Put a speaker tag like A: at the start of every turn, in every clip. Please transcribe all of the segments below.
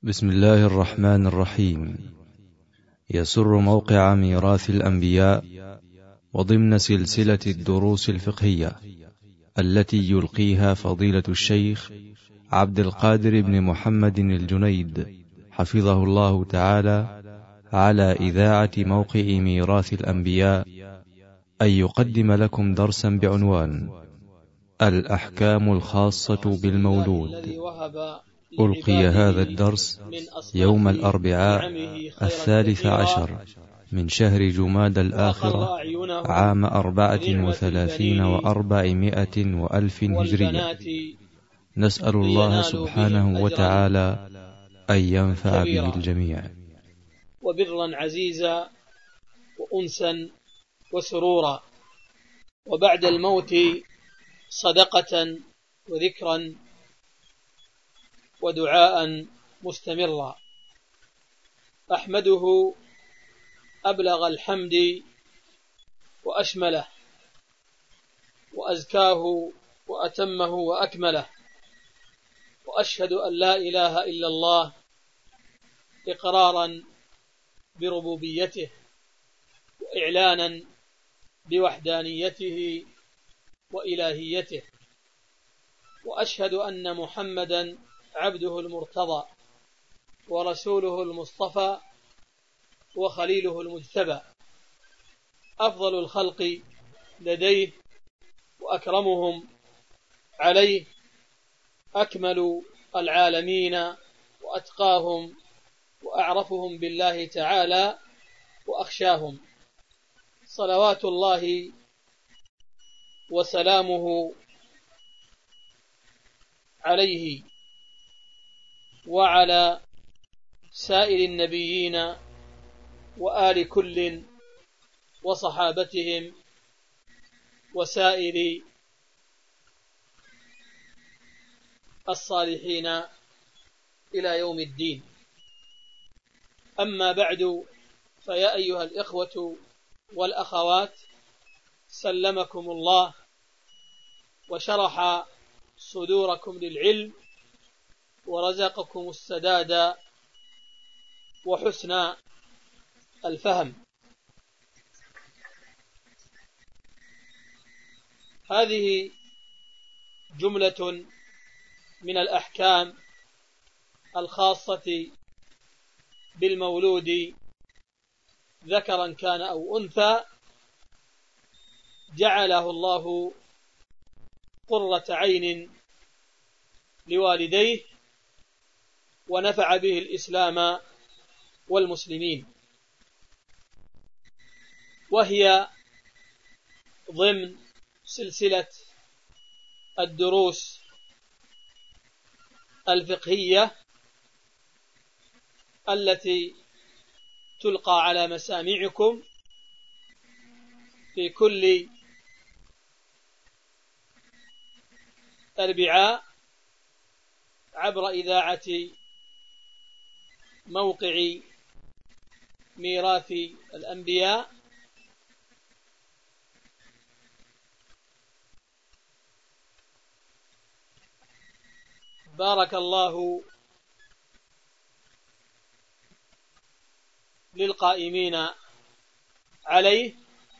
A: بسم الله الرحمن الرحيم. يسر موقع ميراث الأنبياء وضمن سلسلة الدروس الفقهية التي يلقيها فضيلة الشيخ عبد القادر بن محمد الجنيد حفظه الله تعالى على إذاعة موقع ميراث الأنبياء أن يقدم لكم درسا بعنوان الأحكام الخاصة بالمولود. ألقي هذا الدرس يوم الأربعاء 13 من شهر جماد الآخرة عام 34 و400 وألف هجرية. نسأل الله سبحانه وتعالى أن ينفع به الجميع.
B: وبرا عزيزا وأنسا وسرورا، وبعد الموت صدقة وذكرا ودعاء مستمرا. أحمده أبلغ الحمد وأشمله، وأزكاه وأتمه وأكمله، وأشهد أن لا إله إلا الله إقرارا بربوبيته وإعلانا بوحدانيته وإلهيته، وأشهد أن محمدا عبده المرتضى ورسوله المصطفى وخليله المجتبى، أفضل الخلق لديه وأكرمهم عليه، أكمل العالمين وأتقاهم وأعرفهم بالله تعالى وأخشاهم، صلوات الله وسلامه عليه وعلى سائر النبيين وآل كل وصحابتهم وسائر الصالحين إلى يوم الدين. أما بعد، فيا أيها الإخوة والأخوات، سلمكم الله وشرح صدوركم للعلم ورزقكم السداد وحسن الفهم. هذه جملة من الأحكام الخاصة بالمولود ذكرا كان أو أنثى، جعله الله قرة عين لوالديه ونفع به الإسلام والمسلمين، وهي ضمن سلسلة الدروس الفقهية التي تلقى على مسامعكم في كل أربعاء عبر إذاعة موقع ميراث الأنبياء. بارك الله للقائمين عليه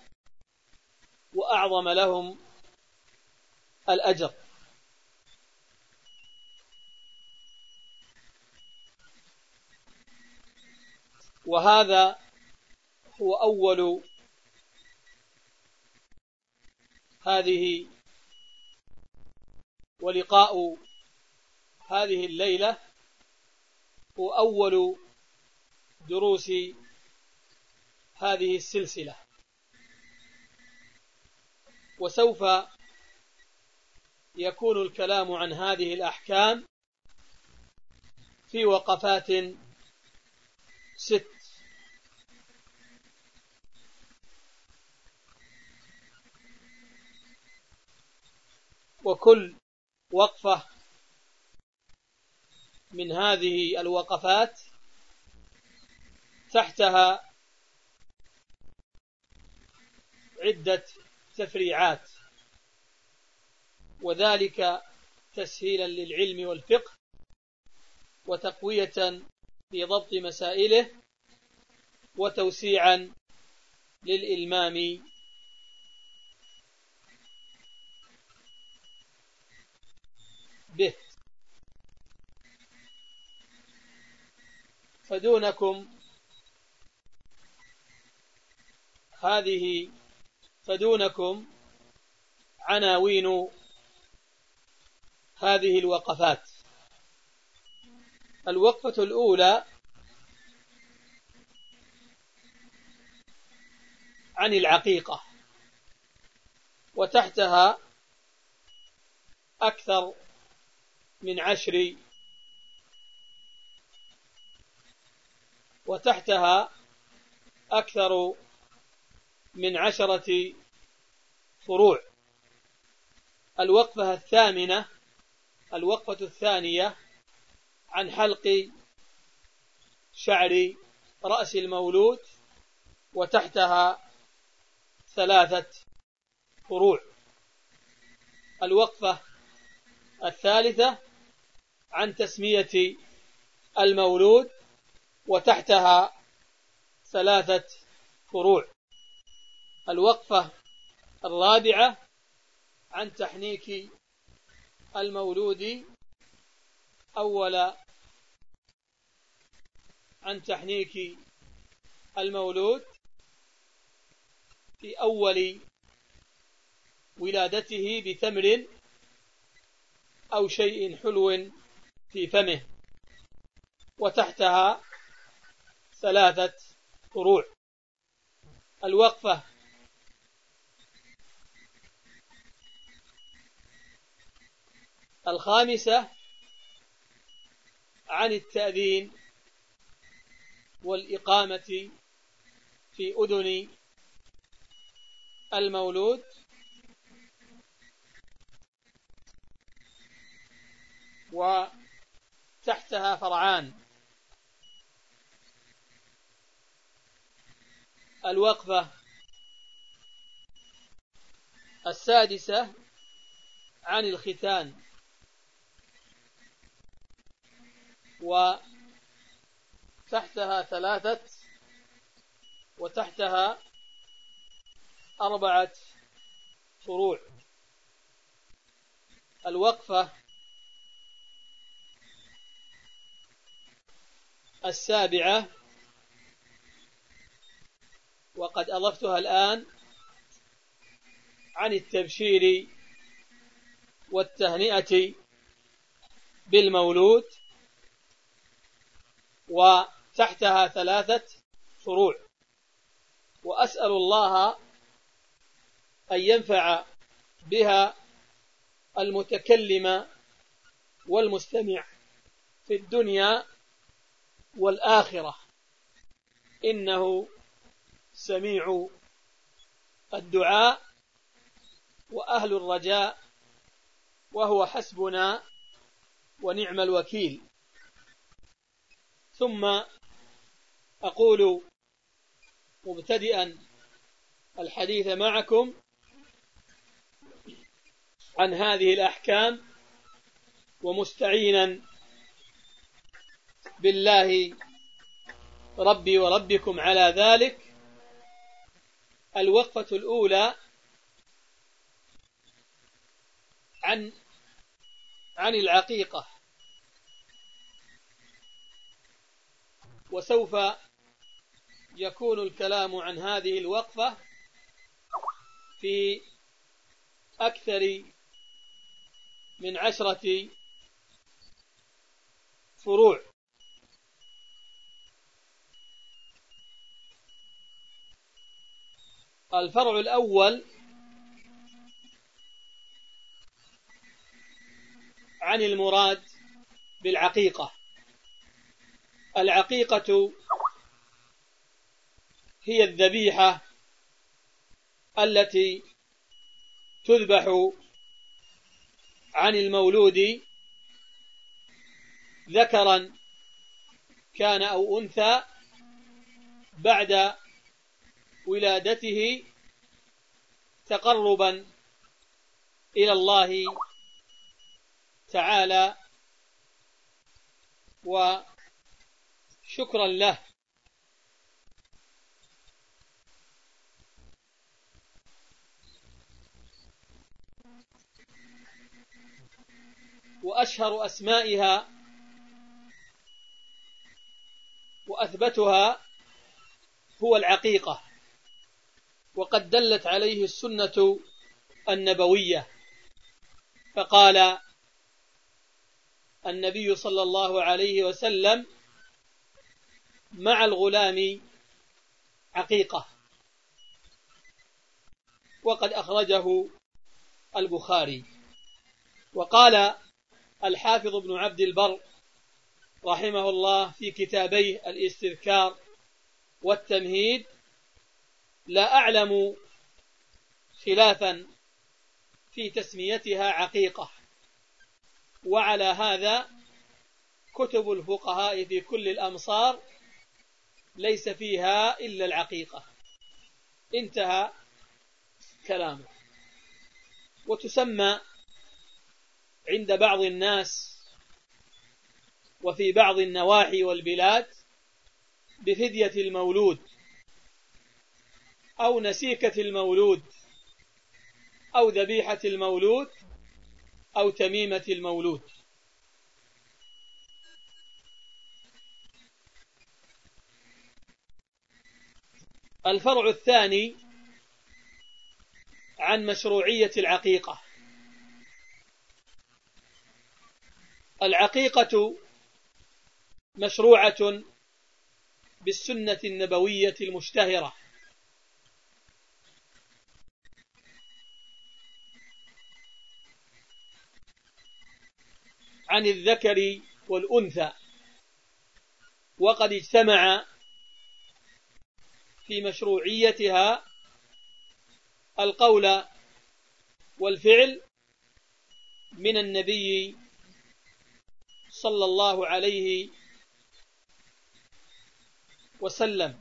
B: وأعظم لهم الأجر. وهذا هو أول هذه ولقاء هذه الليلة هو أول دروس هذه السلسلة، وسوف يكون الكلام عن هذه الأحكام في وقفات 6. وكل وقفة من هذه الوقفات تحتها عدة تفريعات، وذلك تسهيلا للعلم والفقه وتقوية في ضبط مسائله وتوسيعا للإلمام به. فدونكم عناوين هذه الوقفات. الوقفة الأولى عن العقيقة، وتحتها أكثر من 10 فروع. الوقفة الثانية عن حلق شعر رأس المولود، وتحتها 3 فروع. الوقفة الثالثة عن تسمية المولود، وتحتها 3 فروع. الوقفة الرابعة عن تحنيك المولود في أول ولادته بتمر أو شيء حلو في فمه، وتحتها 3 فروع. الوقفة الخامسة عن التأذين والإقامة في أذن المولود، وتحتها فرعان. الوقفة السادسة عن الختان، وتحتها 3، وتحتها 4 فروع. الوقفة السابعة، وقد أضفتها الآن، عن التبشير والتهنئة بالمولود، وتحتها 3 فروع. وأسأل الله أن ينفع بها المتكلم والمستمع في الدنيا والآخرة، إنه سميع الدعاء وأهل الرجاء، وهو حسبنا ونعم الوكيل. ثم أقول مبتدئا الحديث معكم عن هذه الأحكام، ومستعينا بالله ربي وربكم على ذلك. الوقفة الأولى عن العقيقة، وسوف يكون الكلام عن هذه الوقفة في أكثر من 10 فروع. الفرع الأول عن المراد بالعقيقة. العقيقة هي الذبيحة التي تذبح عن المولود، ذكرا كان أو أنثى، بعد ولادته تقربا إلى الله تعالى شكرا له. وأشهر أسمائها وأثبتها هو العقيقة، وقد دلت عليه السنة النبوية، فقال النبي صلى الله عليه وسلم: مع الغلام عقيقة، وقد أخرجه البخاري. وقال الحافظ ابن عبد البر رحمه الله في كتابيه الاستذكار والتمهيد: لا أعلم خلافا في تسميتها عقيقة، وعلى هذا كتب الفقهاء في كل الأمصار ليس فيها إلا العقيقة. انتهى كلامه. وتسمى عند بعض الناس وفي بعض النواحي والبلاد بفدية المولود أو نسيكة المولود أو ذبيحة المولود أو تميمة المولود. الفرع الثاني عن مشروعية العقيقة. العقيقة مشروعة بالسنة النبوية المشتهرة، عن الذكر والأنثى، وقد اجتمع في مشروعيتها القول والفعل من النبي صلى الله عليه وسلم.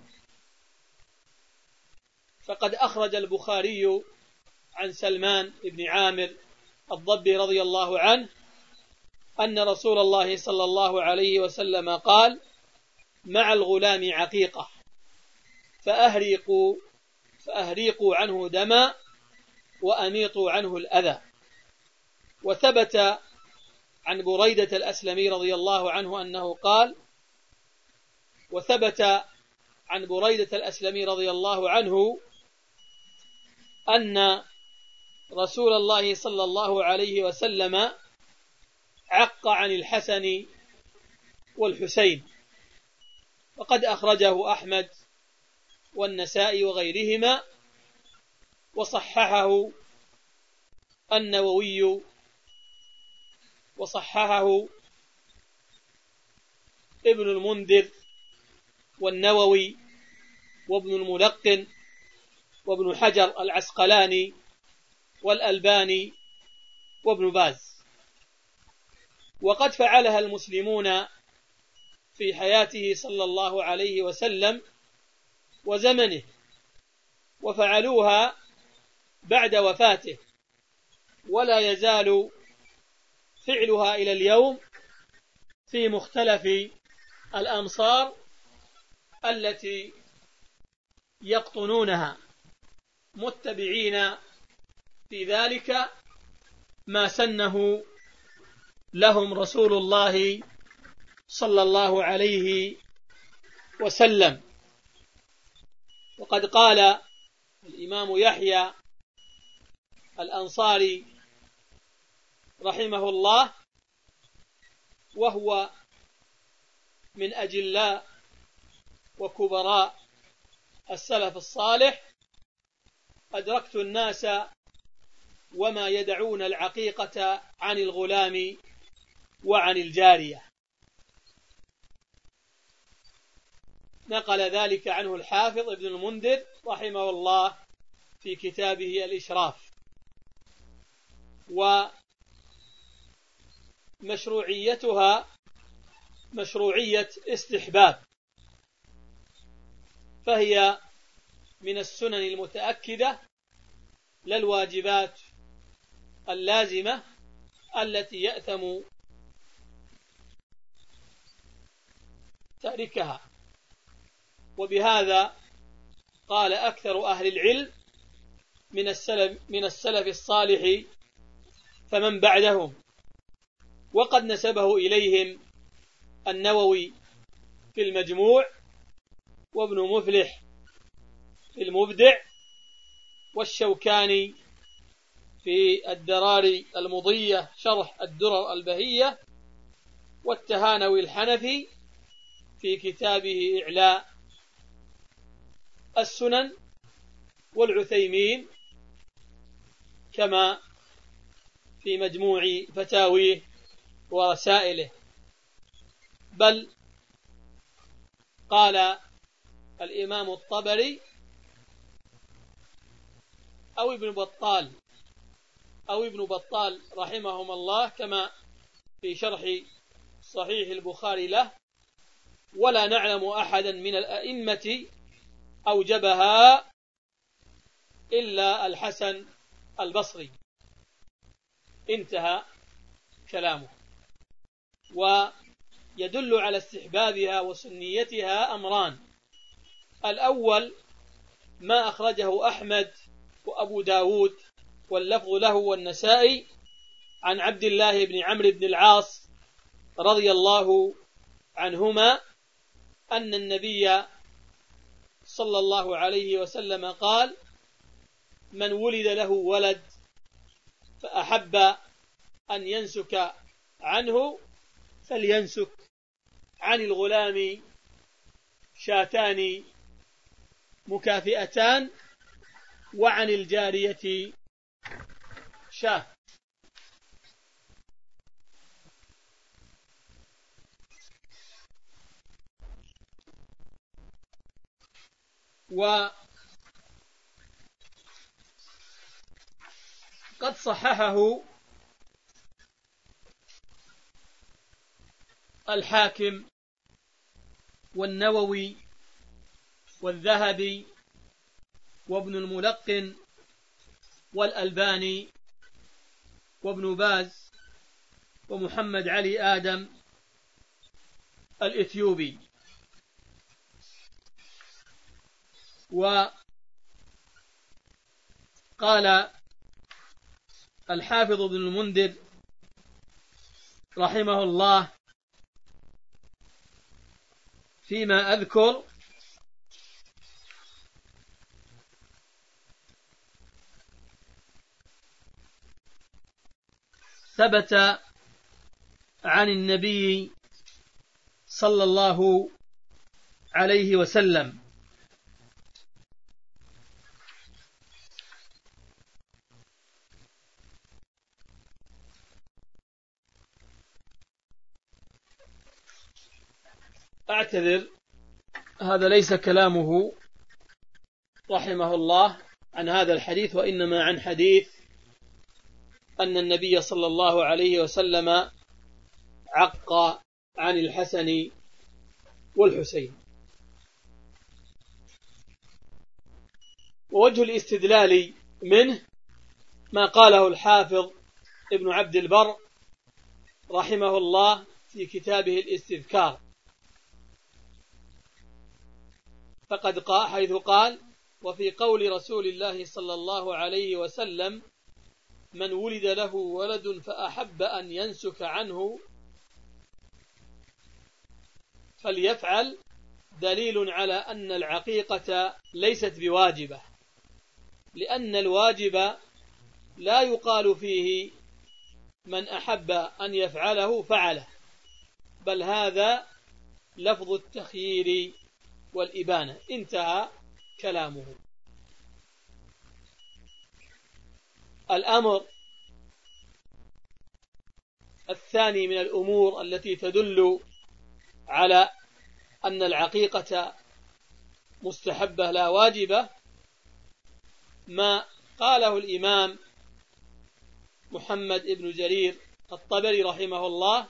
B: فقد أخرج البخاري عن سلمان بن عامر الضبي رضي الله عنه أن رسول الله صلى الله عليه وسلم قال: مع الغلام عقيقة، فأهريقوا عنه دما وأميطوا عنه الأذى. وثبت عن بريدة الأسلمي رضي الله عنه أنه قال: وثبت عن بريدة الأسلمي رضي الله عنه أن رسول الله صلى الله عليه وسلم عق عن الحسن والحسين، وقد أخرجه أحمد والنسائي وغيرهما، وصححه النووي وصححه ابن المنذر والنووي وابن الملقن وابن حجر العسقلاني والألباني وابن باز. وقد فعلها المسلمون في حياته صلى الله عليه وسلم وزمنه، وفعلوها بعد وفاته، ولا يزال فعلها إلى اليوم في مختلف الأمصار التي يقطنونها، متبعين في ذلك ما سنه لهم رسول الله صلى الله عليه وسلم. وقد قال الإمام يحيى الأنصاري رحمه الله، وهو من أجلاء وكبراء السلف الصالح: أدركت الناس وما يدعون العقيقة عن الغلام وعن الجارية. نقل ذلك عنه الحافظ ابن المنذر رحمه الله في كتابه الإشراف. ومشروعيتها مشروعية استحباب، فهي من السنن المتأكدة لا الواجبات اللازمة التي يأثم تاركها. وبهذا قال أكثر أهل العلم من السلف الصالح فمن بعدهم، وقد نسبه إليهم النووي في المجموع، وابن مفلح في المبدع، والشوكاني في الدرار المضية شرح الدرر البهية، والتهانوي الحنفي في كتابه إعلاء السنن، والعثيمين كما في مجموع فتاويه ورسائله. بل قال الإمام الطبري أو ابن بطال رحمهم الله كما في شرح صحيح البخاري له: ولا نعلم أحدا من الأئمة أوجبها إلا الحسن البصري. انتهى كلامه. ويدل على استحبابها وسنيتها أمران: الأول ما أخرجه أحمد وأبو داود واللفظ له والنسائي عن عبد الله بن عمرو بن العاص رضي الله عنهما أن النبي صلى الله عليه وسلم قال: من ولد له ولد فأحب أن ينسك عنه فلينسك عن الغلام شاتان مكافئتان، وعن الجارية شاة. وقد صححه الحاكم والنووي والذهبي وابن الملقن والألباني وابن باز ومحمد علي آدم الإثيوبي. وقال الحافظ ابن المنذر رحمه الله فيما أذكر: ثبت عن النبي صلى الله عليه وسلم أعتذر، هذا ليس كلامه رحمه الله عن هذا الحديث، وإنما عن حديث أن النبي صلى الله عليه وسلم عق عن الحسن والحسين. ووجه الاستدلال منه ما قاله الحافظ ابن عبد البر رحمه الله في كتابه الاستذكار، فقد قال حيث قال: وفي قول رسول الله صلى الله عليه وسلم: من ولد له ولد فأحب أن ينسك عنه فليفعل، دليل على أن العقيقة ليست بواجبة، لأن الواجب لا يقال فيه من أحب أن يفعله فعله، بل هذا لفظ التخيير والإبانة. انتهى كلامه. الأمر الثاني من الأمور التي تدل على أن العقيقة مستحبة لا واجبة ما قاله الإمام محمد بن جرير الطبري رحمه الله،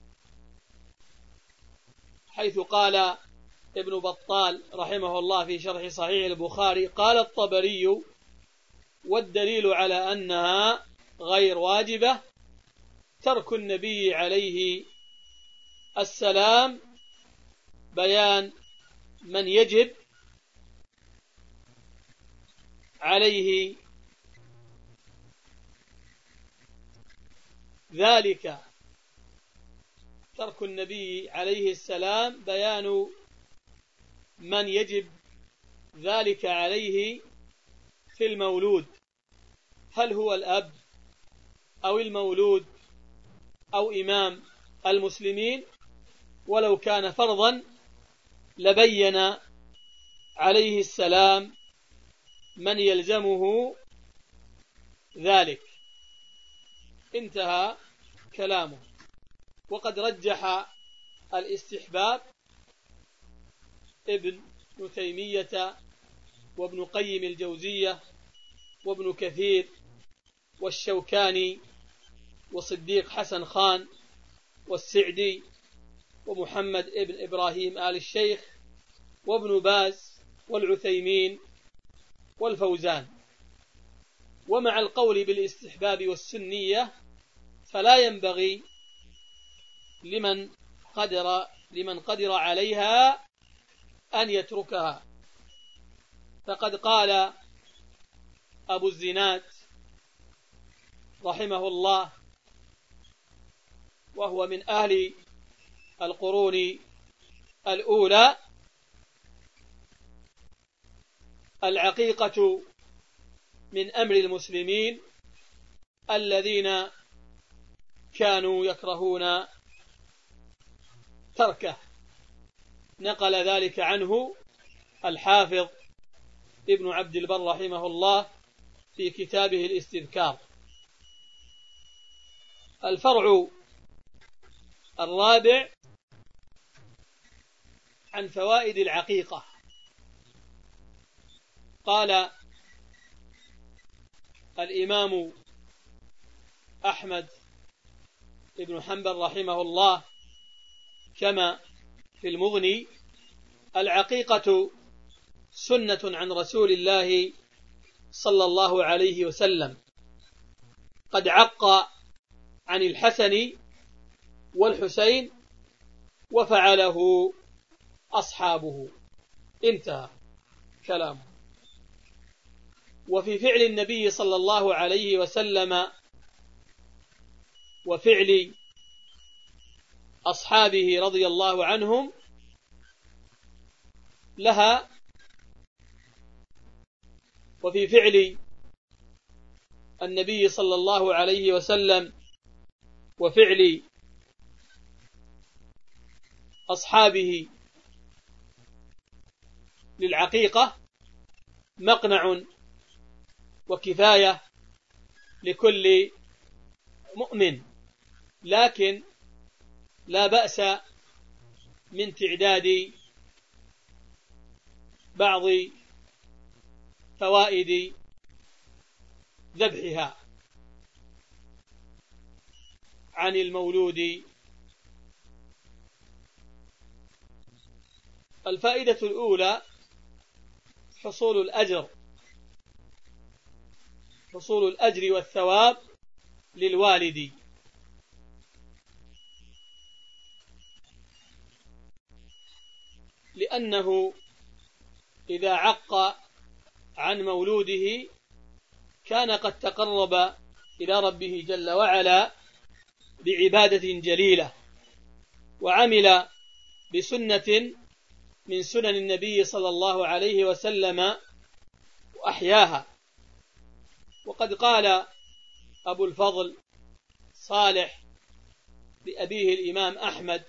B: حيث قال ابن بطال رحمه الله في شرح صحيح البخاري: قال الطبري: والدليل على أنها غير واجبة ترك النبي عليه السلام بيان من يجب عليه ذلك، ترك النبي عليه السلام بيان من يجب ذلك عليه في المولود، هل هو الأب أو المولود أو إمام المسلمين؟ ولو كان فرضا لبين عليه السلام من يلزمه ذلك. انتهى كلامه. وقد رجح الاستحباب ابن تيمية وابن قيم الجوزية وابن كثير والشوكاني وصديق حسن خان والسعدي ومحمد ابن إبراهيم آل الشيخ وابن باز والعثيمين والفوزان. ومع القول بالاستحباب والسنية فلا ينبغي لمن قدر عليها أن يتركها، فقد قال أبو الزناد رحمه الله وهو من أهل القرون الأولى: العقيقة من أمر المسلمين الذين كانوا يكرهون تركه. نقل ذلك عنه الحافظ ابن عبد البر رحمه الله في كتابه الاستذكار. الفرع الرابع عن فوائد العقيقة. قال الإمام أحمد بن حنبل رحمه الله كما في المغني: العقيقة سنة عن رسول الله صلى الله عليه وسلم، قد عق عن الحسن والحسين وفعله أصحابه. انتهى كلامه. وفي فعل النبي صلى الله عليه وسلم وفعل أصحابه رضي الله عنهم لها، وفي فعل النبي صلى الله عليه وسلم وفعل أصحابه للعقيقة مقنع وكفاية لكل مؤمن، لكن لا بأس من تعداد بعض فوائد ذبحها عن المولود. الفائدة الأولى: حصول الأجر والثواب للوالد. لأنه إذا عق عن مولوده كان قد تقرب إلى ربه جل وعلا بعبادة جليلة، وعمل بسنة من سنن النبي صلى الله عليه وسلم وأحياها. وقد قال أبو الفضل صالح لأبيه الإمام أحمد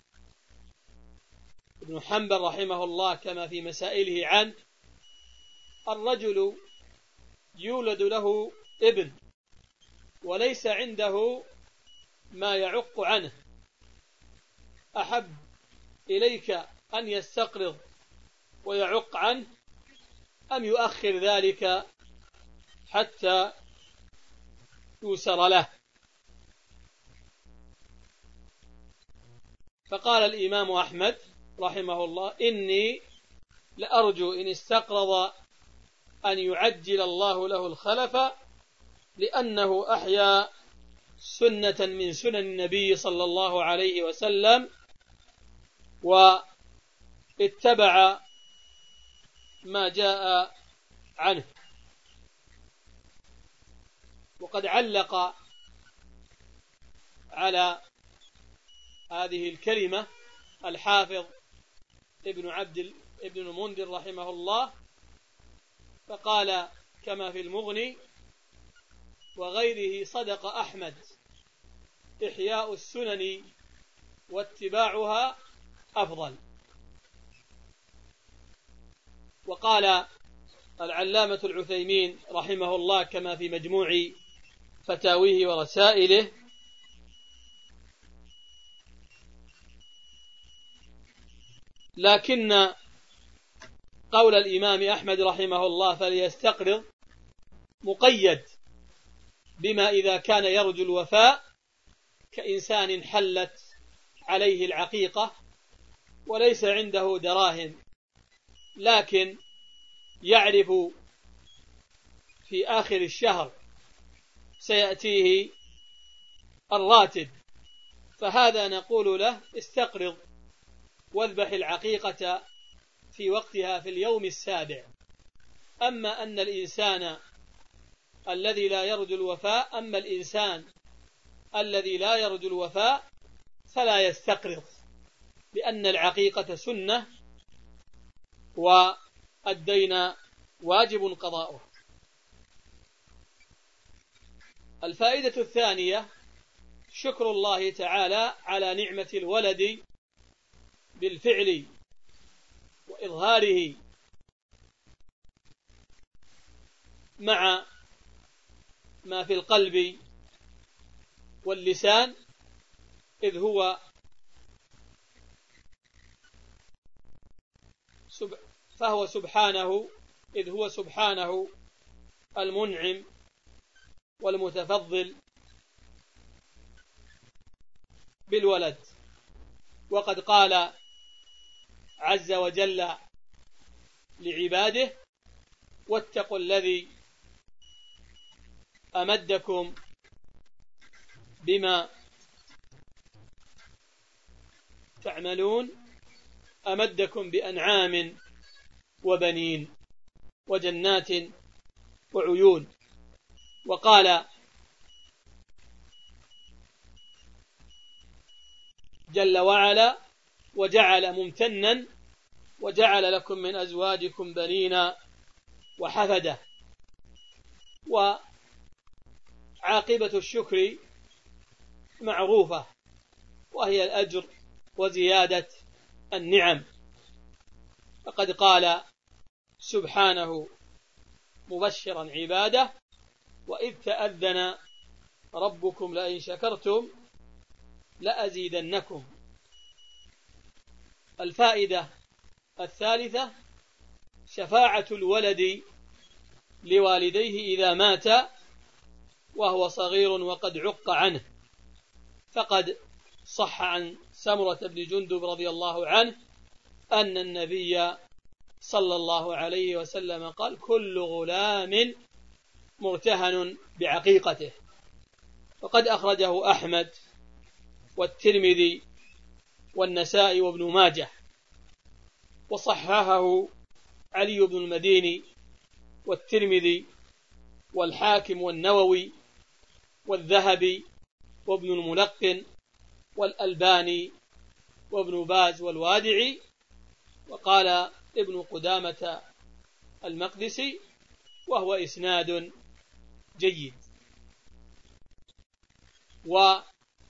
B: بن حنبل رحمه الله كما في مسائله عنه: الرجل يولد له ابن وليس عنده ما يعق عنه، أحب إليك أن يستقرض ويعق عنه أم يؤخر ذلك حتى يوسر له؟ فقال الإمام أحمد رحمه الله: إني لأرجو إن استقرض أن يعجل الله له الخلف، لأنه أحيا سنة من سنن النبي صلى الله عليه وسلم، اتبع ما جاء عنه. وقد علق على هذه الكلمة الحافظ ابن المنذر رحمه الله، فقال كما في المغني وغيره: صدق أحمد، إحياء السنن واتباعها أفضل. وقال العلامة العثيمين رحمه الله كما في مجموع فتاويه ورسائله: لكن قول الإمام أحمد رحمه الله فليستقرض مقيد بما إذا كان يرجو الوفاء كإنسان حلت عليه العقيقة وليس عنده دراهم، لكن يعرف في آخر الشهر سيأتيه الراتب، فهذا نقول له: استقرض واذبح العقيقة في وقتها في اليوم السابع. أما الإنسان الذي لا يرجو الوفاء فلا يستقرض، لأن العقيقة سنة والدين واجب قضاؤه. الفائدة الثانية: شكر الله تعالى على نعمة الولد بالفعل وإظهاره مع ما في القلب واللسان، إذ هو سبحانه المنعم والمتفضل بالولد. وقد قال عز وجل لعباده: واتقوا الذي أمدكم بما تعملون، أمدكم بأنعام وبنين وجنات وعيون. وقال جل وعلا: وجعل ممتنا وجعل لكم من أزواجكم بنين وحفدة. وعاقبة الشكر معروفة، وهي الأجر وزيادة النعم. فقد قال سبحانه مبشرا عباده: وإذ تأذن ربكم لئن شكرتم لأزيدنكم. الفائدة الثالثة: شفاعة الولد لوالديه إذا مات وهو صغير وقد عق عنه. فقد صح عن سمرة بن جندب رضي الله عنه أن النبي صلى الله عليه وسلم قال: كل غلام مرتهن بعقيقته. وقد أخرجه أحمد والترمذي والنسائي وابن ماجه، وصححه علي بن المديني والترمذي والحاكم والنووي والذهبي وابن الملقن والألباني وابن باز والوادعي. وقال ابن قدامة المقدسي: وهو إسناد جيد. وقيل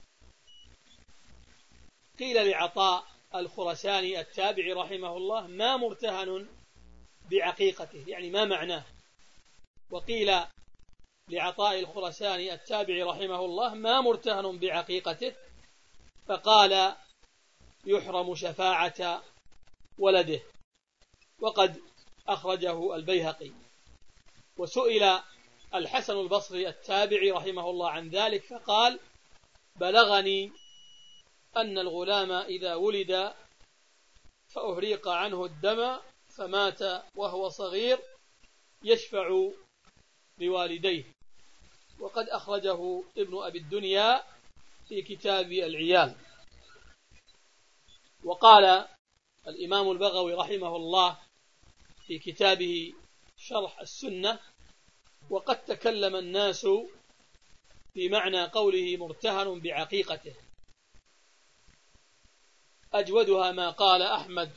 B: لعطاء الخرساني التابعي رحمه الله: ما مرتهن بعقيقته، يعني ما معناه؟ وقيل لعطاء الخرساني التابعي رحمه الله: ما مرتهن بعقيقته؟ فقال: يحرم شفاعة ولده. وقد أخرجه البيهقي. وسئل الحسن البصري التابعي رحمه الله عن ذلك فقال: بلغني أن الغلام إذا ولد فأهريق عنه الدم فمات وهو صغير يشفع بوالديه. وقد أخرجه ابن أبي الدنيا في كتاب العيال. وقال الإمام البغوي رحمه الله في كتابه شرح السنة: وقد تكلم الناس في معنى قوله مرتهن بعقيقته، أجودها ما قال أحمد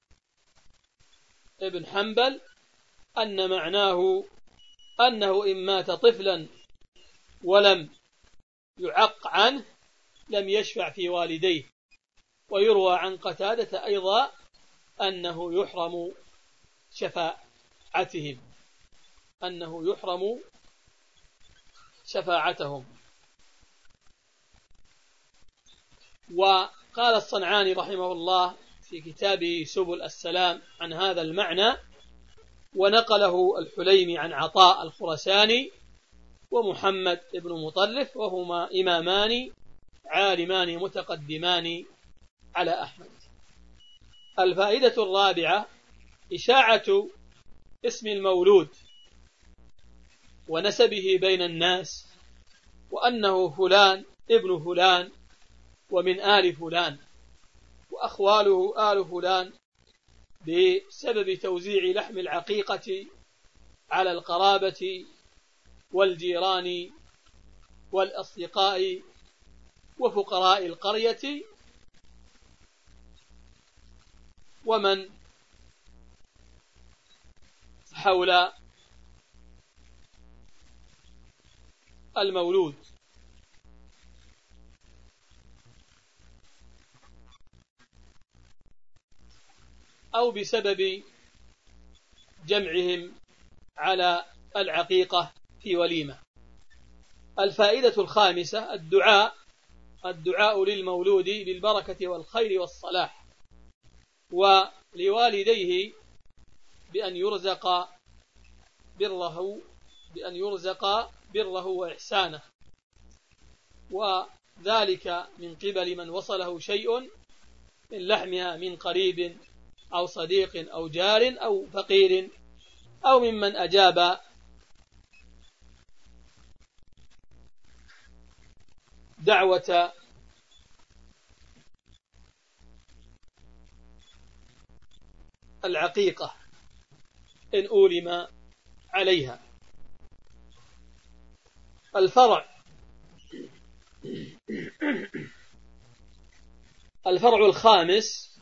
B: بن حنبل أن معناه أنه إن مات طفلا ولم يعق عنه لم يشفع في والديه. ويروى عن قتادة أيضا أنه يحرم شفاعتهم. وقال الصنعاني رحمه الله في كتابه سبل السلام عن هذا المعنى: ونقله الحليمي عن عطاء الخرساني ومحمد بن مطرف، وهما إمامان عالمان متقدمان على أحمد. الفائدة الرابعة: إشاعة اسم المولود ونسبه بين الناس، وأنه فلان ابن فلان ومن آل فلان، وأخواله آل فلان، بسبب توزيع لحم العقيقة على القرابة والجيران والأصدقاء وفقراء القرية ومن حول المولود. أو بسبب جمعهم على العقيقة في وليمة. الفائدة الخامسة: الدعاء للمولود بالبركة والخير والصلاح، ولوالديه بأن يرزق بره وإحسانه، وذلك من قبل من وصله شيء من لحمها من قريب أو صديق أو جار أو فقير، أو ممن أجاب دعوة العقيقة إن أولم عليها. الفرع الخامس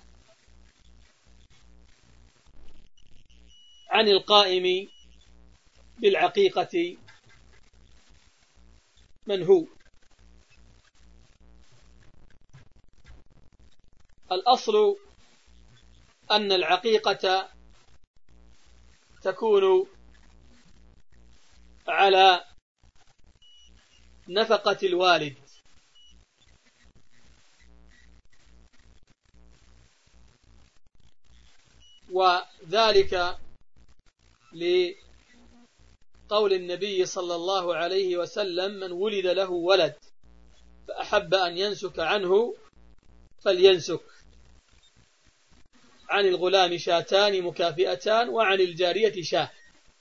B: عن القائم بالعقيقة من هو. الأصل أن العقيقة تكون على نفقة الوالد، وذلك لقول النبي صلى الله عليه وسلم: من ولد له ولد فأحب أن ينسك عنه فلينسك. عن الغلام شاتان مكافئتان وعن الجارية شاه.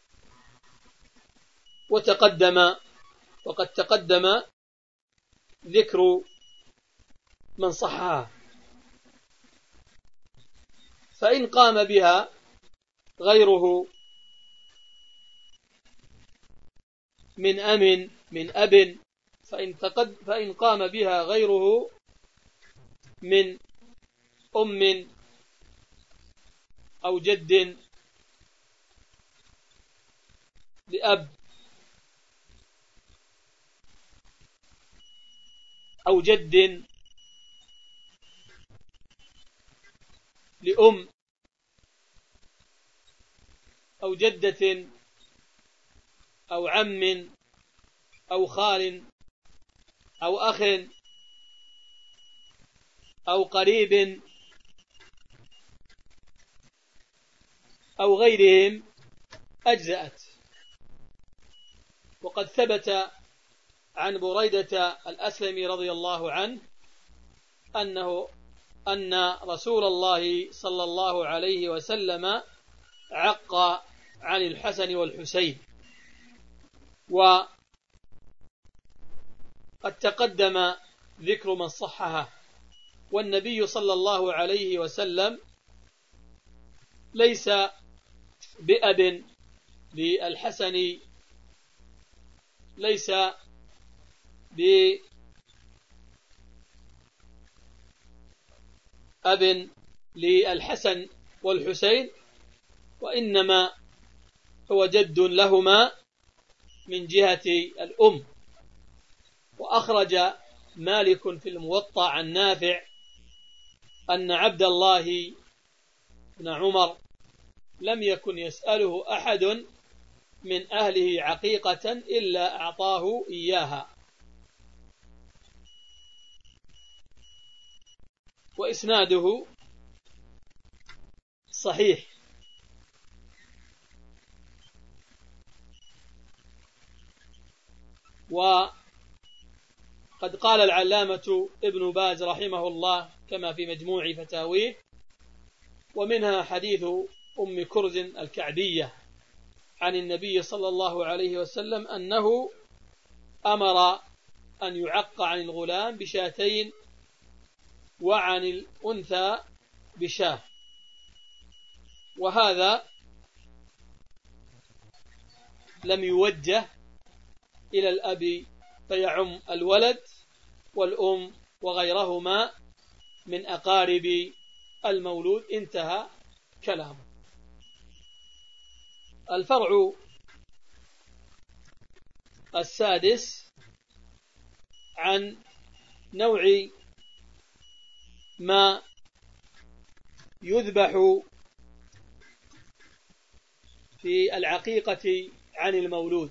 B: وقد تقدم ذكر من صحها. فإن قام بها غيره من أب، فإن قام بها غيره من أم أو جد لأب أو جد لأم أو جدة أو عم أو خال أو أخ أو قريب أو غيرهم أجزأت. وقد ثبت عن بريدة الأسلمي رضي الله عنه أن رسول الله صلى الله عليه وسلم عق عن الحسن والحسين. وقد تقدم ذكر من صحها. والنبي صلى الله عليه وسلم ليس بأب للحسن، ليس بأب للحسن والحسين، وإنما هو جد لهما من جهة الأم. وأخرج مالك في الموطأ عن نافع أن عبد الله بن عمر لم يكن يسأله أحد من أهله عقيقة إلا أعطاه إياها. وإسناده صحيح. وقد قال العلامة ابن باز رحمه الله كما في مجموع فتاويه: ومنها حديث أم كرز الكعبية عن النبي صلى الله عليه وسلم أنه أمر أن يعق عن الغلام بشاتين وعن الأنثى بشاه. وهذا لم يوجه إلى الأب فيعم الولد والأم وغيرهما من أقارب المولود. انتهى كلامه. الفرع السادس عن نوع ما يذبح في العقيقة عن المولود.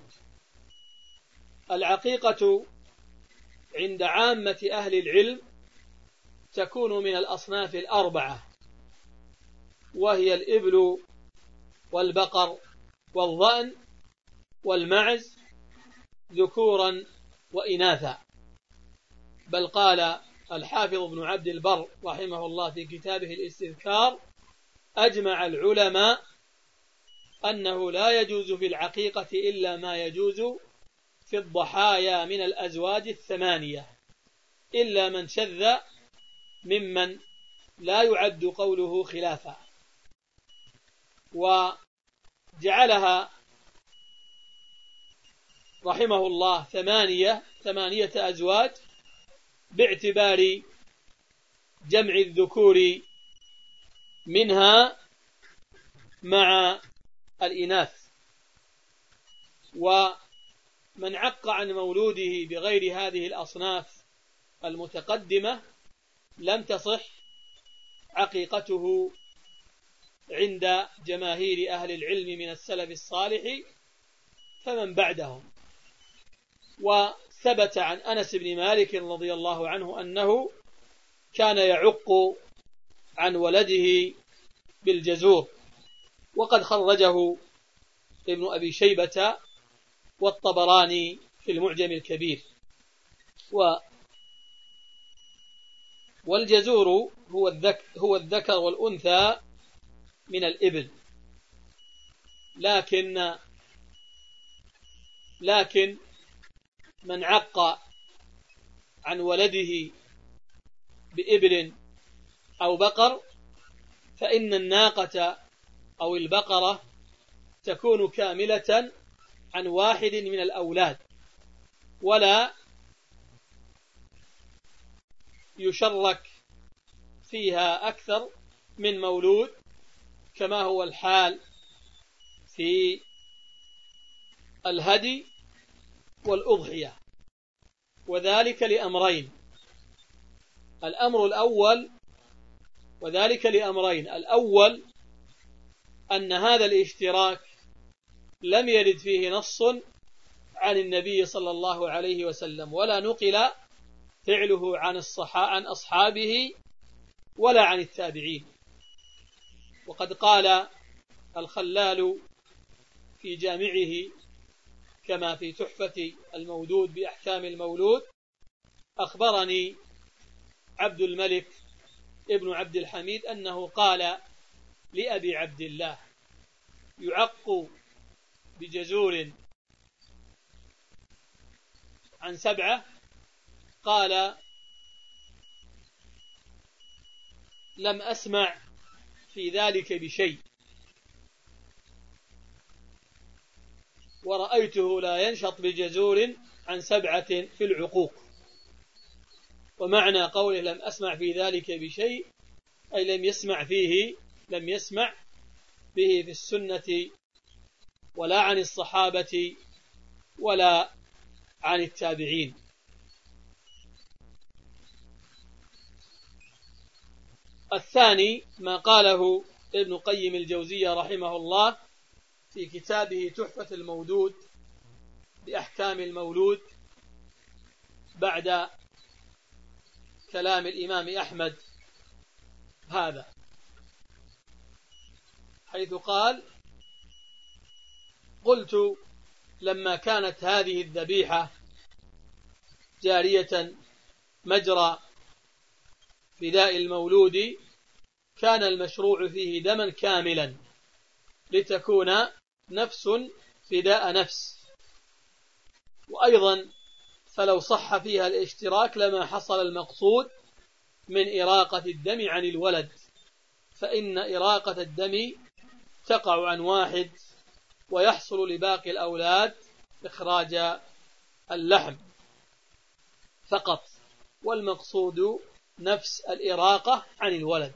B: العقيقة عند عامة أهل العلم تكون من الأصناف الأربعة، وهي الإبل والبقر والضأن والمعز ذكورا وإناثا. بل قال الحافظ ابن عبد البر رحمه الله في كتابه الاستذكار: أجمع العلماء أنه لا يجوز في العقيقة إلا ما يجوز في الضحايا من الأزواج الثمانية، إلا من شذ ممن لا يعد قوله خلافا. وجعلها رحمه الله ثمانية أزواج باعتبار جمع الذكور منها مع الإناث. ومن عق عن مولوده بغير هذه الأصناف المتقدمة لم تصح عقيقته عند جماهير أهل العلم من السلف الصالح فمن بعدهم. وثبت عن أنس بن مالك رضي الله عنه أنه كان يعق عن ولده بالجزور، وقد خرجه ابن أبي شيبة والطبراني في المعجم الكبير. والجزور هو الذكر والأنثى من الإبل، لكن من عق عن ولده بإبل أو بقر فإن الناقة أو البقرة تكون كاملة عن واحد من الأولاد، ولا يشرك فيها أكثر من مولود كما هو الحال في الهدي والأضحية. وذلك لأمرين: الأول أن هذا الاشتراك لم يرد فيه نص عن النبي صلى الله عليه وسلم، ولا نقل فعله عن أصحابه ولا عن التابعين. وقد قال الخلال في جامعه كما في تحفة المولود بأحكام المولود: أخبرني عبد الملك ابن عبد الحميد أنه قال لأبي عبد الله: يعق بجزور عن 7. قال: لم أسمع في ذلك بشيء، ورأيته لا ينشط بجزور عن 7 في العقوق. ومعنى قوله لم أسمع في ذلك بشيء أي لم يسمع به في السنة ولا عن الصحابة ولا عن التابعين. الثاني ما قاله ابن قيم الجوزية رحمه الله في كتابه تحفة المودود بأحكام المولود بعد كلام الإمام أحمد هذا، حيث قال: قلت لما كانت هذه الذبيحة جارية مجرى فداء المولود كان المشروع فيه دما كاملا لتكون نفس فداء نفس، وأيضا فلو صح فيها الاشتراك لما حصل المقصود من إراقة الدم عن الولد، فإن إراقة الدم تقع عن واحد ويحصل لباقي الأولاد إخراج اللحم فقط، والمقصود نفس الإراقة عن الولد.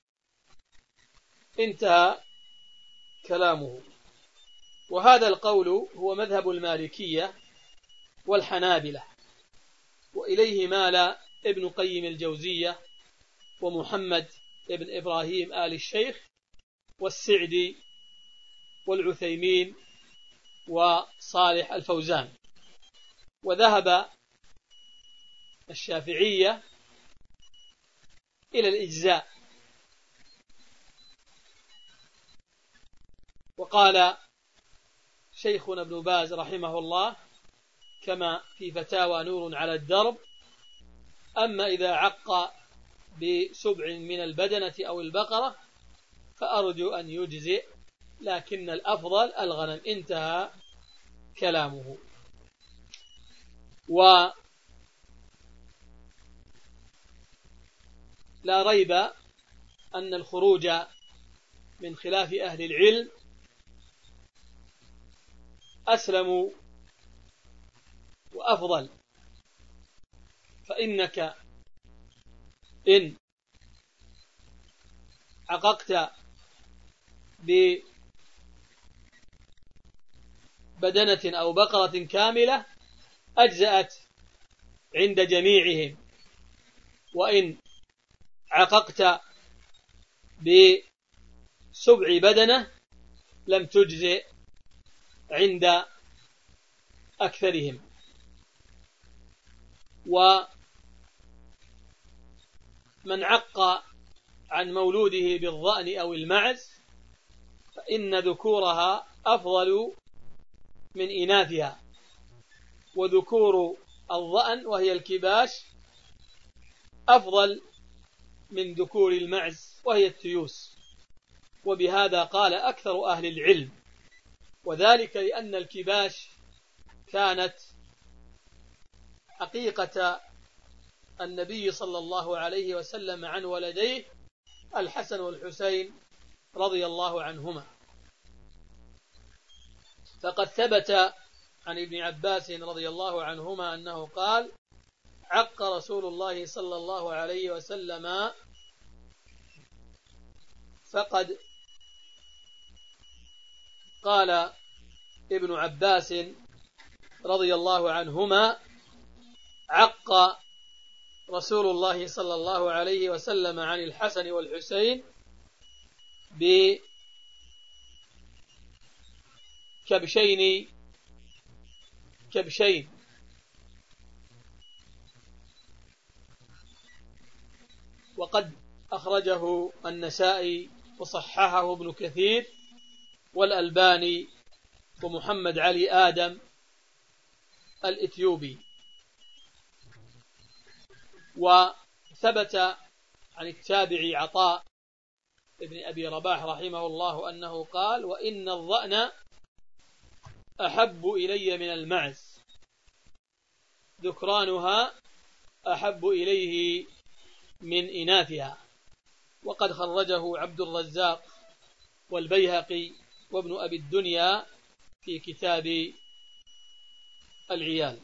B: انتهى كلامه. وهذا القول هو مذهب المالكية والحنابلة، وإليه مال ابن قيم الجوزية ومحمد ابن إبراهيم آل الشيخ والسعدي والعثيمين وصالح الفوزان. وذهب الشافعية إلى الإجزاء، وقال شيخنا ابن باز رحمه الله كما في فتاوى نور على الدرب: أما إذا عق ب7 من البدنة أو البقرة فأرجو أن يجزئ، لكن الأفضل الغنم. انتهى كلامه. ولا ريب أن الخروج من خلاف أهل العلم أسلم وأفضل، فإنك إن عققت ببدنة أو بقرة كاملة أجزأت عند جميعهم، وإن عققت ب7 بدنة لم تجزئ عند أكثرهم. ومن عق عن مولوده بالظأن أو المعز فإن ذكورها أفضل من إناثها، وذكور الظأن وهي الكباش أفضل من ذكور المعز وهي التيوس. وبهذا قال أكثر أهل العلم، وذلك لأن الكباش كانت حقيقة النبي صلى الله عليه وسلم عن ولديه الحسن والحسين رضي الله عنهما. فقد ثبت عن ابن عباس رضي الله عنهما أنه قال: عق رسول الله صلى الله عليه وسلم، فقد قال ابن عباس رضي الله عنهما: عق رسول الله صلى الله عليه وسلم عن الحسن والحسين بكبشين وقد أخرجه النسائي وصححه ابن كثير والألباني ومحمد علي آدم الإثيوبي. وثبت عن التابعي عطاء ابن أبي رباح رحمه الله أنه قال: وإن الظأن أحب إلي من المعز، ذكرانها أحب إليه من إناثها. وقد خرجه عبد الرزاق والبيهقي وابن أبي الدنيا في كتاب العيال.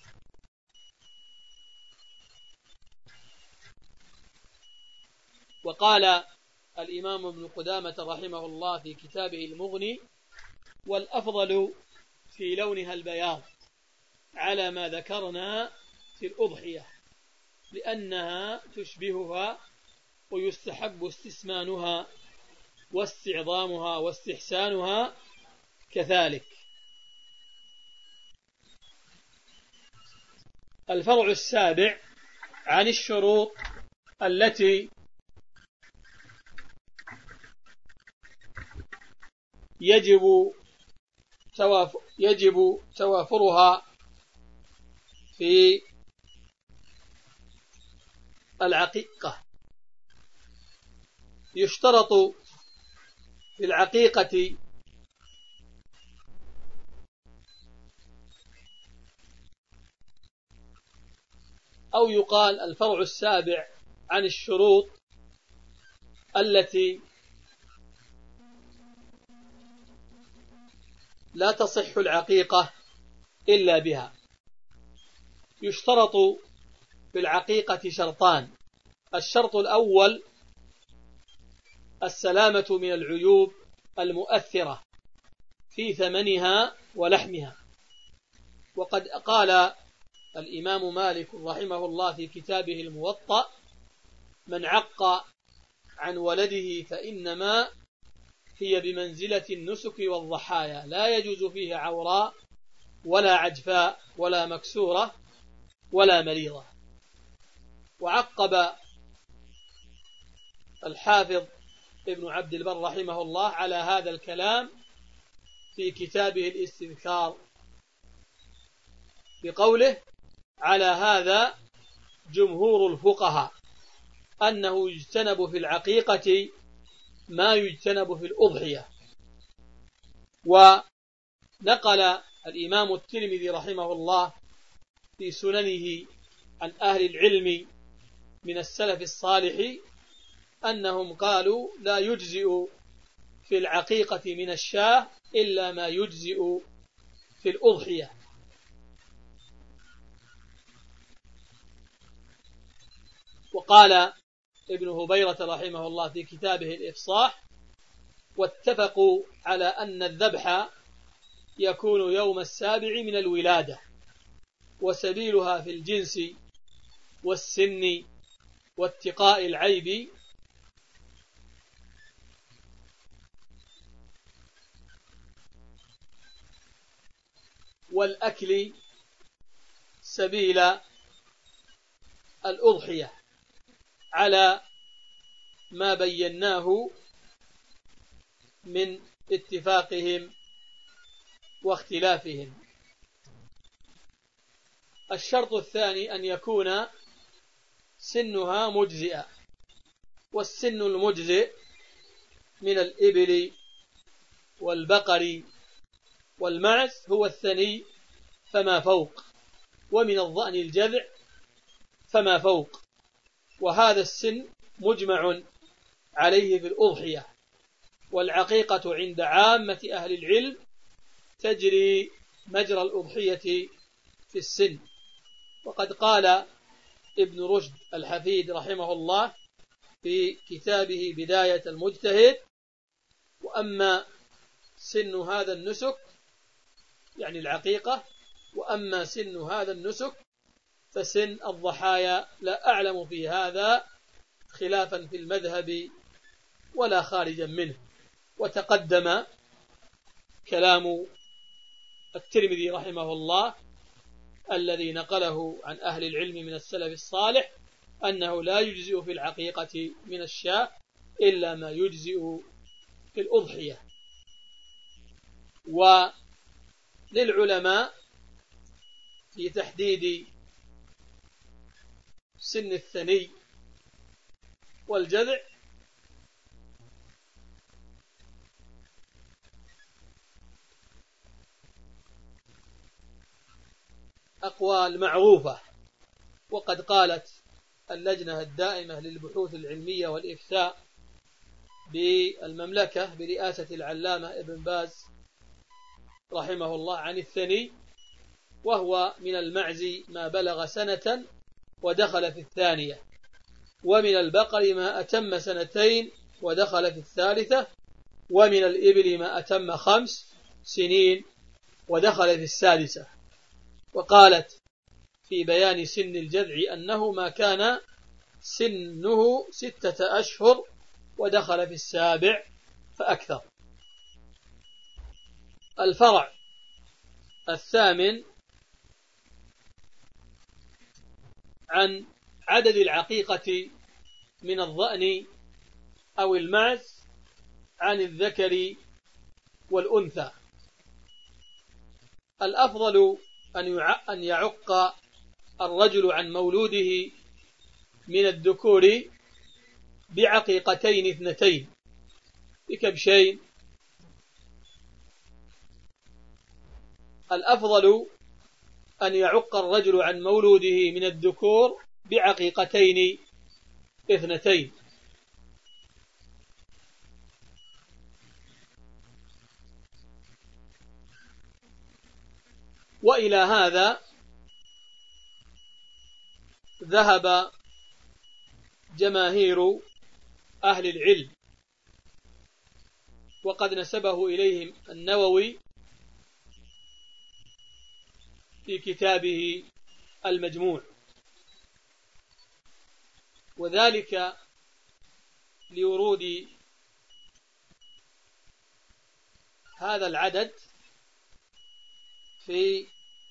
B: وقال الإمام ابن قدامة رحمه الله في كتابه المغني: والأفضل في لونها البياض على ما ذكرنا في الأضحية، لأنها تشبهها ويستحب استسمانها واستعظامها واستحسانها كذلك. الفرع السابع عن الشروط التي يجب توافرها في العقيقة. يشترط في العقيقة أو يقال الفرع السابع عن الشروط التي لا تصح العقيقة إلا بها. يشترط في العقيقة شرطان: الشرط الأول السلامة من العيوب المؤثرة في ثمنها ولحمها. وقد قال الإمام مالك رحمه الله في كتابه الموطأ: من عق عن ولده فإنما هي بمنزلة النسك والضحايا، لا يجوز فيه عوراء ولا عجفاء ولا مكسورة ولا مريضة. وعقب الحافظ ابن عبد البر رحمه الله على هذا الكلام في كتابه الاستذكار بقوله: على هذا جمهور الفقهاء أنه يجتنب في العقيقة ما يجتنب في الأضحية. ونقل الإمام الترمذي رحمه الله في سننه عن أهل العلم من السلف الصالح أنهم قالوا: لا يجزئ في العقيقة من الشاة إلا ما يجزئ في الأضحية. وقال ابن هبيرة رحمه الله في كتابه الإفصاح: واتفقوا على أن الذبح يكون يوم السابع من الولادة، وسبيلها في الجنس والسن واتقاء العيب والأكل سبيل الأضحية، على ما بيناه من اتفاقهم واختلافهم. الشرط الثاني أن يكون سنها مجزئة، والسن المجزئ من الإبل والبقر والمعز هو الثني فما فوق، ومن الضأن الجذع فما فوق، وهذا السن مجمع عليه في الأضحية. والعقيقة عند عامة أهل العلم تجري مجرى الأضحية في السن. وقد قال ابن رشد الحفيد رحمه الله في كتابه بداية المجتهد: وأما سن هذا النسك، يعني العقيقة، وأما سن هذا النسك فسن الضحايا لا أعلم في هذا خلافا في المذهب ولا خارجا منه. وتقدم كلام الترمذي رحمه الله الذي نقله عن أهل العلم من السلف الصالح أنه لا يجزئ في العقيقة من الشاة إلا ما يجزئ في الأضحية. وللعلماء في تحديد سن الثني والجذع أقوال معروفة. وقد قالت اللجنة الدائمة للبحوث العلمية والإفتاء بالمملكة برئاسة العلامة ابن باز رحمه الله عن الثني، وهو من المعز ما بلغ سنة ودخل في الثانية، ومن البقر ما أتم سنتين ودخل في الثالثة، ومن الإبل ما أتم 5 سنين ودخل في السادسة. وقالت في بيان سن الجذع أنه ما كان سنه 6 أشهر ودخل في السابع فأكثر. الفرع الثامن عن عدد العقيقة من الضأن أو المعز عن الذكر والأنثى. الأفضل أن يعق الرجل عن مولوده من الذكور بعقيقتين 2 بكبشين. الأفضل أن يعق الرجل عن مولوده من الذكور بعقيقتين 2. وإلى هذا ذهب جماهير أهل العلم، وقد نسبه إليهم النووي في كتابه المجموع، وذلك لورود هذا العدد في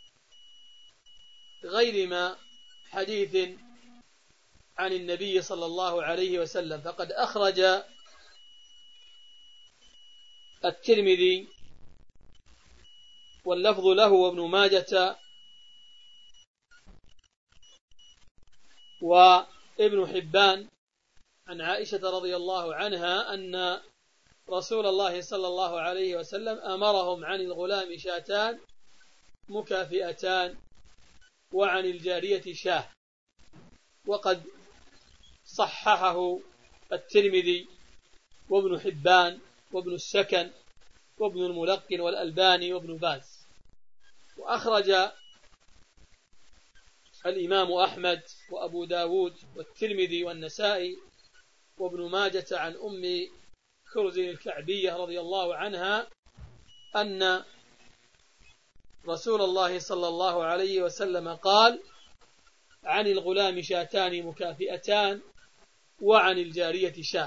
B: غير ما حديث عن النبي صلى الله عليه وسلم. فقد أخرج الترمذي واللفظ له وابن ماجة وابن حبان عن عائشة رضي الله عنها أن رسول الله صلى الله عليه وسلم أمرهم عن الغلام 2 مكافئتان وعن الجارية شاه. وقد صححه الترمذي وابن حبان وابن السكن وابن الملقن والألباني وابن باز. وأخرج الإمام أحمد وأبو داود والترمذي والنسائي وابن ماجة عن أم كرز الكعبية رضي الله عنها أن رسول الله صلى الله عليه وسلم قال: عن الغلام 2 مكافئتان وعن الجارية شاه.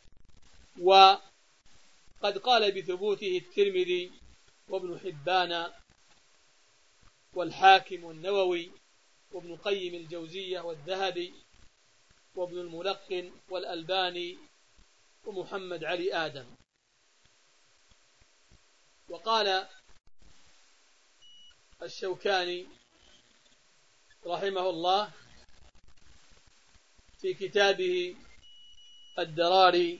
B: وقد قال بثبوته الترمذي وابن حبان والحاكم والنووي وابن قيم الجوزية والذهبي وابن الملقن والألباني ومحمد علي آدم. وقال الشوكاني رحمه الله في كتابه الدراري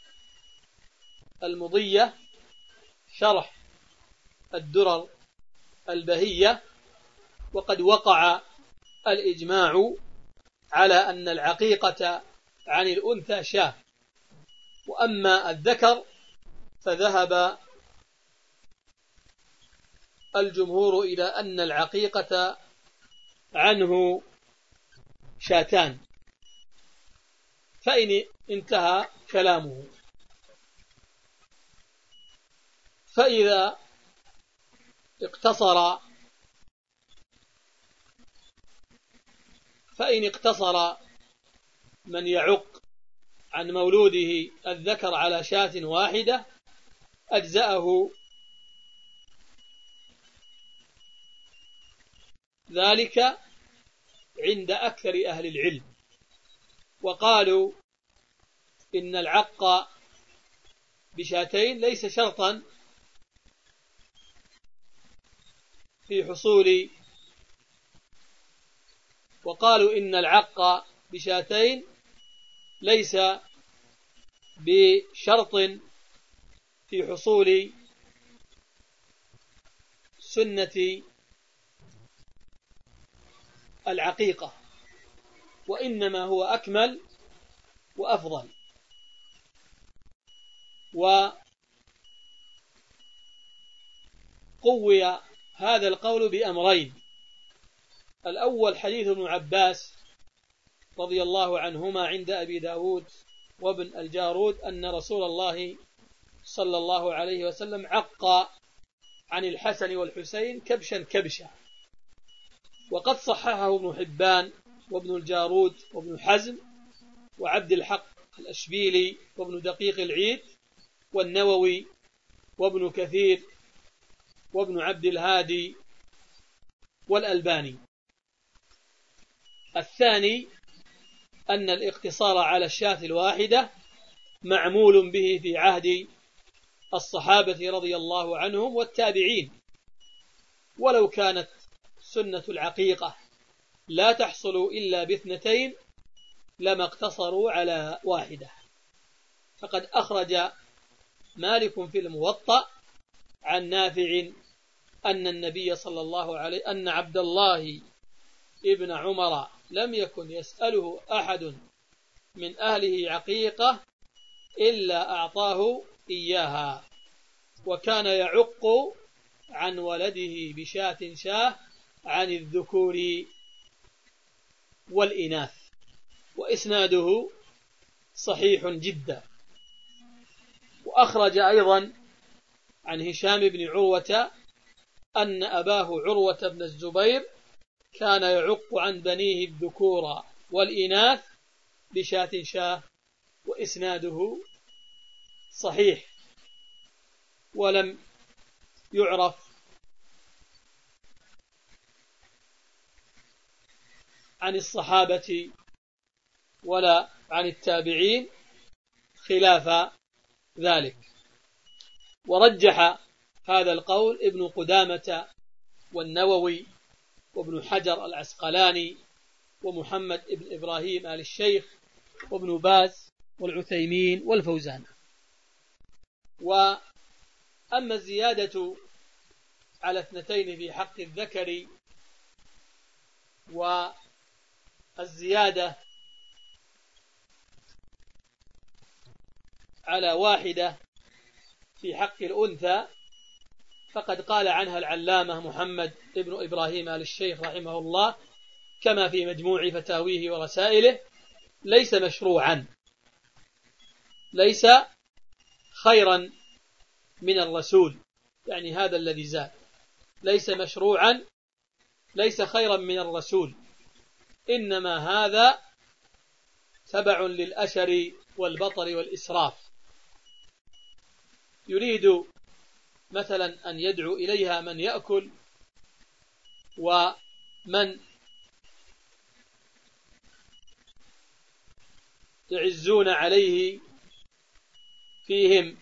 B: المضية شرح الدرر البهية: وقد وقع الإجماع على أن العقيقة عن الأنثى شاه، وأما الذكر فذهب الجمهور إلى أن العقيقة عنه 2. فإن انتهى كلامه. فإذا اقتصر من يعق عن مولوده الذكر على 1 أجزأه ذلك عند أكثر أهل العلم. وقالوا إن العق ب2 ليس شرطا في حصول، وقالوا إن العق ب2 ليس بشرط في حصول سنة العقيقة، وإنما هو أكمل وأفضل. قوي هذا القول بأمرين. الأول حديث ابن عباس رضي الله عنهما عند أبي داود وابن الجارود أن رسول الله صلى الله عليه وسلم عق عن الحسن والحسين كبشا كبشا، وقد صححه ابن حبان وابن الجارود وابن حزم وعبد الحق الأشبيلي وابن دقيق العيد والنووي وابن كثير وابن عبد الهادي والألباني. الثاني أن الاقتصار على الشاة الواحدة معمول به في عهد الصحابة رضي الله عنهم والتابعين، ولو كانت سنة العقيقة لا تحصل إلا باثنتين لما اقتصروا على واحدة. فقد أخرج مالك في الموطأ عن نافع أن النبي صلى الله عليه أن عبد الله ابن عمر لم يكن يسأله أحد من أهله عقيقة إلا أعطاه إياها، وكان يعق عن ولده بشاة شاه عن الذكور والإناث. وإسناده صحيح جدا. وأخرج أيضا عن هشام بن عروة أن أباه عروة بن الزبير كان يعق عن بنيه الذكور والإناث بشاة شاه، وإسناده صحيح. ولم يعرف عن الصحابة ولا عن التابعين خلاف ذلك. ورجح هذا القول ابن قدامة والنووي وابن حجر العسقلاني ومحمد ابن إبراهيم آل الشيخ وابن باز والعثيمين والفوزان. وأما الزيادة على اثنتين في حق الذكر والزيادة على واحدة في حق الأنثى فقد قال عنها العلامة محمد ابن إبراهيم آل الشيخ رحمه الله كما في مجموع فتاويه ورسائله: ليس مشروعا، ليس خيرا من الرسول، يعني هذا الذي زاد ليس مشروعا، ليس خيرا من الرسول، إنما هذا تبع للأشر والبطر والإسراف. يريد مثلا أن يدعو إليها من يأكل ومن يعزون عليه فيهم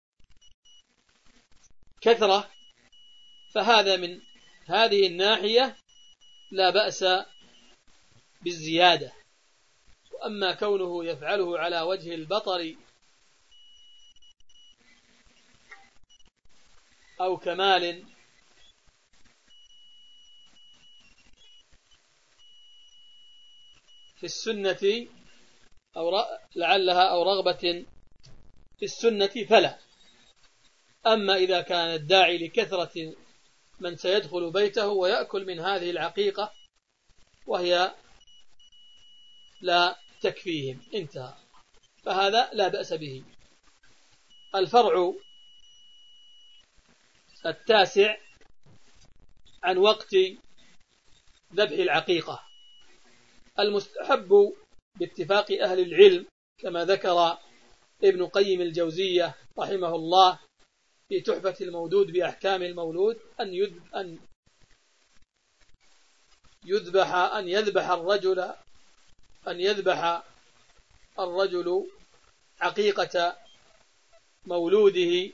B: كثرة، فهذا من هذه الناحية لا بأس بالزيادة. وأما كونه يفعله على وجه البطر أو كمال في السنة أو لعلها أو رغبة في السنة فلا. أما إذا كان الداعي لكثرة من سيدخل بيته ويأكل من هذه العقيقة وهي لا تكفيهم انتهى، فهذا لا بأس به. الفرع التاسع عن وقت ذبح العقيقة. المستحب باتفاق أهل العلم كما ذكر ابن قيم الجوزية رحمه الله في تحفة المودود بأحكام المولود أن يذبح الرجل عقيقة مولوده،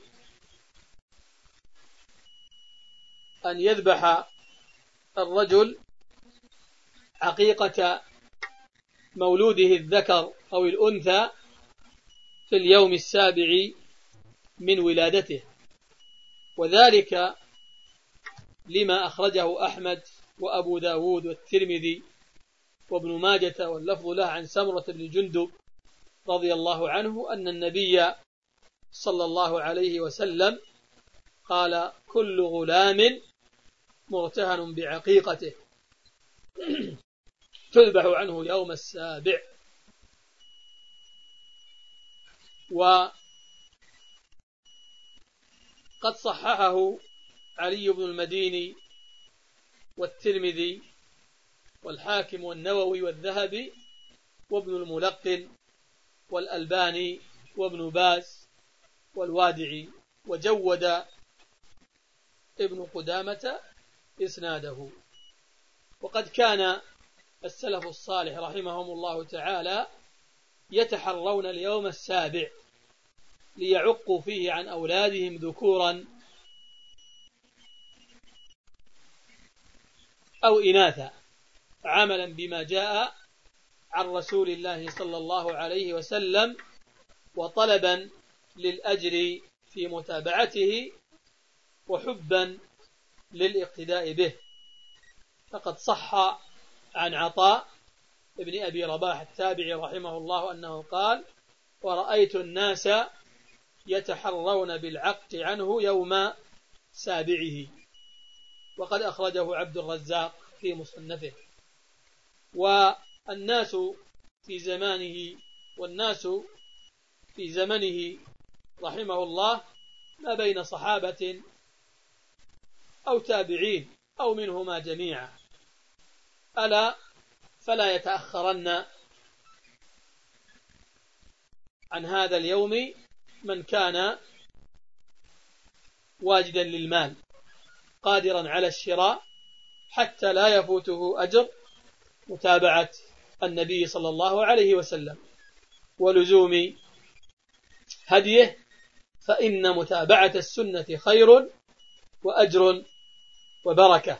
B: أن يذبح الرجل عقيقة مولوده الذكر أو الأنثى في اليوم السابع من ولادته، وذلك لما أخرجه أحمد وأبو داود والترمذي وابن ماجة واللفظ له عن سمرة بن جندب رضي الله عنه أن النبي صلى الله عليه وسلم قال كل غلام مرتهن بعقيقته تذبح عنه يوم السابع. وقد صححه علي بن المديني والترمذي والحاكم والنووي والذهبي وابن الملقن والألباني وابن باز والوادعي، وجود ابن قدامة إسناده. وقد كان السلف الصالح رحمهم الله تعالى يتحرون اليوم السابع ليعقوا فيه عن أولادهم ذكورا أو إناثا، عملا بما جاء عن رسول الله صلى الله عليه وسلم، وطلبا للأجر في متابعته وحبا للاقتداء به. فقد صح عن عطاء ابن أبي رباح التابعي رحمه الله أنه قال: ورأيت الناس يتحرون بالعقد عنه يوم سابعه. وقد أخرجه عبد الرزاق في مصنفه. والناس في زمنه رحمه الله ما بين صحابة أو تابعين أو منهما جميعا، ألا فلا يتأخرن عن هذا اليوم من كان واجدا للمال قادرا على الشراء حتى لا يفوته أجر متابعة النبي صلى الله عليه وسلم ولزوم هديه، فإن متابعة السنة خير وأجر وبركة.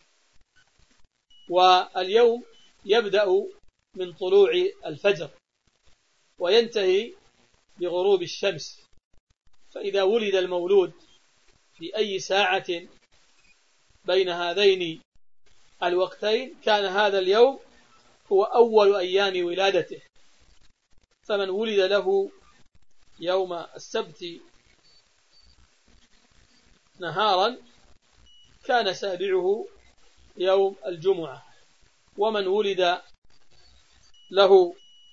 B: واليوم يبدأ من طلوع الفجر وينتهي بغروب الشمس، فإذا ولد المولود في أي ساعة بين هذين الوقتين كان هذا اليوم هو أول أيام ولادته. فمن ولد له يوم السبت نهارا كان سابعه يوم الجمعة، ومن ولد له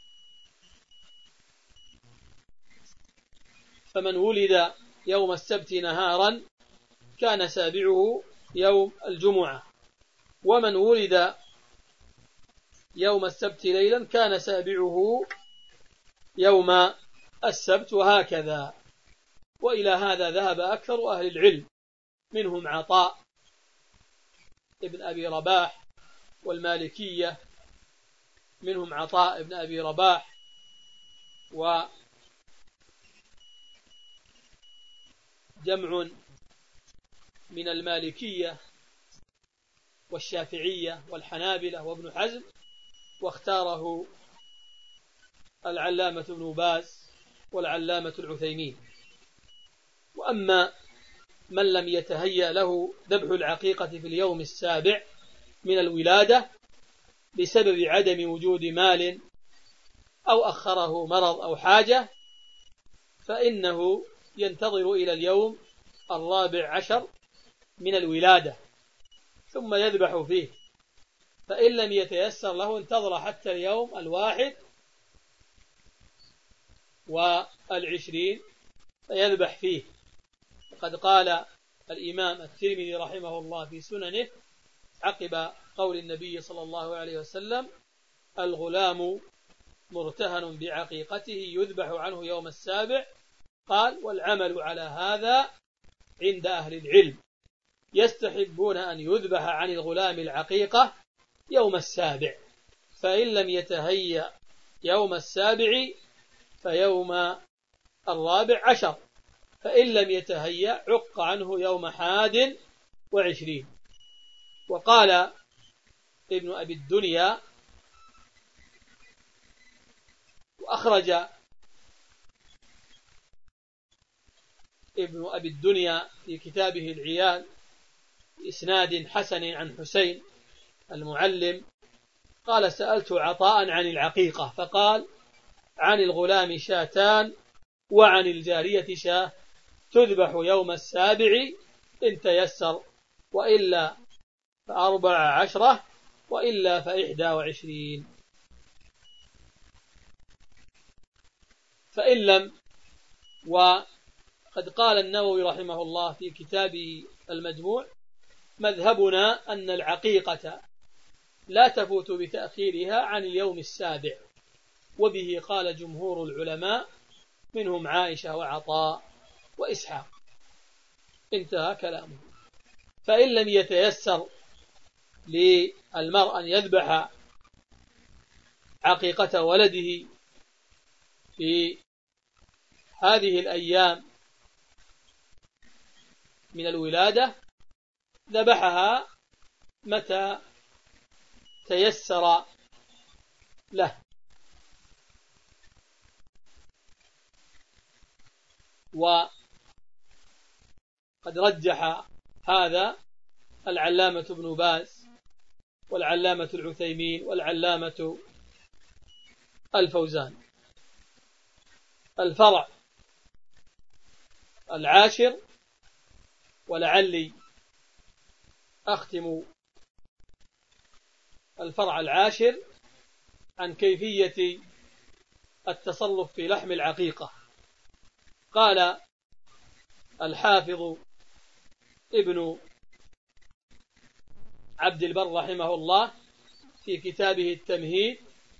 B: يوم السبت نهارا كان سابعه يوم الجمعة، ومن ولد يوم السبت ليلا كان سابعه يوم السبت، وهكذا. وإلى هذا ذهب أكثر أهل العلم، منهم عطاء ابن أبي رباح والمالكية، منهم عطاء ابن أبي رباح وجمع من المالكية والشافعية والحنابلة وابن حزم، واختاره العلامة ابن باز والعلامة العثيمين. وأما من لم يتهيأ له ذبح العقيقة في اليوم السابع من الولادة بسبب عدم وجود مال أو أخره مرض أو حاجة، فإنه ينتظر إلى اليوم 14 من الولادة ثم يذبح فيه، فإن لم يتيسر له انتظر حتى اليوم 21 فيذبح فيه. وقد قال الإمام الترمذي رحمه الله في سننه عقب قول النبي صلى الله عليه وسلم: الغلام مرتهن بعقيقته يذبح عنه يوم السابع، قال: والعمل على هذا عند أهل العلم، يستحبون أن يذبح عن الغلام العقيقة يوم السابع، فإن لم يتهيأ يوم السابع فيوم 14، فإن لم يتهيأ عق عنه يوم 21. وقال ابن أبي الدنيا، وأخرج ابن أبي الدنيا في كتابه العيال بإسناد حسن عن حسين المعلم قال: سألت عطاء عن العقيقة فقال: عن الغلام شاتان وعن الجارية شاه تذبح يوم السابع إن تيسر، وإلا ف14 وإلا ف21. فإن لم، وقد قال النووي رحمه الله في كتابه المجموع: مذهبنا أن العقيقة لا تفوت بتأخيرها عن اليوم السابع، وبه قال جمهور العلماء منهم عائشة وعطاء وإسحاق. انتهى كلامه. فإن لم يتيسر للمرء أن يذبح عقيقة ولده في هذه الأيام من الولادة، ذبحها متى تيسر له. وقد رجح هذا العلامة ابن باز والعلامة العثيمين والعلامة الفوزان. الفرع 10، ولعلي أختم الفرع 10 عن كيفية التصرف في لحم العقيقة. قال الحافظ ابن عبد البر رحمه الله في كتابه التمهيد: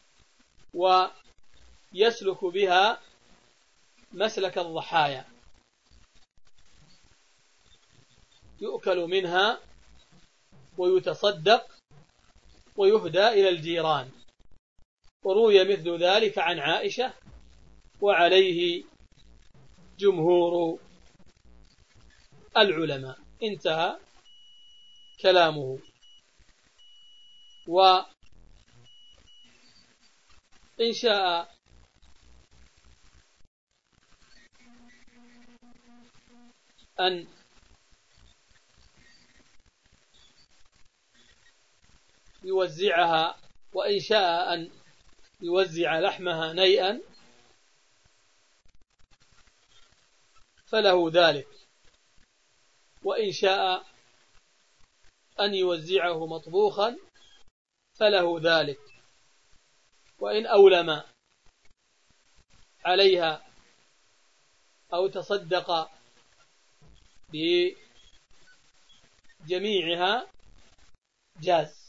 B: ويسلك بها مسلك الضحايا، يؤكل منها ويتصدق ويهدى إلى الجيران. وروي مثل ذلك عن عائشة، وعليه جمهور العلماء. انتهى كلامه. وإن شاء أن يوزعها، وإن شاء أن يوزع لحمها نيئا فله ذلك، وإن شاء أن يوزعه مطبوخا فله ذلك، وإن أولم عليها أو تصدق بجميعها جاز.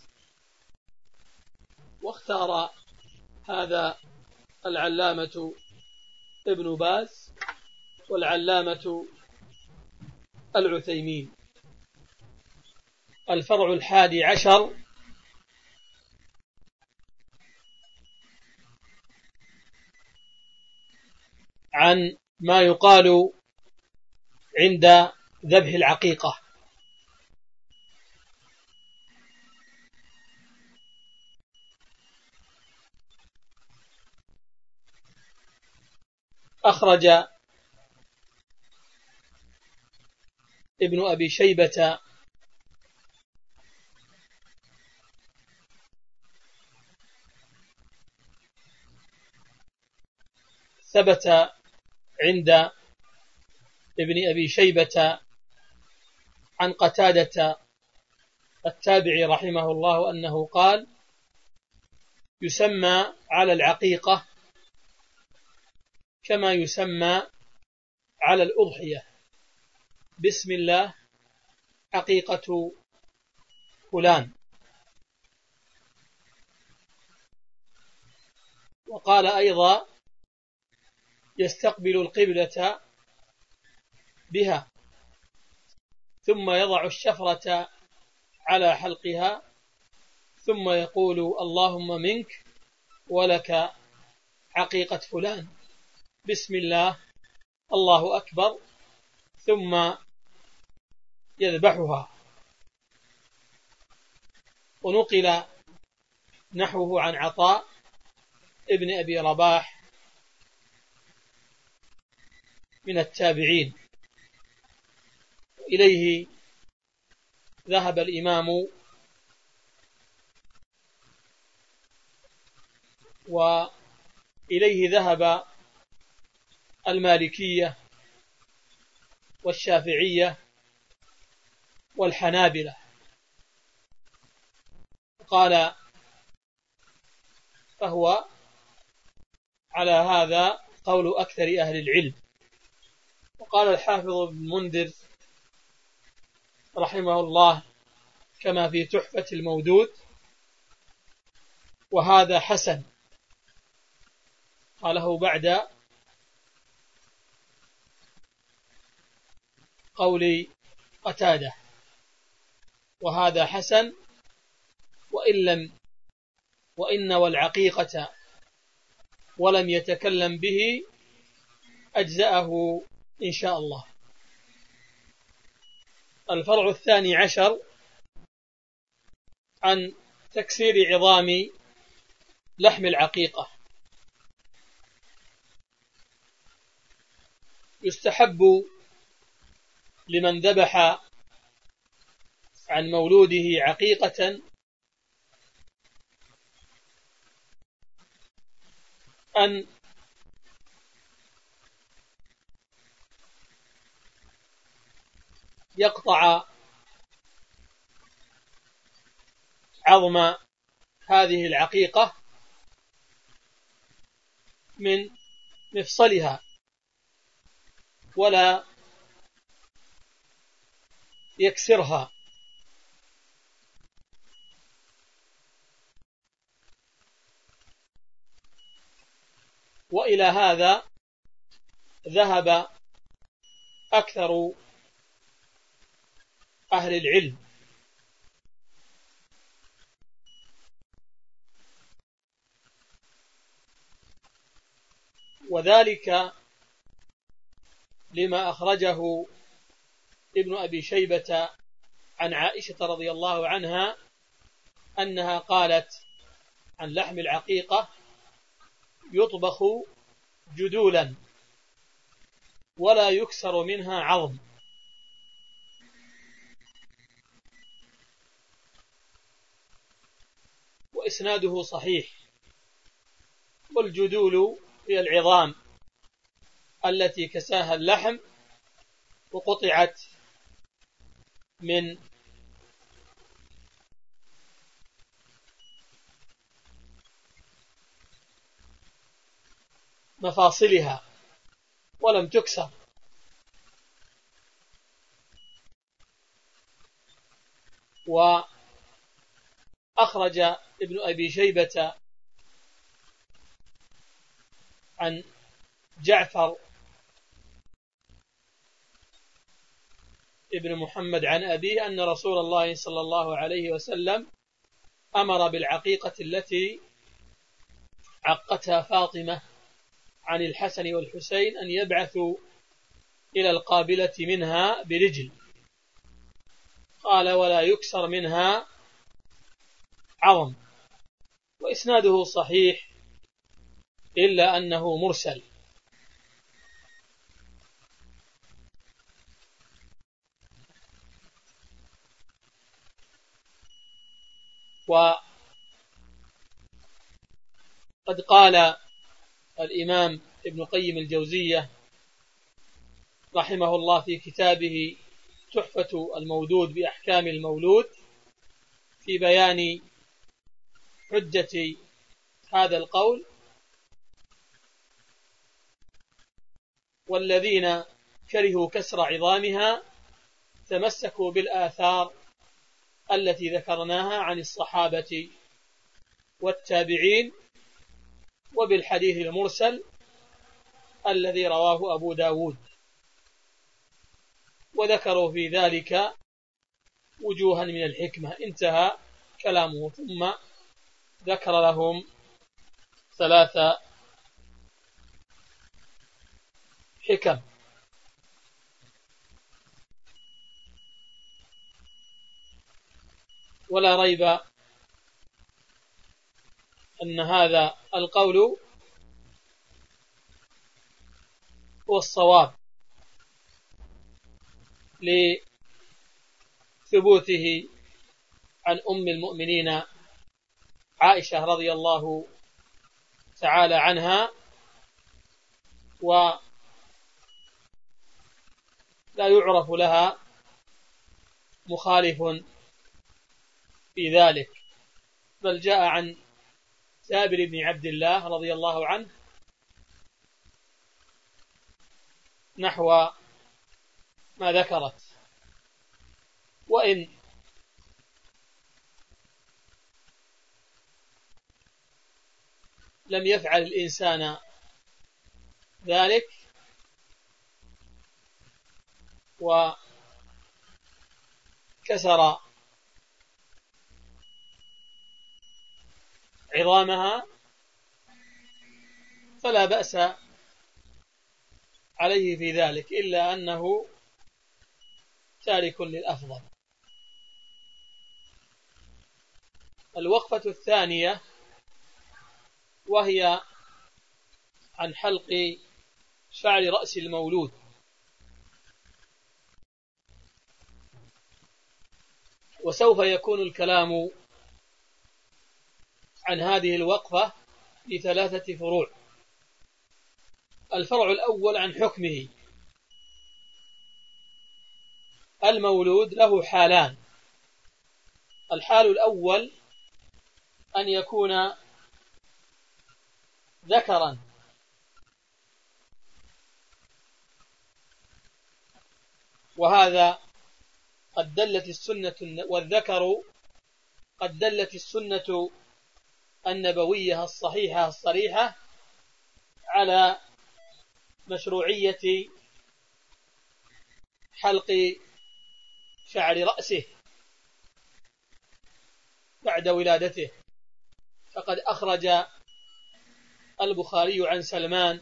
B: واختار هذا العلامة ابن باز والعلامة العثيمين. الفرع 11 عن ما يقال عند ذبح العقيقة. أخرج ابن أبي شيبة ثبت عند ابن أبي شيبة عن قتادة التابعي رحمه الله أنه قال: يسمى على العقيقة كما يسمى على الأضحية، بسم الله عقيقة فلان. وقال أيضا: يستقبل القبلة بها، ثم يضع الشفرة على حلقها، ثم يقول: اللهم منك ولك عقيقة فلان، بسم الله، الله أكبر، ثم يذبحها. ونقل نحوه عن عطاء ابن أبي رباح من التابعين. إليه ذهب الإمام وإليه ذهب المالكية والشافعية والحنابلة. قال فهو على هذا قول أكثر أهل العلم. وقال الحافظ ابن المنذر رحمه الله كما في تحفة المودود: وهذا حسن. قاله بعد قول قتادة: وهذا حسن وإن والعقيقة ولم يتكلم به أجزأه إن شاء الله. الفرع الثاني عشر عن تكسير عظام لحم العقيقة. يستحب لمن ذبح عن مولوده عقيقة أن يقطع عظم هذه العقيقة من مفصلها ولا يكسرها، وإلى هذا ذهب أكثر أهل العلم. وذلك لما أخرجه ابن أبي شيبة عن عائشة رضي الله عنها أنها قالت عن لحم العقيقة: يطبخ جدولا ولا يكسر منها عظم. وإسناده صحيح. والجدول هي العظام التي كساها اللحم وقطعت من مفاصلها ولم تكسر. وأخرج ابن أبي شيبة عن جعفر ابن محمد عن أبيه أن رسول الله صلى الله عليه وسلم أمر بالعقيقة التي عقتها فاطمة عن الحسن والحسين أن يبعثوا إلى القابلة منها برجل. قال: ولا يكسر منها عظم. وإسناده صحيح إلا أنه مرسل. وقد قال الإمام ابن قيم الجوزية رحمه الله في كتابه تحفة المودود بأحكام المولود في بيان حجة هذا القول: والذين كرهوا كسر عظامها تمسكوا بالآثار التي ذكرناها عن الصحابة والتابعين وبالحديث المرسل الذي رواه أبو داود، وذكروا في ذلك وجوها من الحكمة. انتهى كلامه، ثم ذكر لهم 3 حكم. ولا ريب أن هذا القول هو الصواب لثبوته عن أم المؤمنين عائشة رضي الله تعالى عنها، لا يعرف لها مخالف في ذلك، بل جاء عن جابر بن عبد الله رضي الله عنه نحو ما ذكرت، وإن لم يفعل الإنسان ذلك وكسر عظامها فلا بأس عليه في ذلك، إلا أنه تارك للأفضل. الوقفة الثانية وهي عن حلق شعر رأس المولود. وسوف يكون الكلام عن هذه الوقفة في 3 فروع. الفرع الأول عن حكمه. المولود له حالان: الحال الأول أن يكون ذكرا، وهذا قد دلت السنة، والذكر قد دلت السنة النبوية الصحيحة الصريحة على مشروعية حلق شعر رأسه بعد ولادته. فقد أخرج البخاري عن سلمان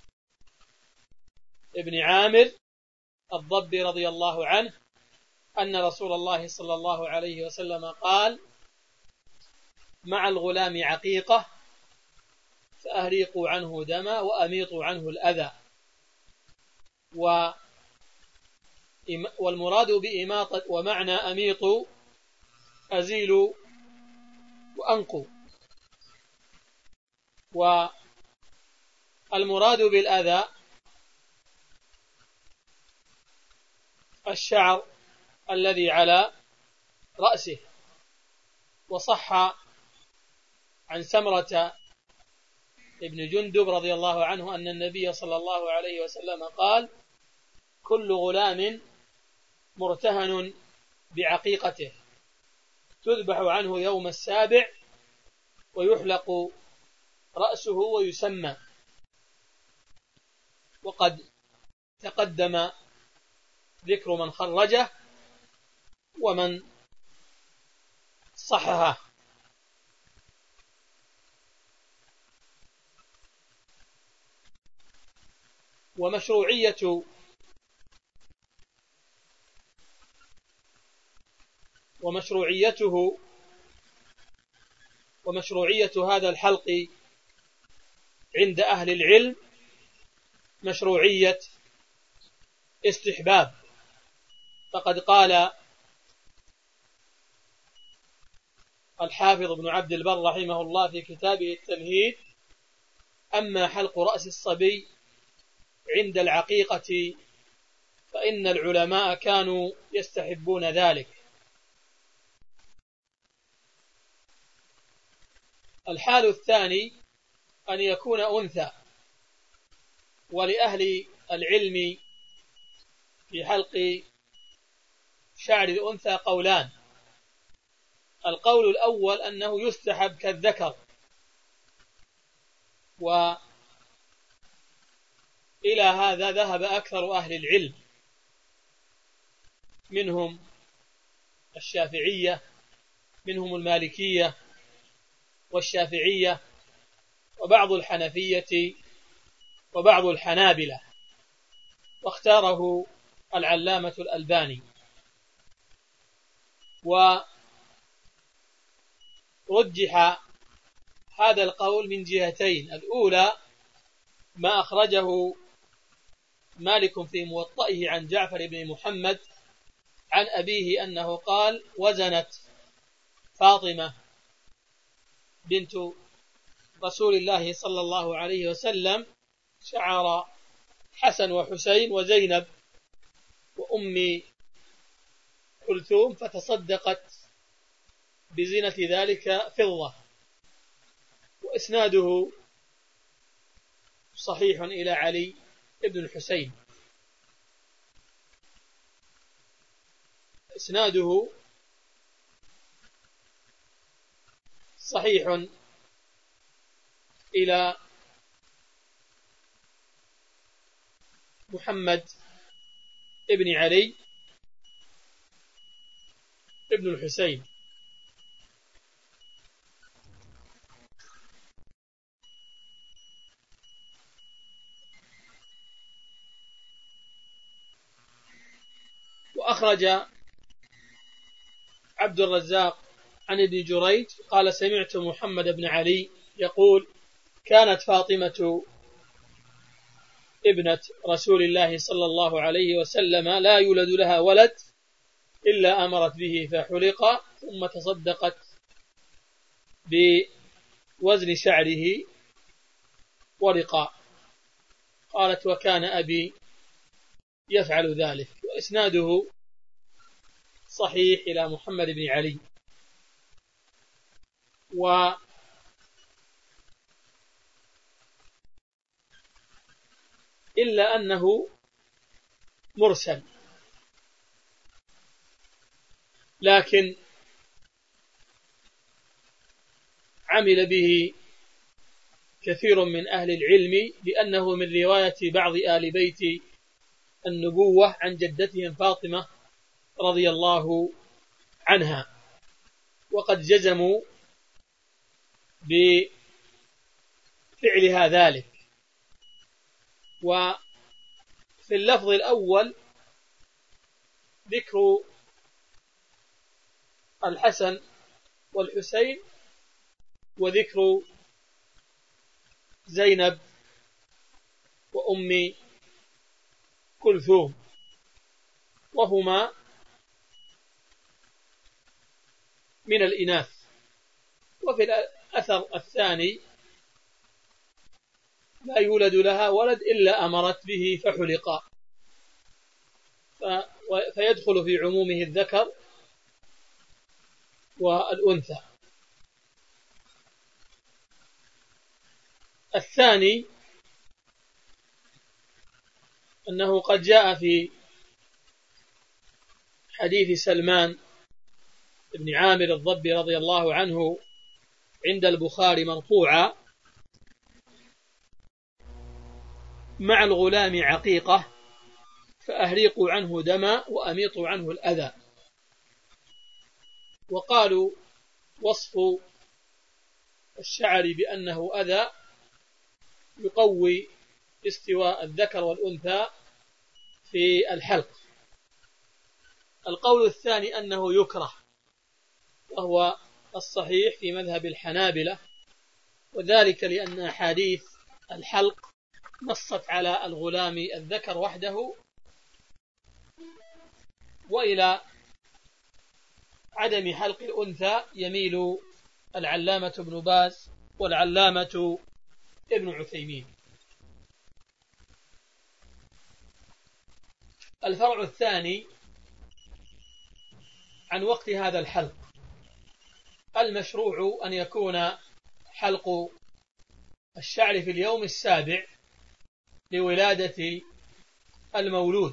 B: بن عامر الضبي رضي الله عنه أن رسول الله صلى الله عليه وسلم قال: مع الغلام عقيقة فأهريقوا عنه دما وأميطوا عنه الأذى. والمراد بإماطة، ومعنى أميطوا أزيلوا وأنقوا، والمراد بالأذى الشعر الذي على رأسه. وصح عن سمرة ابن جندب رضي الله عنه أن النبي صلى الله عليه وسلم قال: كل غلام مرتهن بعقيقته تذبح عنه يوم 7 ويحلق رأسه ويسمى. وقد تقدم ذكر من خرجه ومن صححه. ومشروعية هذا الحلق عند أهل العلم مشروعية استحباب. فقد قال الحافظ ابن عبد البر رحمه الله في كتابه التمهيد: أما حلق رأس الصبي عند العقيقة فإن العلماء كانوا يستحبون ذلك. الحال الثاني أن يكون أنثى. ولأهل العلم في حلق شعر الأنثى قولان: القول الأول أنه يستحب كالذكر، وإلى هذا ذهب أكثر أهل العلم، منهم الشافعية، منهم المالكية والشافعية، وبعض الحنفية وبعض الحنابلة، واختاره العلامة الألباني. ورجح هذا القول من جهتين: الأولى ما أخرجه مالك في موطئه عن جعفر بن محمد عن أبيه أنه قال: وزنت فاطمة بنت رسول الله صلى الله عليه وسلم شعر حسن وحسين وزينب وأم كلثوم فتصدقت بزينة ذلك فضة. وإسناده صحيح إلى علي ابن الحسين. إسناده صحيح إلى محمد ابن علي ابن الحسين. وأخرج عبد الرزاق عن ابن جريج قال سمعت محمد بن علي يقول كانت فاطمة ابنة رسول الله صلى الله عليه وسلم لا يولد لها ولد إلا أمرت به فحلق ثم تصدقت بوزن شعره ورقاء. قالت وكان أبي يفعل ذلك. وإسناده صحيح إلى محمد بن علي. إلا أنه مرسل، لكن عمل به كثير من أهل العلم لأنه من رواية بعض آل بيت النبوة عن جدتهم فاطمة رضي الله عنها، وقد جزموا بفعلها ذلك. وفي اللفظ الأول ذكر الحسن والحسين وذكر زينب وأم كلثوم، وهما من الإناث. وفي الأثر الثاني لا يولد لها ولد إلا أمرت به فحلق، فيدخل في عمومه الذكر والأنثى. الثاني أنه قد جاء في حديث سلمان بن عامر الضبي رضي الله عنه عند البخاري مرفوعا: مع الغلام عقيقة فأهريقوا عنه دما وأميطوا عنه الأذى. وقالوا وصف الشعر بأنه أذى يقوي استواء الذكر والأنثى في الحلق. القول الثاني أنه يكره، وهو الصحيح في مذهب الحنابلة، وذلك لأن أحاديث الحلق نصت على الغلام الذكر وحده، وإلى عدم حلق الأنثى يميل العلامة ابن باز والعلامة ابن عثيمين. الفرع الثاني عن وقت هذا الحلق: المشروع أن يكون حلق الشعر في اليوم السابع لولادة المولود،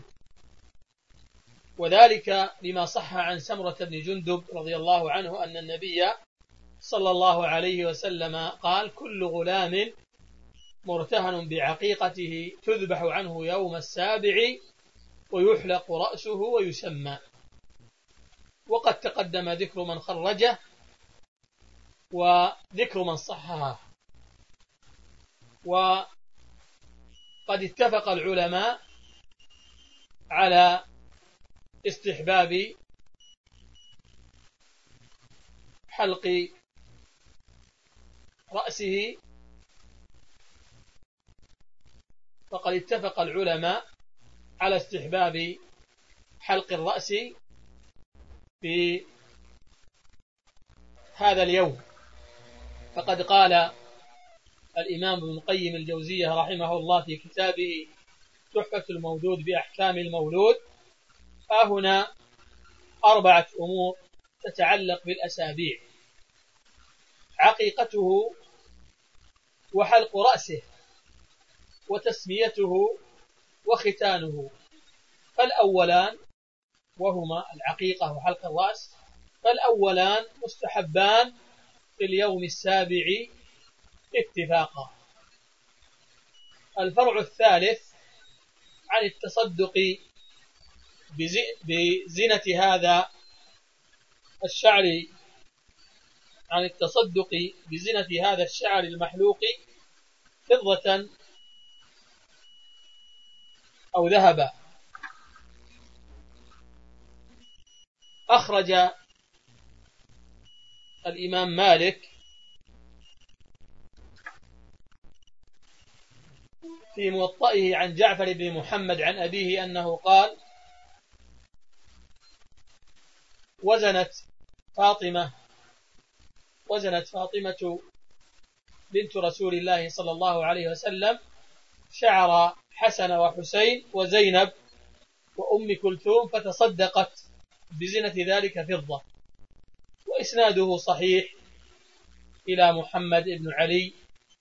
B: وذلك لما صح عن سمرة بن جندب رضي الله عنه أن النبي صلى الله عليه وسلم قال: كل غلام مرتهن بعقيقته تذبح عنه يوم السابع ويحلق رأسه ويسمى. وقد تقدم ذكر من خرجه وذكر من صححه. وقد اتفق العلماء على استحباب حلق رأسه، فقد اتفق العلماء على استحباب حلق الرأس في هذا اليوم. فقد قال الإمام ابن القيم الجوزية رحمه الله في كتابه تحفة المولود بأحكام المولود: هنا 4 أمور تتعلق بالأسابيع: عقيقته، وحلق رأسه، وتسميته، وختانه. فالأولان وهما العقيقة وحلق الرأس، فالأولان مستحبان في اليوم السابع اتفاقا. الفرع الثالث عن التصدق بزينة هذا الشعر، عن التصدق بزينة هذا الشعر المحلوق فضة أو ذهبا. أخرج الإمام مالك في موطئه عن جعفر بن محمد عن أبيه أنه قال: وزنت فاطمة بنت رسول الله صلى الله عليه وسلم شعر حسن وحسين وزينب وأم كلثوم فتصدقت بزينة ذلك فضة. وإسناده صحيح إلى محمد بن علي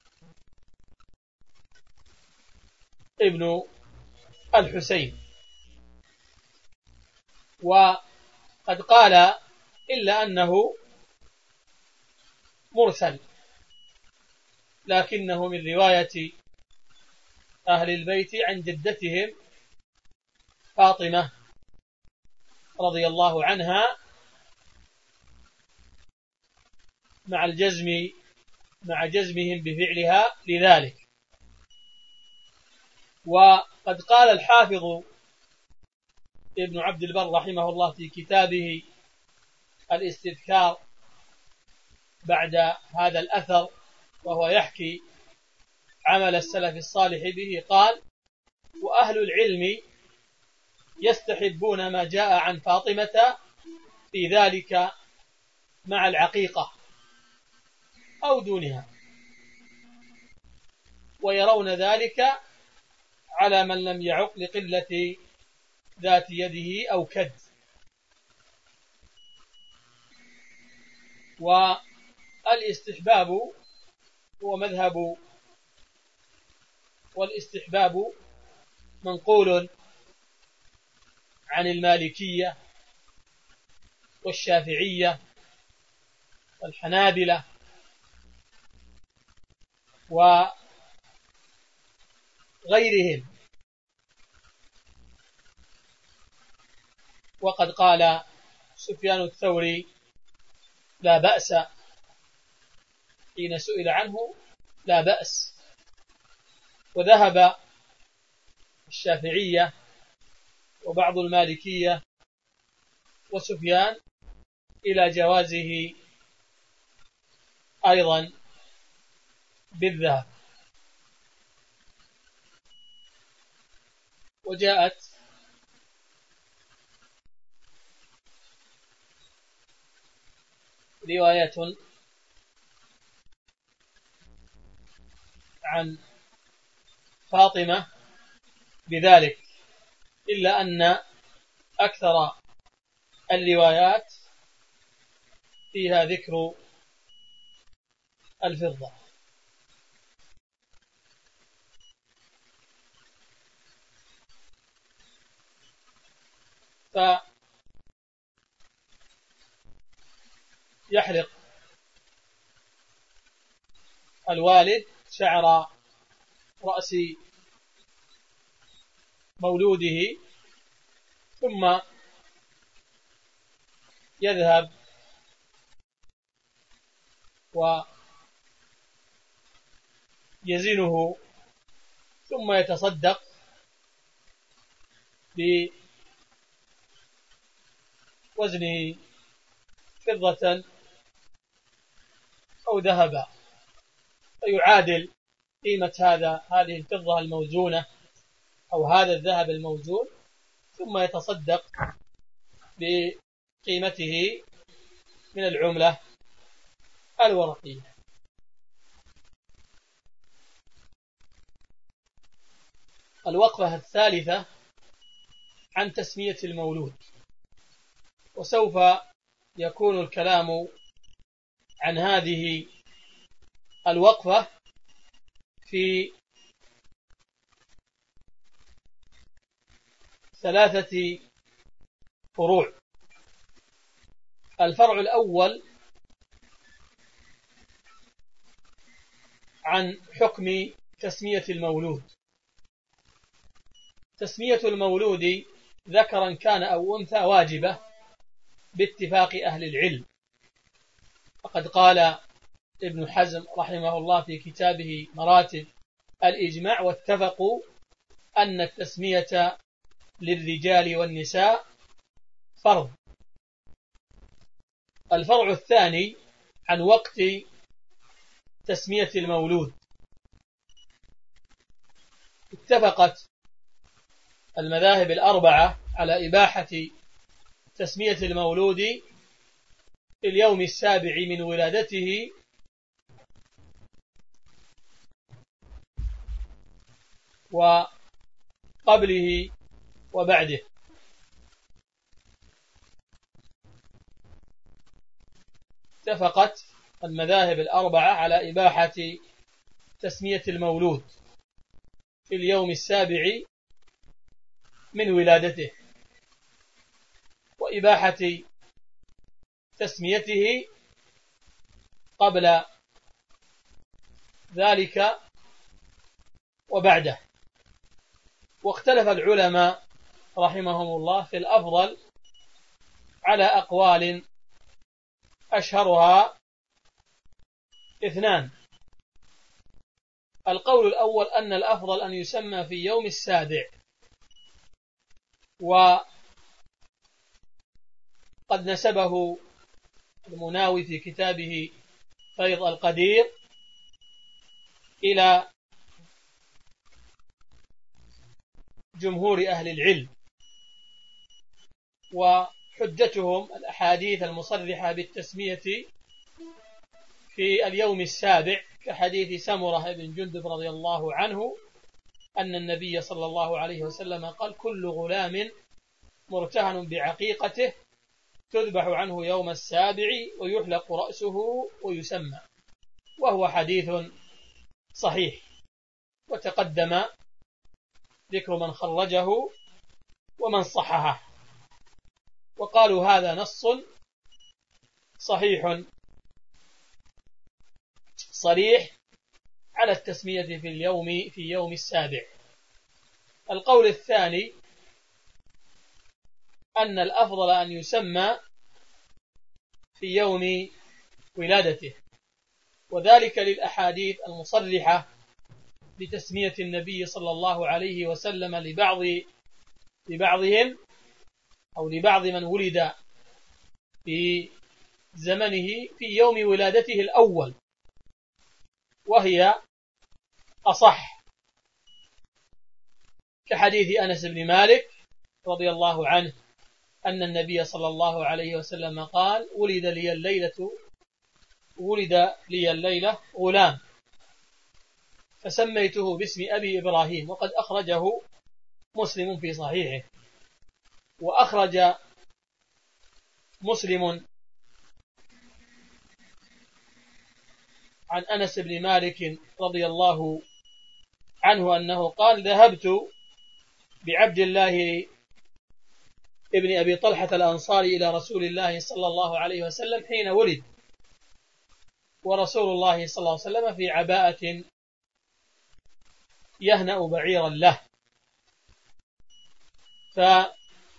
B: ابن الحسين. وقد قال إلا أنه مرسل، لكنه من رواية أهل البيت عن جدتهم فاطمة رضي الله عنها مع جزمهم بفعلها لذلك. وقد قال الحافظ ابن عبد البر رحمه الله في كتابه الاستذكار بعد هذا الأثر وهو يحكي عمل السلف الصالح به، قال: وأهل العلم يستحبون ما جاء عن فاطمة في ذلك مع العقيقة أو دونها، ويرون ذلك على من لم يعق لقلة ذات يده أو كد. والاستحباب هو مذهب، والاستحباب منقول عن المالكية والشافعية والحنابلة وغيرهم. وقد قال سفيان الثوري: لا بأس، حين سئل عنه لا بأس. وذهب الشافعية وبعض المالكية وسفيان إلى جوازه أيضا بالذهب. وجاءت رواية عن فاطمة بذلك، إلا أن أكثر الروايات فيها ذكر الفضة. فيحلق الوالد شعر رأس مولوده، ثم يذهب ويزنه، ثم يتصدق بوزنه فضة أو ذهبا، فيعادل قيمة هذه الفضة الموزونة أو هذا الذهب الموزون، ثم يتصدق بقيمته من العملة الورقية. الوقفة الثالثة عن تسمية المولود، وسوف يكون الكلام عن هذه الوقفة في 3 فروع. الفرع الأول عن حكم تسمية المولود. تسمية المولود ذكرا كان أو أنثى واجبة باتفاق أهل العلم، فقد قال ابن حزم رحمه الله في كتابه مراتب الإجماع: واتفقوا أن التسمية للرجال والنساء فرض. الفرع الثاني عن وقت تسمية المولود. اتفقت المذاهب الأربعة على إباحة تسمية المولود في اليوم السابع من ولادته وقبله وبعده. اتفقت المذاهب الأربعة على إباحة تسمية المولود في اليوم السابع من ولادته، وإباحة تسميته قبل ذلك وبعده. واختلف العلماء رحمهم الله في الأفضل على أقوال، أشهرها 2. القول الأول أن الأفضل أن يسمى في يوم السابع، وقد نسبه المناوي في كتابه فيض القدير إلى جمهور أهل العلم، وحجتهم الأحاديث المصرحة بالتسمية في اليوم السابع، كحديث سمرة بن جندب رضي الله عنه أن النبي صلى الله عليه وسلم قال: كل غلام مرتهن بعقيقته تذبح عنه يوم السابع ويحلق رأسه ويسمى، وهو حديث صحيح، وتقدم ذكر من خرجه ومن صححه، وقالوا هذا نص صحيح صريح على التسمية في يوم السابع. القول الثاني أن الأفضل أن يسمى في يوم ولادته، وذلك للأحاديث المصرحة بتسمية النبي صلى الله عليه وسلم لبعضهم أو لبعض من ولد في زمنه في يوم ولادته الأول، وهي أصح، كحديث أنس بن مالك رضي الله عنه أن النبي صلى الله عليه وسلم قال: ولد لي الليلة غلام فسميته باسم أبي إبراهيم. وقد أخرجه مسلم في صحيحه. وأخرج مسلم عن أنس بن مالك رضي الله عنه أنه قال: ذهبت بعبد الله ابن أبي طلحة الأنصاري إلى رسول الله صلى الله عليه وسلم حين ولد، ورسول الله صلى الله عليه وسلم في عباءة يهنأ بعيرا له، فقال: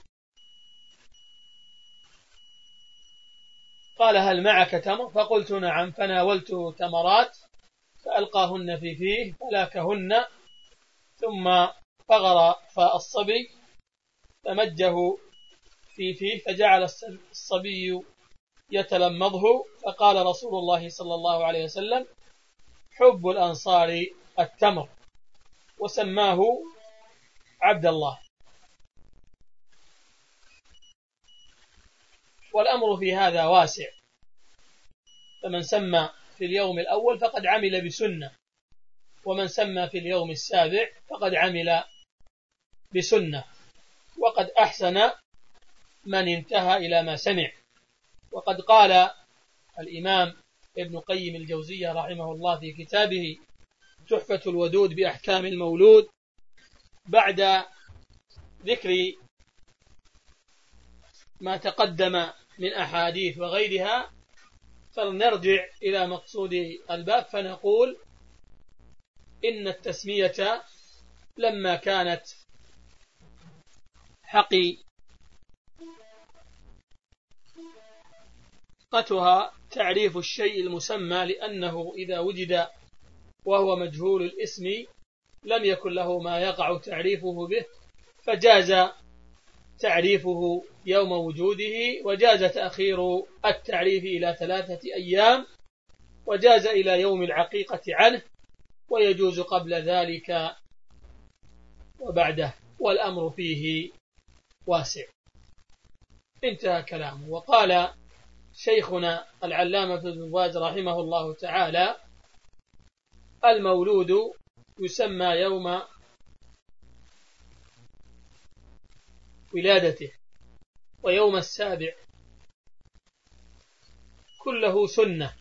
B: هل معك تمر؟ فقلت: نعم. فناولته تمرات فألقاهن في فيه فلاكهن، ثم فغر فالصبي فمجه في فيه، فجعل الصبي يتلمضه، فقال رسول الله صلى الله عليه وسلم: حب الأنصار التمر، وسماه عبد الله. والأمر في هذا واسع، فمن سمى في اليوم الأول فقد عمل بسنة، ومن سمى في اليوم السابع فقد عمل بسنة. وقد أحسن من انتهى إلى ما سمع. وقد قال الإمام ابن قيم الجوزية رحمه الله في كتابه تحفة الودود بأحكام المولود بعد ذكر ما تقدم من أحاديث وغيرها، فلنرجع إلى مقصود الباب فنقول إن التسمية لما كانت حقيقتها تعريف الشيء المسمى، لأنه إذا وجد وهو مجهول الاسم لم يكن له ما يقع تعريفه به، فجاز تعريفه يوم وجوده، وجاز تأخير التعريف إلى 3 أيام، وجاز إلى يوم العقيقة عنه، ويجوز قبل ذلك وبعده، والأمر فيه واسع. انتهى كلامه. وقال شيخنا العلامة ابن باز رحمه الله تعالى: المولود يسمى يوم ولادته ويوم السابع كله سنة،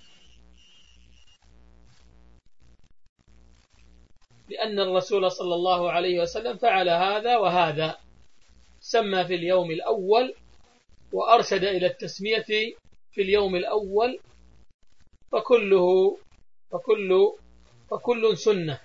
B: لأن الرسول صلى الله عليه وسلم فعل هذا وهذا، سمى في اليوم الأول وأرشد إلى التسمية في اليوم الأول، فكل سنة.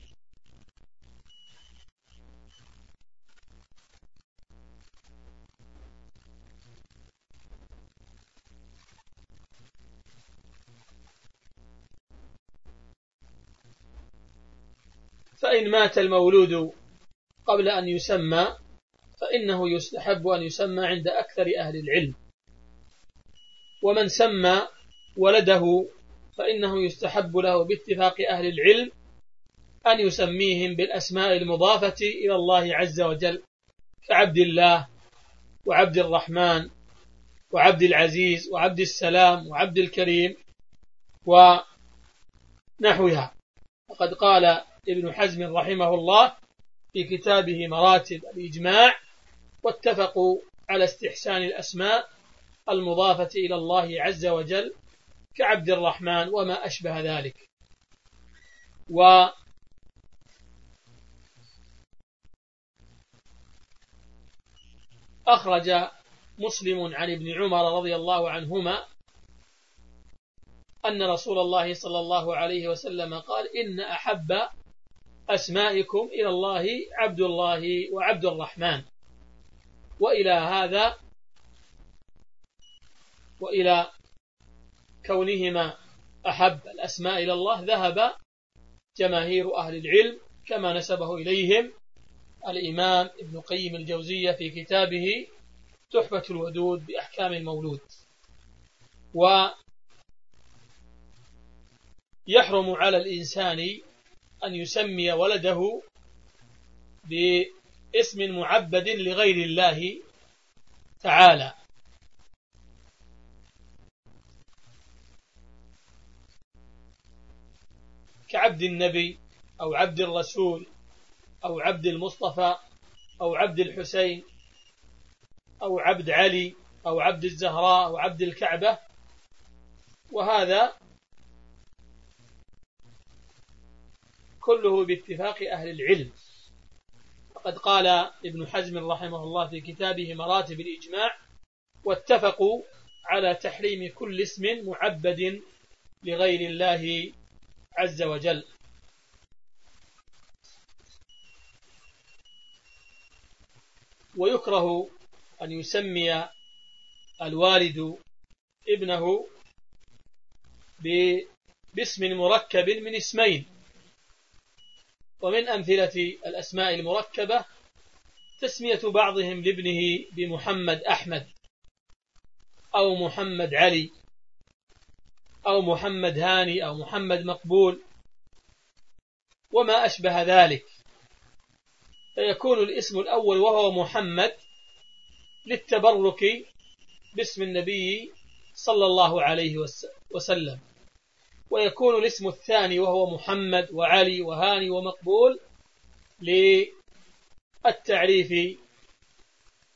B: فإن مات المولود قبل أن يسمى فإنه يستحب أن يسمى عند أكثر أهل العلم، ومن سمى ولده فإنه يستحب له باتفاق أهل العلم أن يسميهم بالأسماء المضافة إلى الله عز وجل، كعبد الله وعبد الرحمن وعبد العزيز وعبد السلام وعبد الكريم ونحوها. وقد قال ابن حزم رحمه الله في كتابه مراتب الإجماع: واتفقوا على استحسان الأسماء المضافة إلى الله عز وجل كعبد الرحمن وما أشبه ذلك. وأخرج مسلم عن ابن عمر رضي الله عنهما أن رسول الله صلى الله عليه وسلم قال: إن أحب أسمائكم إلى الله عبد الله وعبد الرحمن. وإلى كونهما أحب الأسماء إلى الله ذهب جماهير أهل العلم، كما نسبه إليهم الإمام ابن قيم الجوزية في كتابه تحفة الودود بأحكام المولود. ويحرم على الإنسان أن يسمي ولده باسم معبد لغير الله تعالى، كعبد النبي أو عبد الرسول أو عبد المصطفى أو عبد الحسين أو عبد علي أو عبد الزهراء أو عبد الكعبة. وهذا كله باتفاق أهل العلم. فقد قال ابن حزم رحمه الله في كتابه مراتب الإجماع: واتفقوا على تحريم كل اسم معبد لغير الله عز وجل. ويكره أن يسمي الوالد ابنه باسم مركب من اسمين. ومن أمثلة الأسماء المركبة تسمية بعضهم لابنه بمحمد أحمد أو محمد علي أو محمد هاني أو محمد مقبول وما أشبه ذلك، فيكون الاسم الأول وهو محمد للتبرك باسم النبي صلى الله عليه وسلم، ويكون الاسم الثاني وهو محمد وعلي وهاني ومقبول للتعريف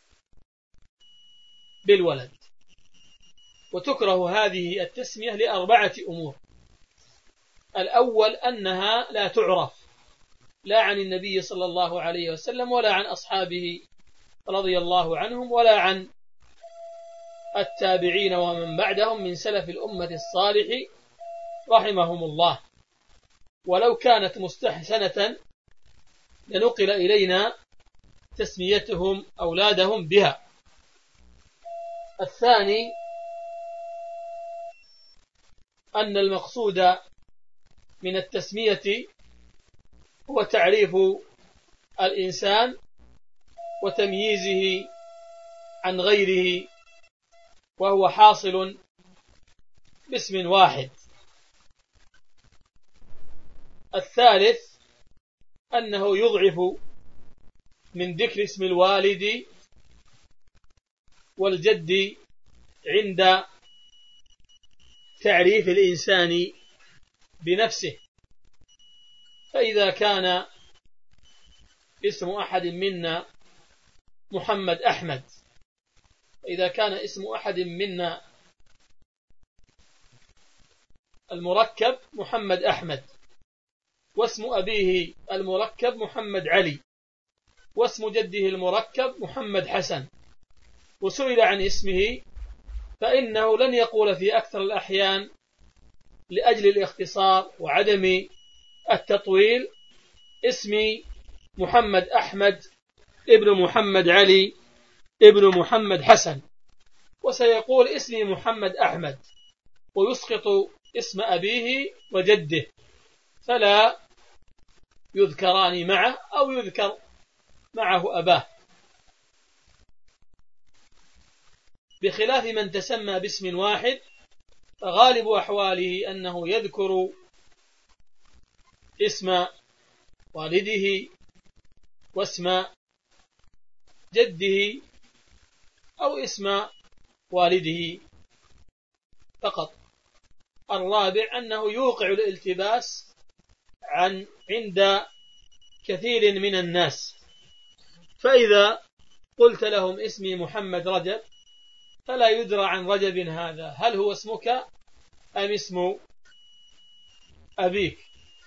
B: بالولد. وتكره هذه التسمية لأربعة أمور. الأول أنها لا تعرف لا عن النبي صلى الله عليه وسلم ولا عن أصحابه رضي الله عنهم ولا عن التابعين ومن بعدهم من سلف الأمة الصالح رحمهم الله، ولو كانت مستحسنة لنقل إلينا تسميتهم أولادهم بها. الثاني أن المقصود من التسمية هو تعريف الإنسان وتمييزه عن غيره، وهو حاصل باسم واحد. الثالث أنه يضعف من ذكر اسم الوالد والجد عند تعريف الإنسان بنفسه، فإذا كان اسم أحد منا محمد أحمد، فإذا كان اسم أحد منا المركب محمد أحمد، واسم أبيه المركب محمد علي، واسم جده المركب محمد حسن، وسئل عن اسمه فإنه لن يقول في أكثر الأحيان لأجل الاختصار وعدم التطويل اسمي محمد أحمد ابن محمد علي ابن محمد حسن، وسيقول اسمي محمد أحمد ويسقط اسم أبيه وجده، فلا يذكران معه أو يذكر معه أباه، بخلاف من تسمى باسم واحد فغالب أحواله أنه يذكر اسم والده واسم جده أو اسم والده فقط. الرابع أنه يوقع الالتباس عند كثير من الناس، فإذا قلت لهم اسمي محمد رجب فلا يدرى عن رجب هذا هل هو اسمك أم اسم أبيك.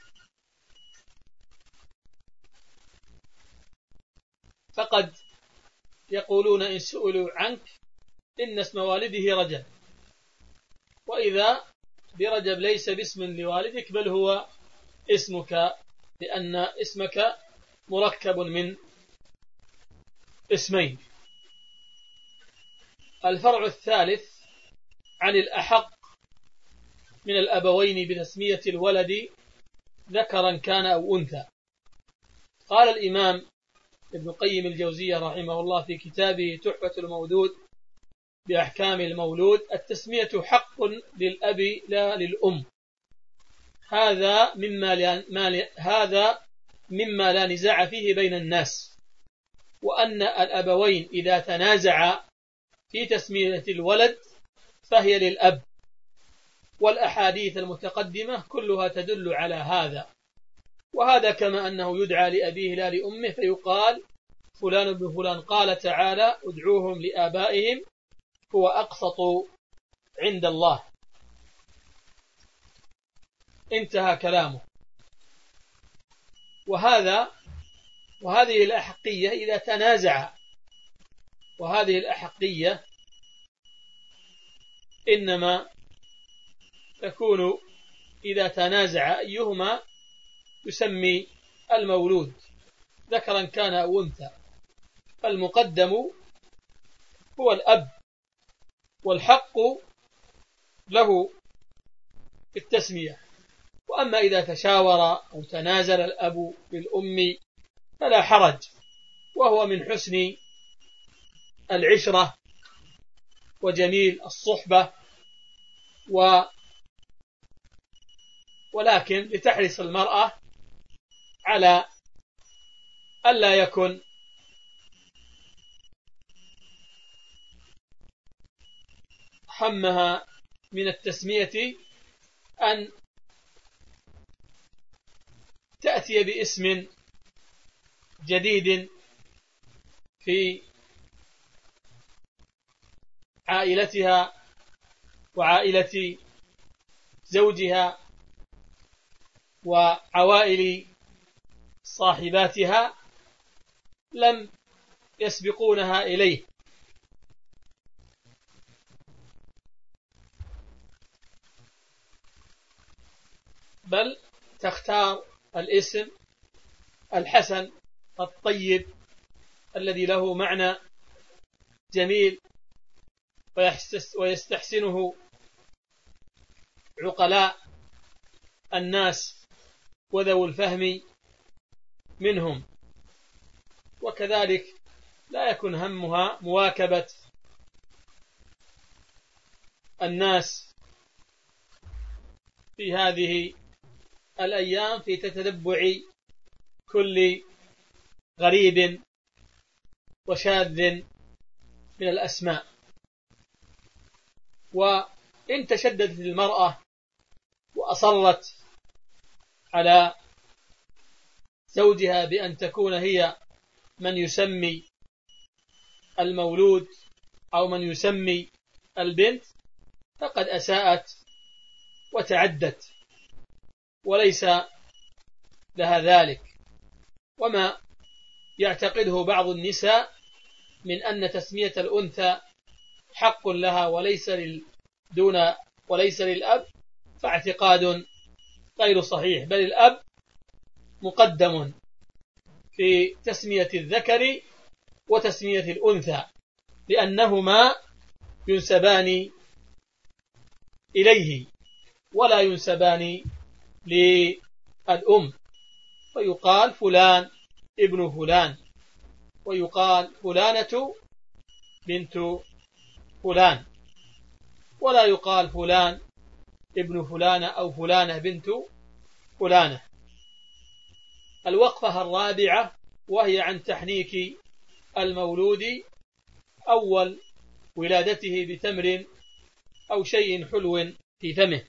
B: فقد يقولون إن سئلوا عنك إن اسم والده رجب، وإذا برجب ليس باسم لوالدك بل هو اسمك، لأن اسمك مركب من اسمين. الفرع الثالث عن الأحق من الأبوين بتسمية الولد ذكرا كان أو أنثى. قال الإمام ابن قيم الجوزية رحمه الله في كتابه تحفة المولود بأحكام المولود: التسمية حق للأب لا للأم، هذا مما لا نزاع فيه بين الناس، وأن الأبوين إذا تنازعا في تسمية الولد فهي للأب، والأحاديث المتقدمة كلها تدل على هذا. وهذا كما أنه يدعى لأبيه لا لأمه، فيقال فلان بن فلان قال تعالى ادعوهم لآبائهم هو أقسط عند الله، انتهى كلامه. وهذه الأحقية إذا تنازع، وهذه الأحقية إنما تكون إذا تنازع أيهما يسمي المولود ذكرا كان أو أنثى، فالمقدم هو الأب، والحق له في التسمية. وأما إذا تشاور أو تنازل الأب بالأم فلا حرج، وهو من حسن العشرة وجميل الصحبة، ولكن لتحرص المرأة على ألا يكن همها من التسمية أن تأتي باسم جديد في عائلتها وعائلة زوجها وعوائل صاحباتها لم يسبقونها إليه، بل تختار الاسم الحسن الطيب الذي له معنى جميل ويستحسنه عقلاء الناس وذو الفهم منهم، وكذلك لا يكون همها مواكبة الناس في هذه الأيام في تتبع كل غريب وشاذ من الأسماء. وإن تشددت المرأة وأصرت على زوجها بأن تكون هي من يسمي المولود أو من يسمي البنت فقد أساءت وتعدت وليس لها ذلك. وما يعتقده بعض النساء من أن تسمية الأنثى حق لها وليس للأب فاعتقاد غير صحيح، بل الأب مقدم في تسمية الذكر وتسمية الأنثى لأنهما ينسبان إليه ولا ينسبان للأم، فيقال فلان ابن فلان ويقال فلانة بنت فلان، ولا يقال فلان ابن فلانة أو فلانة بنت فلانة. الوقفة الرابعة وهي عن تحنيك المولود أول ولادته بتمر أو شيء حلو في فمه.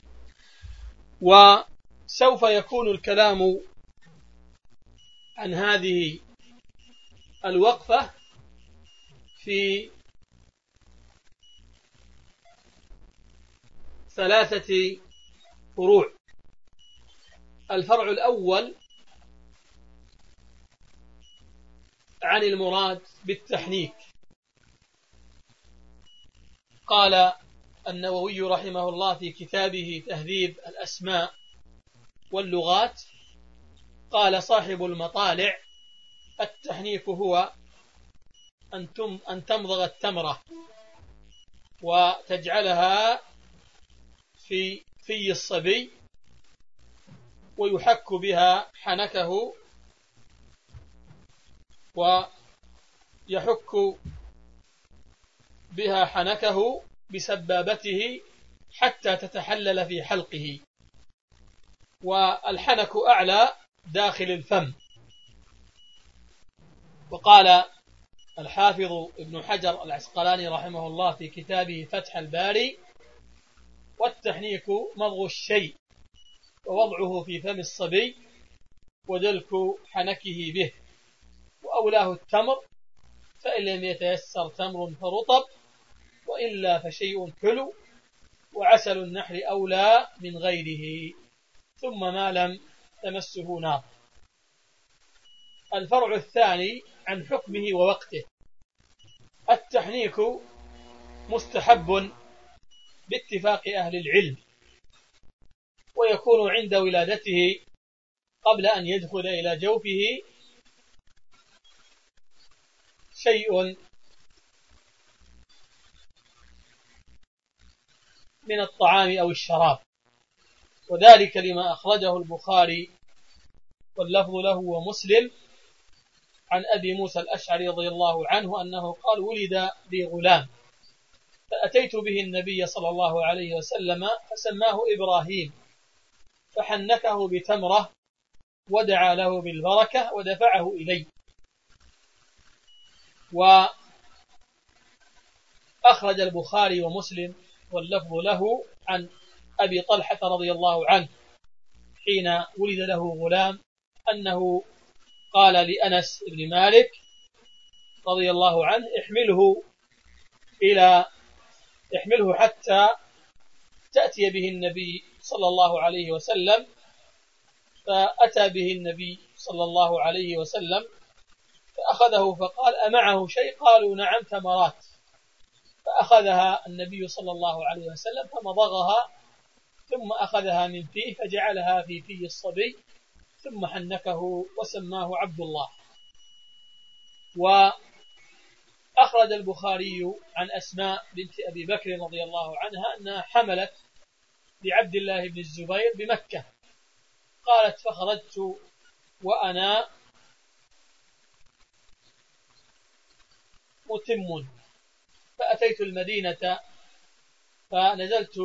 B: وسوف يكون الكلام عن هذه الوقفة في 3 فروع. الفرع الأول عن المراد بالتحنيك. قال النووي رحمه الله في كتابه تهذيب الأسماء واللغات، قال صاحب المطالع: التحنيك هو أن تمضغ التمرة وتجعلها في الصبي ويحك بها حنكه ويحك بها حنكه بسبابته حتى تتحلل في حلقه، والحنك أعلى داخل الفم. وقال الحافظ ابن حجر العسقلاني رحمه الله في كتابه فتح الباري: والتحنيك مضغ الشيء ووضعه في فم الصبي ودلك حنكه به، وأولاه التمر، فإن لم يتيسر تمر فرطب، وإلا فشيء حلو، وعسل النحل أولى من غيره، ثم ما لم تمسه نار. الفرع الثاني عن حكمه ووقته. التحنيك مستحب باتفاق أهل العلم، ويكون عند ولادته قبل أن يدخل إلى جوفه شيء من الطعام أو الشراب، وذلك لما أخرجه البخاري واللفظ له ومسلم عن أبي موسى الأشعري رضي الله عنه أنه قال: ولد لي غلام فأتيت به النبي صلى الله عليه وسلم فسماه إبراهيم، فحنكه بتمرة ودعا له بالبركة ودفعه إلي. وأخرج البخاري ومسلم واللفظ له عن أبي طلحة رضي الله عنه حين ولد له غلام أنه قال لأنس بن مالك رضي الله عنه: احمله إلى احمله حتى تأتي به النبي صلى الله عليه وسلم. فأتى به النبي صلى الله عليه وسلم فأخذه فقال: أمعه شيء؟ قالوا: نعم، تمرات. فأخذها النبي صلى الله عليه وسلم فمضغها، ثم أخذها من فيه فجعلها في في الصبي، ثم حنكه وسماه عبد الله. وأخرج البخاري عن أسماء بنت أبي بكر رضي الله عنها أنها حملت لعبد الله بن الزبير بمكة. قالت: فخرجت وأنا متم، فأتيت المدينة فنزلت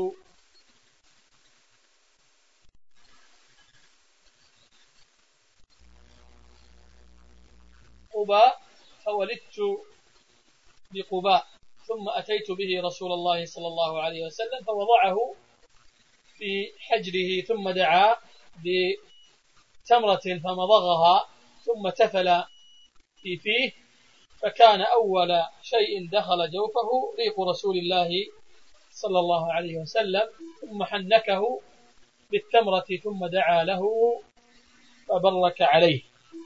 B: قباء فولدت بقباء، ثم أتيت به رسول الله صلى الله عليه وسلم فوضعه في حجره، ثم دعا بتمرة فمضغها، ثم تفل في فيه، فكان أول شيء دخل جوفه ريق رسول الله صلى الله عليه وسلم، ثم حنكه بالتمرة ثم دعا له فبرك عليه.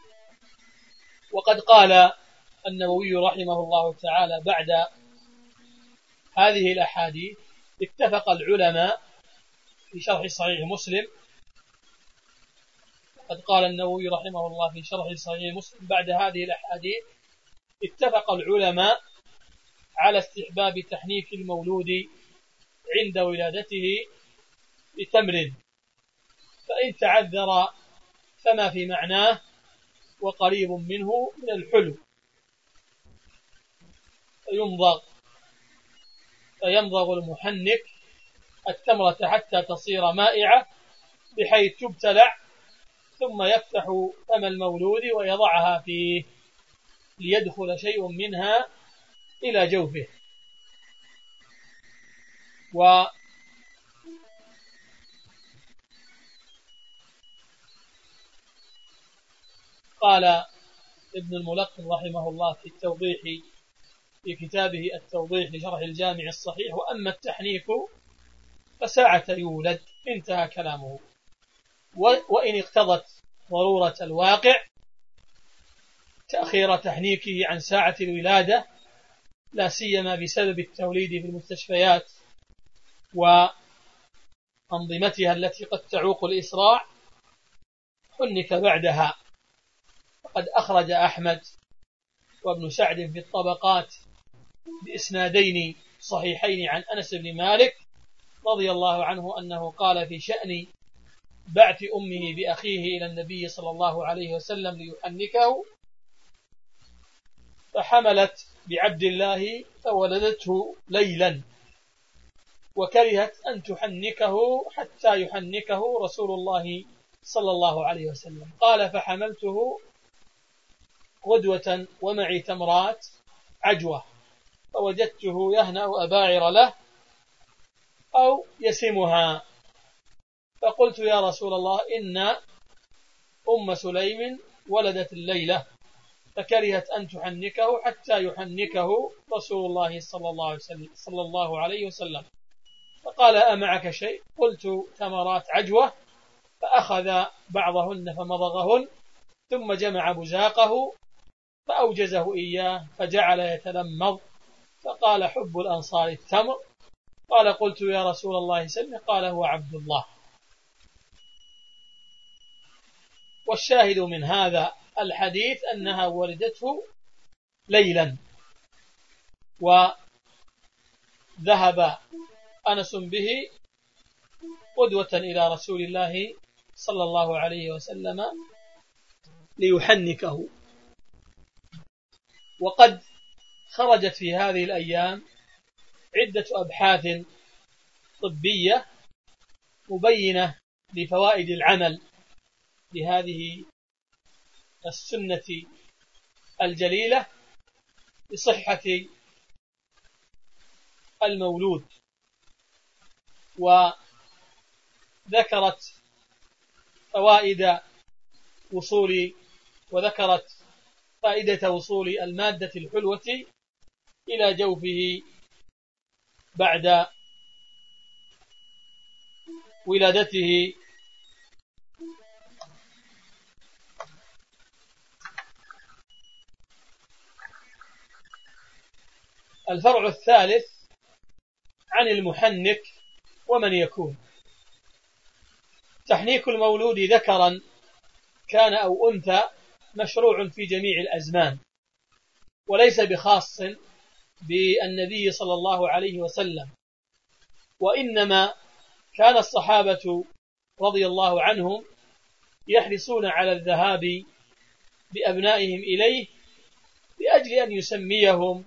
B: وقد قال النووي رحمه الله تعالى بعد هذه الأحاديث: اتفق العلماء في شرح صحيح مسلم. قد قال النووي رحمه الله في شرح صحيح مسلم بعد هذه الأحاديث: اتفق العلماء على استحباب تحنيك المولود عند ولادته بتمر، فإن تعذر فما في معناه وقريب منه من الحلو، فيمضغ المحنك التمرة حتى تصير مائعة بحيث تبتلع، ثم يفتح فم المولود ويضعها فيه ليدخل شيء منها إلى جوفه. وقال ابن الملقن رحمه الله في التوضيح في كتابه التوضيح لشرح الجامع الصحيح: وأما التحنيك فساعة يولد، انتهى كلامه. وإن اقتضت ضرورة الواقع تأخير تحنيكه عن ساعة الولادة، لا سيما بسبب التوليد في المستشفيات وأنظمتها التي قد تعوق الإسراع، حنك بعدها. وقد أخرج أحمد وابن سعد في الطبقات بإسنادين صحيحين عن أنس بن مالك رضي الله عنه أنه قال في شأن بعث أمه بأخيه إلى النبي صلى الله عليه وسلم ليحنكه: فحملت بعبد الله فولدته ليلا، وكرهت أن تحنكه حتى يحنكه رسول الله صلى الله عليه وسلم. قال: فحملته غدوة ومعي تمرات عجوة، فوجدته يهنأ أباعر له أو يسمها، فقلت: يا رسول الله، إن أم سليم ولدت الليلة، فكرهت أن تحنكه حتى يحنكه رسول الله صلى الله عليه وسلم. فقال: أمعك شيء؟ قلت: تمرات عجوة. فأخذ بعضهن فمضغهن، ثم جمع بزاقه فأوجزه إياه فجعل يتلمض، فقال: حب الأنصار التمر. قال: قلت: يا رسول الله سلم. قال: هو عبد الله. والشاهد من هذا الحديث أنها ولدته ليلا، وذهب أنس به قدوة إلى رسول الله صلى الله عليه وسلم ليحنكه. وقد خرجت في هذه الأيام عدة أبحاث طبية مبينة لفوائد العمل بهذه السنة الجليلة لصحة المولود، وذكرت فوائد وذكرت فائدة وصول المادة الحلوة إلى جوفه بعد ولادته الفرع الثالث عن المحنك ومن يكون. تحنيك المولود ذكرا كان أو أنثى مشروع في جميع الأزمان، وليس بخاص بالنبي صلى الله عليه وسلم، وإنما كان الصحابة رضي الله عنهم يحرصون على الذهاب بأبنائهم إليه لأجل أن يسميهم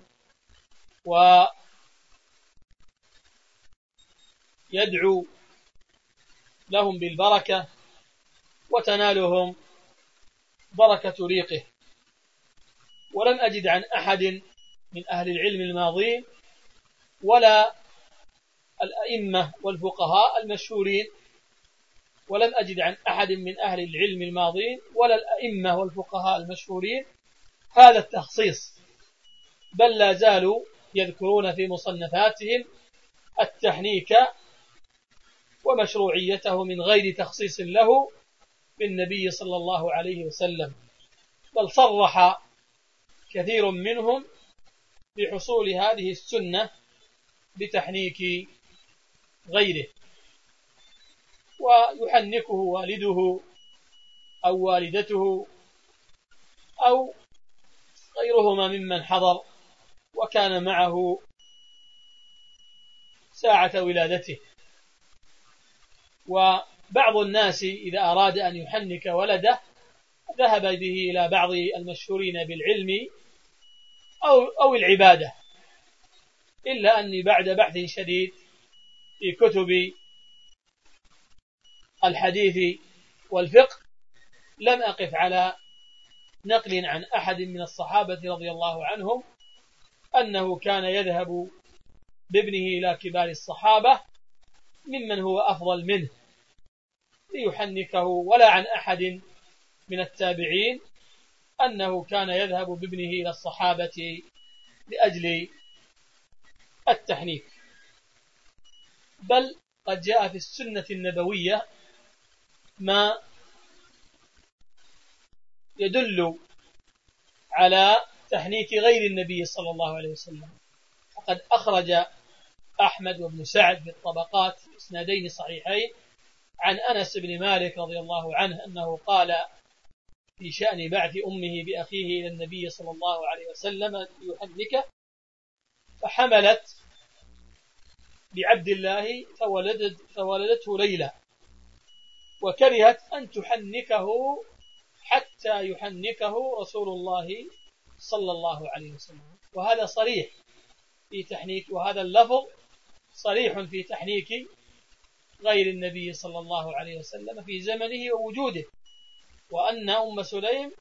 B: ويدعو لهم بالبركة وتنالهم بركة ريقه. ولم أجد عن أحد من أهل العلم الماضين ولا الأئمة والفقهاء المشهورين، ولم أجد عن أحد من أهل العلم الماضين ولا الأئمة والفقهاء المشهورين هذا التخصيص، بل لا زالوا يذكرون في مصنفاتهم التحنيك ومشروعيته من غير تخصيص له بالنبي صلى الله عليه وسلم، بل صرح كثير منهم بحصول هذه السنة بتحنيك غيره، ويحنكه والده أو والدته أو غيرهما ممن حضر وكان معه ساعة ولادته. وبعض الناس إذا أراد أن يحنك ولده ذهب به إلى بعض المشهورين بالعلم أو العبادة، إلا أني بعد بحث شديد في كتب الحديث والفقه لم أقف على نقل عن أحد من الصحابة رضي الله عنهم أنه كان يذهب بابنه إلى كبار الصحابة ممن هو أفضل منه ليحنكه، ولا عن أحد من التابعين أنه كان يذهب بابنه إلى الصحابة لأجل التحنيك، بل قد جاء في السنة النبوية ما يدل على تحنيك غير النبي صلى الله عليه وسلم. فقد أخرج أحمد وابن سعد بالطبقات إسنادين صحيحين عن أنس بن مالك رضي الله عنه أنه قال في شأن بعث أمه بأخيه إلى النبي صلى الله عليه وسلم ليحنكه، فحملت بعبد الله فولدته ليلى، وكرهت أن تحنكه حتى يحنكه رسول الله صلى الله عليه وسلم. وهذا صريح في تحنيك، وهذا اللفظ صريح في تحنيك غير النبي صلى الله عليه وسلم في زمنه ووجوده، وأن أم سليم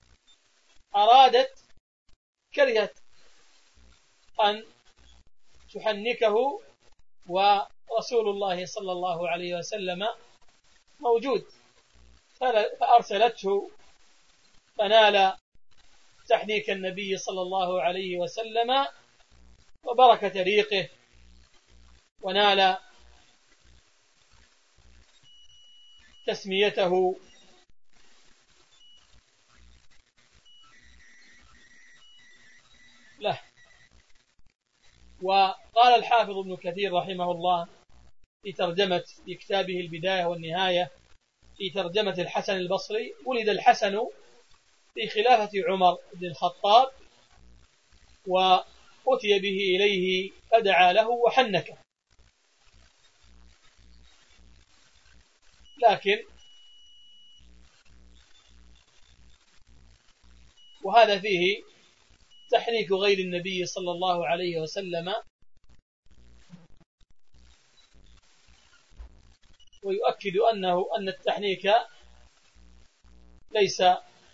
B: كرهت أن تحنكه ورسول الله صلى الله عليه وسلم موجود، فأرسلته فنال تحنيك النبي صلى الله عليه وسلم وبركة ريقه، ونال تسميته له. وقال الحافظ ابن كثير رحمه الله في كتابه البداية والنهاية في ترجمة الحسن البصري: ولد الحسن في خلافة عمر بن الخطاب، وأتي به إليه فدعا له وحنكه، لكن وهذا فيه تحنيك غير النبي صلى الله عليه وسلم، ويؤكد أن التحنيك ليس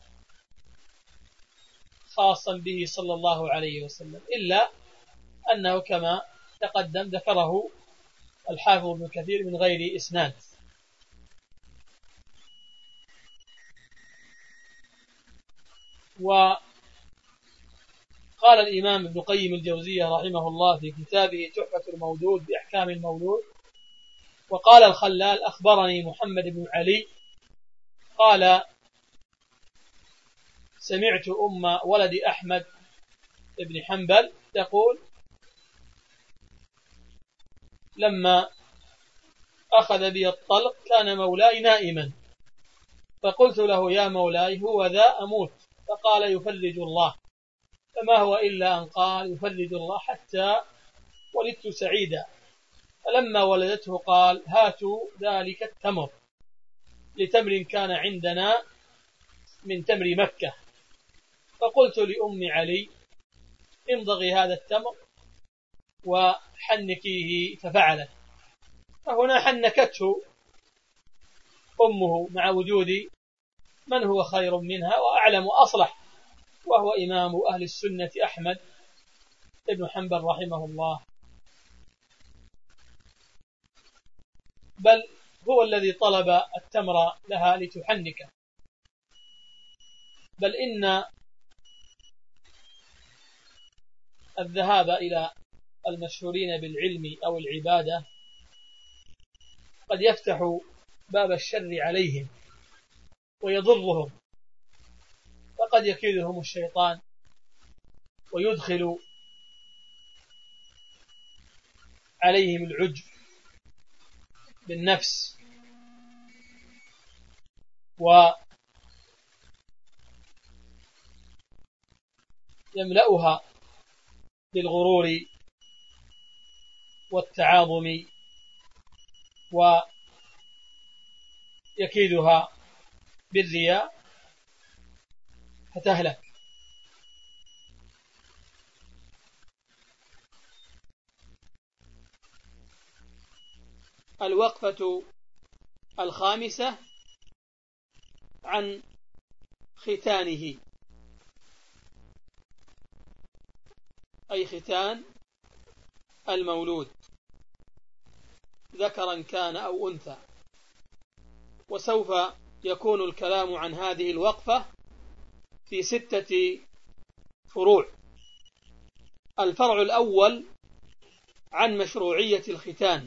B: خاصا به صلى الله عليه وسلم، إلا أنه كما تقدم ذكره الحافظ ابن كثير من غير إسناد. قال الإمام ابن قيم الجوزية رحمه الله في كتابه تحفة المولود بأحكام المولود، وقال الخلال أخبرني محمد بن علي قال سمعت أم ولد أحمد بن حنبل تقول لما أخذ بي الطلق كان مولاي نائما، فقلت له يا مولاي هو ذا أموت، فقال يفرج الله، فما هو إلا أن قال يفرج الله حتى ولدت سعيدا، فلما ولدته قال هاتوا ذلك التمر لتمر كان عندنا من تمر مكة، فقلت لأم علي امضغي هذا التمر وحنكيه، ففعلت، فهنا حنكته أمه مع وجود من هو خير منها وأعلم وأصلح، وهو إمام أهل السنة أحمد بن حنبل رحمه الله، بل هو الذي طلب التمر لها لتحنكه، بل إن الذهاب إلى المشهورين بالعلم أو العبادة قد يفتح باب الشر عليهم ويضرهم، فقد يكيدهم الشيطان ويدخل عليهم العجب بالنفس ويملأها بالغرور والتعاظم ويكيدها بالرياء فتهلك. الوقفة الخامسة عن ختانه، أي ختان المولود ذكرا كان أو أنثى. وسوف يكون الكلام عن هذه الوقفة في 6 فروع. الفرع الأول عن مشروعية الختان.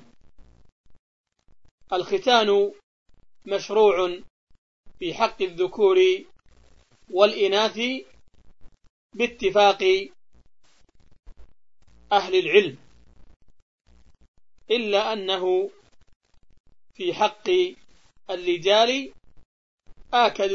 B: الختان مشروع في حق الذكور والإناث باتفاق أهل العلم، إلا أنه في حق الرجال آكد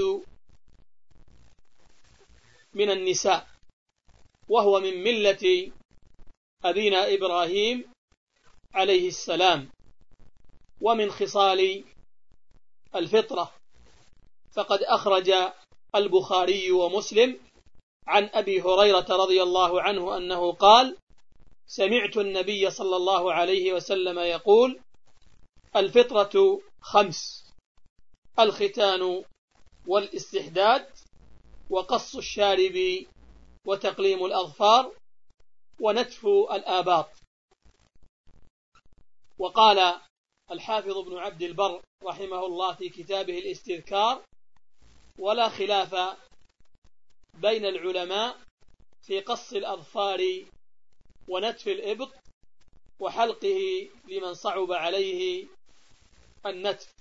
B: من النساء، وهو من ملة أبينا إبراهيم عليه السلام ومن خصال الفطرة. فقد أخرج البخاري ومسلم عن أبي هريرة رضي الله عنه أنه قال سمعت النبي صلى الله عليه وسلم يقول الفطرة 5: الختان والاستحداد وقص الشارب وتقليم الأظفار ونتف الآباط. وقال الحافظ ابن عبد البر رحمه الله في كتابه الاستذكار ولا خلاف بين العلماء في قص الأظفار ونتف الإبط وحلقه لمن صعب عليه النتف،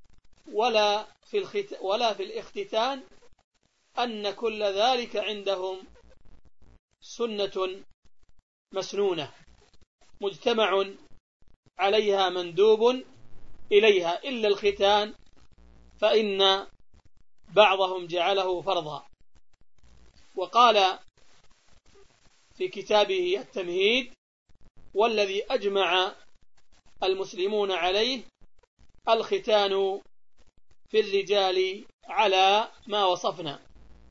B: ولا في الاختتان أن كل ذلك عندهم سنة مسنونة مجتمع عليها مندوب إليها، إلا الختان فإن بعضهم جعله فرضا. وقال في كتابه التمهيد والذي أجمع المسلمون عليه الختان في الرجال على ما وصفنا.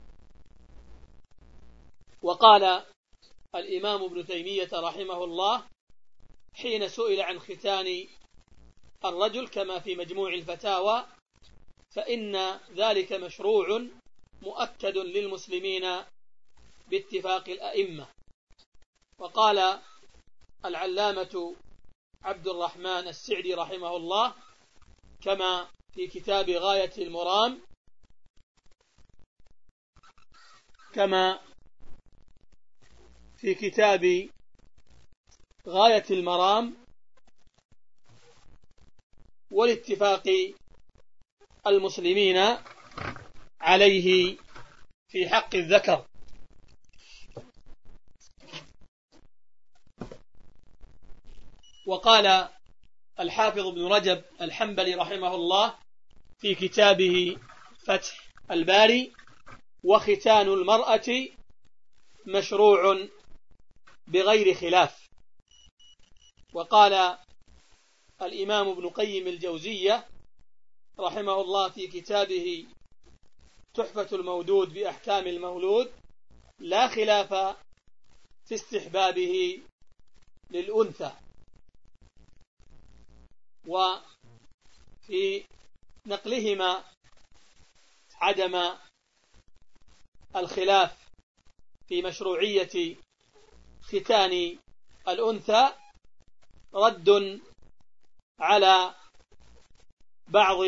B: وقال الإمام ابن تيمية رحمه الله حين سئل عن ختان الرجل كما في مجموع الفتاوى فإن ذلك مشروع مؤكد للمسلمين باتفاق الأئمة. وقال العلامة عبد الرحمن السعدي رحمه الله كما في كتاب غاية المرام كما في كتاب غاية المرام والاتفاق المسلمين عليه في حق الذكر. وقال الحافظ ابن رجب الحنبلي رحمه الله في كتابه فتح الباري: وختان المرأة مشروع بغير خلاف. وقال الإمام ابن قيم الجوزية رحمه الله في كتابه تحفة المودود بأحكام المولود: لا خلاف في استحبابه للأنثى. وفي نقلهما عدم الخلاف في مشروعية ختان الأنثى رد على بعض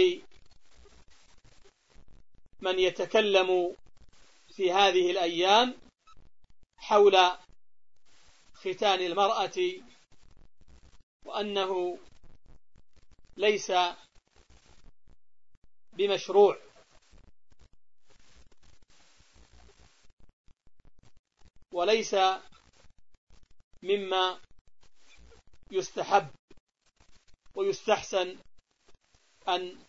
B: من يتكلم في هذه الأيام حول ختان المرأة، وأنه ليس بمشروع، وليس مما يستحب ويستحسن أن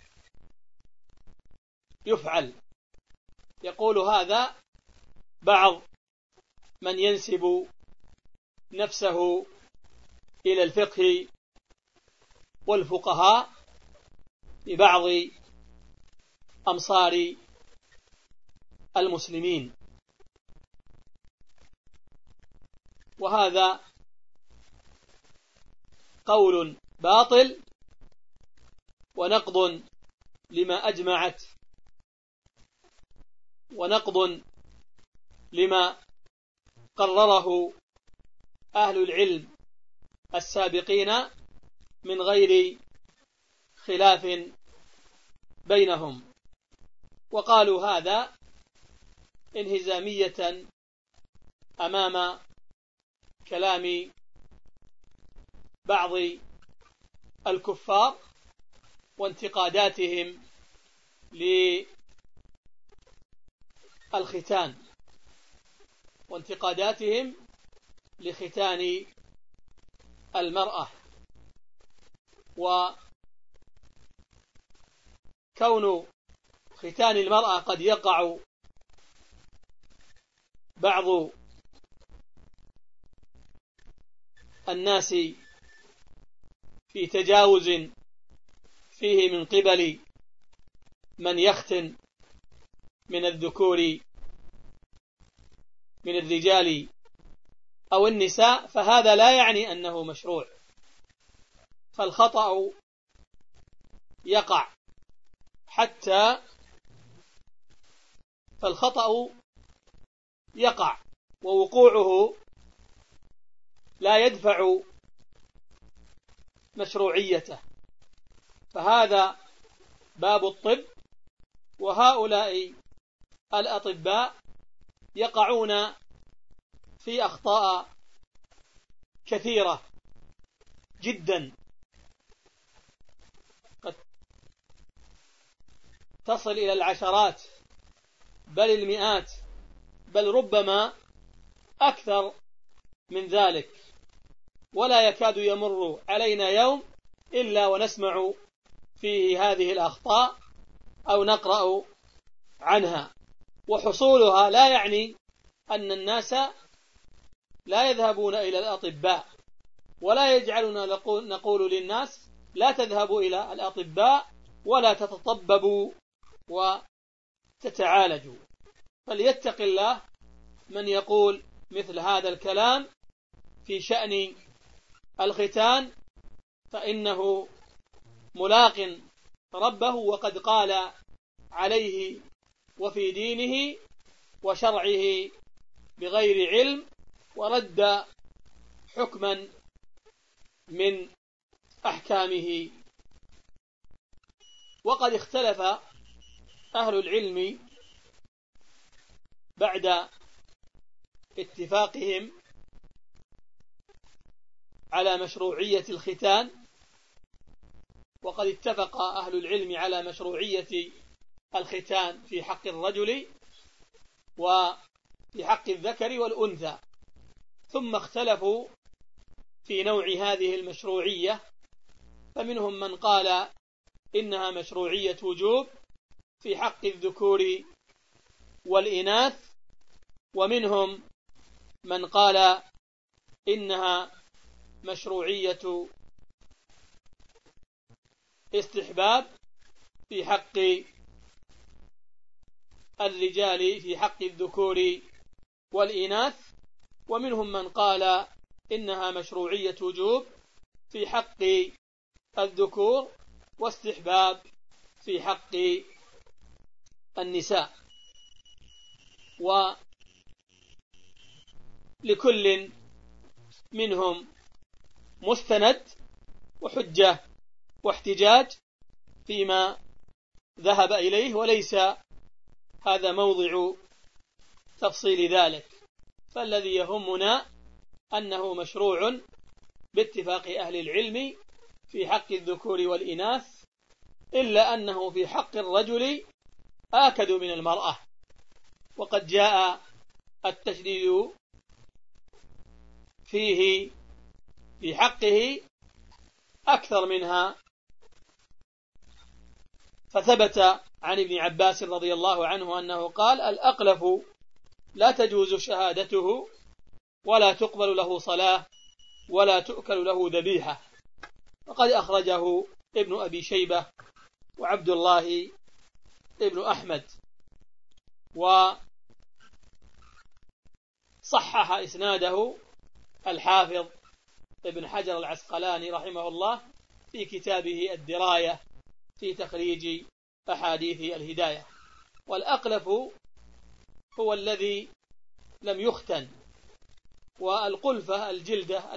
B: يفعل. يقول هذا بعض من ينسب نفسه إلى الفقه والفقهاء ببعض أمصار المسلمين، وهذا قول باطل ونقض لما أجمعت ونقض لما قرره أهل العلم السابقين من غير خلاف بينهم. وقالوا هذا انهزامية أمام كلام بعض الكفار وانتقاداتهم للختان وانتقاداتهم لختان المرأة. وكون ختان المرأة قد يقع بعض الناس في تجاوز فيه من قبل من يختن من الذكور من الرجال أو النساء، فهذا لا يعني أنه مشروع، فالخطأ يقع ووقوعه لا يدفع مشروعيته. فهذا باب الطب، وهؤلاء الأطباء يقعون في أخطاء كثيرة جدا قد تصل إلى العشرات بل المئات، بل ربما أكثر من ذلك، ولا يكاد يمر علينا يوم إلا ونسمع فيه هذه الأخطاء أو نقرأ عنها. وحصولها لا يعني أن الناس لا يذهبون إلى الأطباء، ولا يجعلنا نقول للناس لا تذهبوا إلى الأطباء ولا تتطببوا وتتعالجوا. فليتق الله من يقول مثل هذا الكلام في شأن الختان، فإنه ملاق ربه، وقد قال عليه وفي دينه وشرعه بغير علم، ورد حكما من أحكامه. وقد اختلف أهل العلم بعد اتفاقهم على مشروعية الختان، وقد اتفق أهل العلم على مشروعية الختان في حق الرجل وفي حق الذكر والأنثى، ثم اختلفوا في نوع هذه المشروعية، فمنهم من قال إنها مشروعية وجوب في حق الذكور والإناث، ومنهم من قال إنها مشروعية استحباب في حق الرجال في حق الذكور والإناث، ومنهم من قال إنها مشروعية وجوب في حق الذكور واستحباب في حق النساء. ولكل منهم مستند وحجة واحتجاج فيما ذهب إليه، وليس هذا موضع تفصيل ذلك، فالذي يهمنا أنه مشروع باتفاق أهل العلم في حق الذكور والإناث، إلا أنه في حق الرجل آكد من المرأة، وقد جاء التشديد فيه في حقه أكثر منها، فثبت عن ابن عباس رضي الله عنه أنه قال: الأقلف لا تجوز شهادته ولا تقبل له صلاة ولا تؤكل له ذبيحة. وقد أخرجه ابن أبي شيبة وعبد الله ابن أحمد، وصحح إسناده الحافظ ابن حجر العسقلاني رحمه الله في كتابه الدراية في تخريج أحاديث الهداية. والأقلف هو الذي لم يختن، والقلفة الجلدة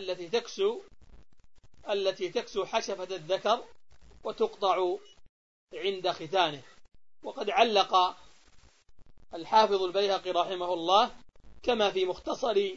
B: التي تكسو حشفة الذكر وتقطع عند ختانه. وقد علق الحافظ البيهقي رحمه الله كما في مختصر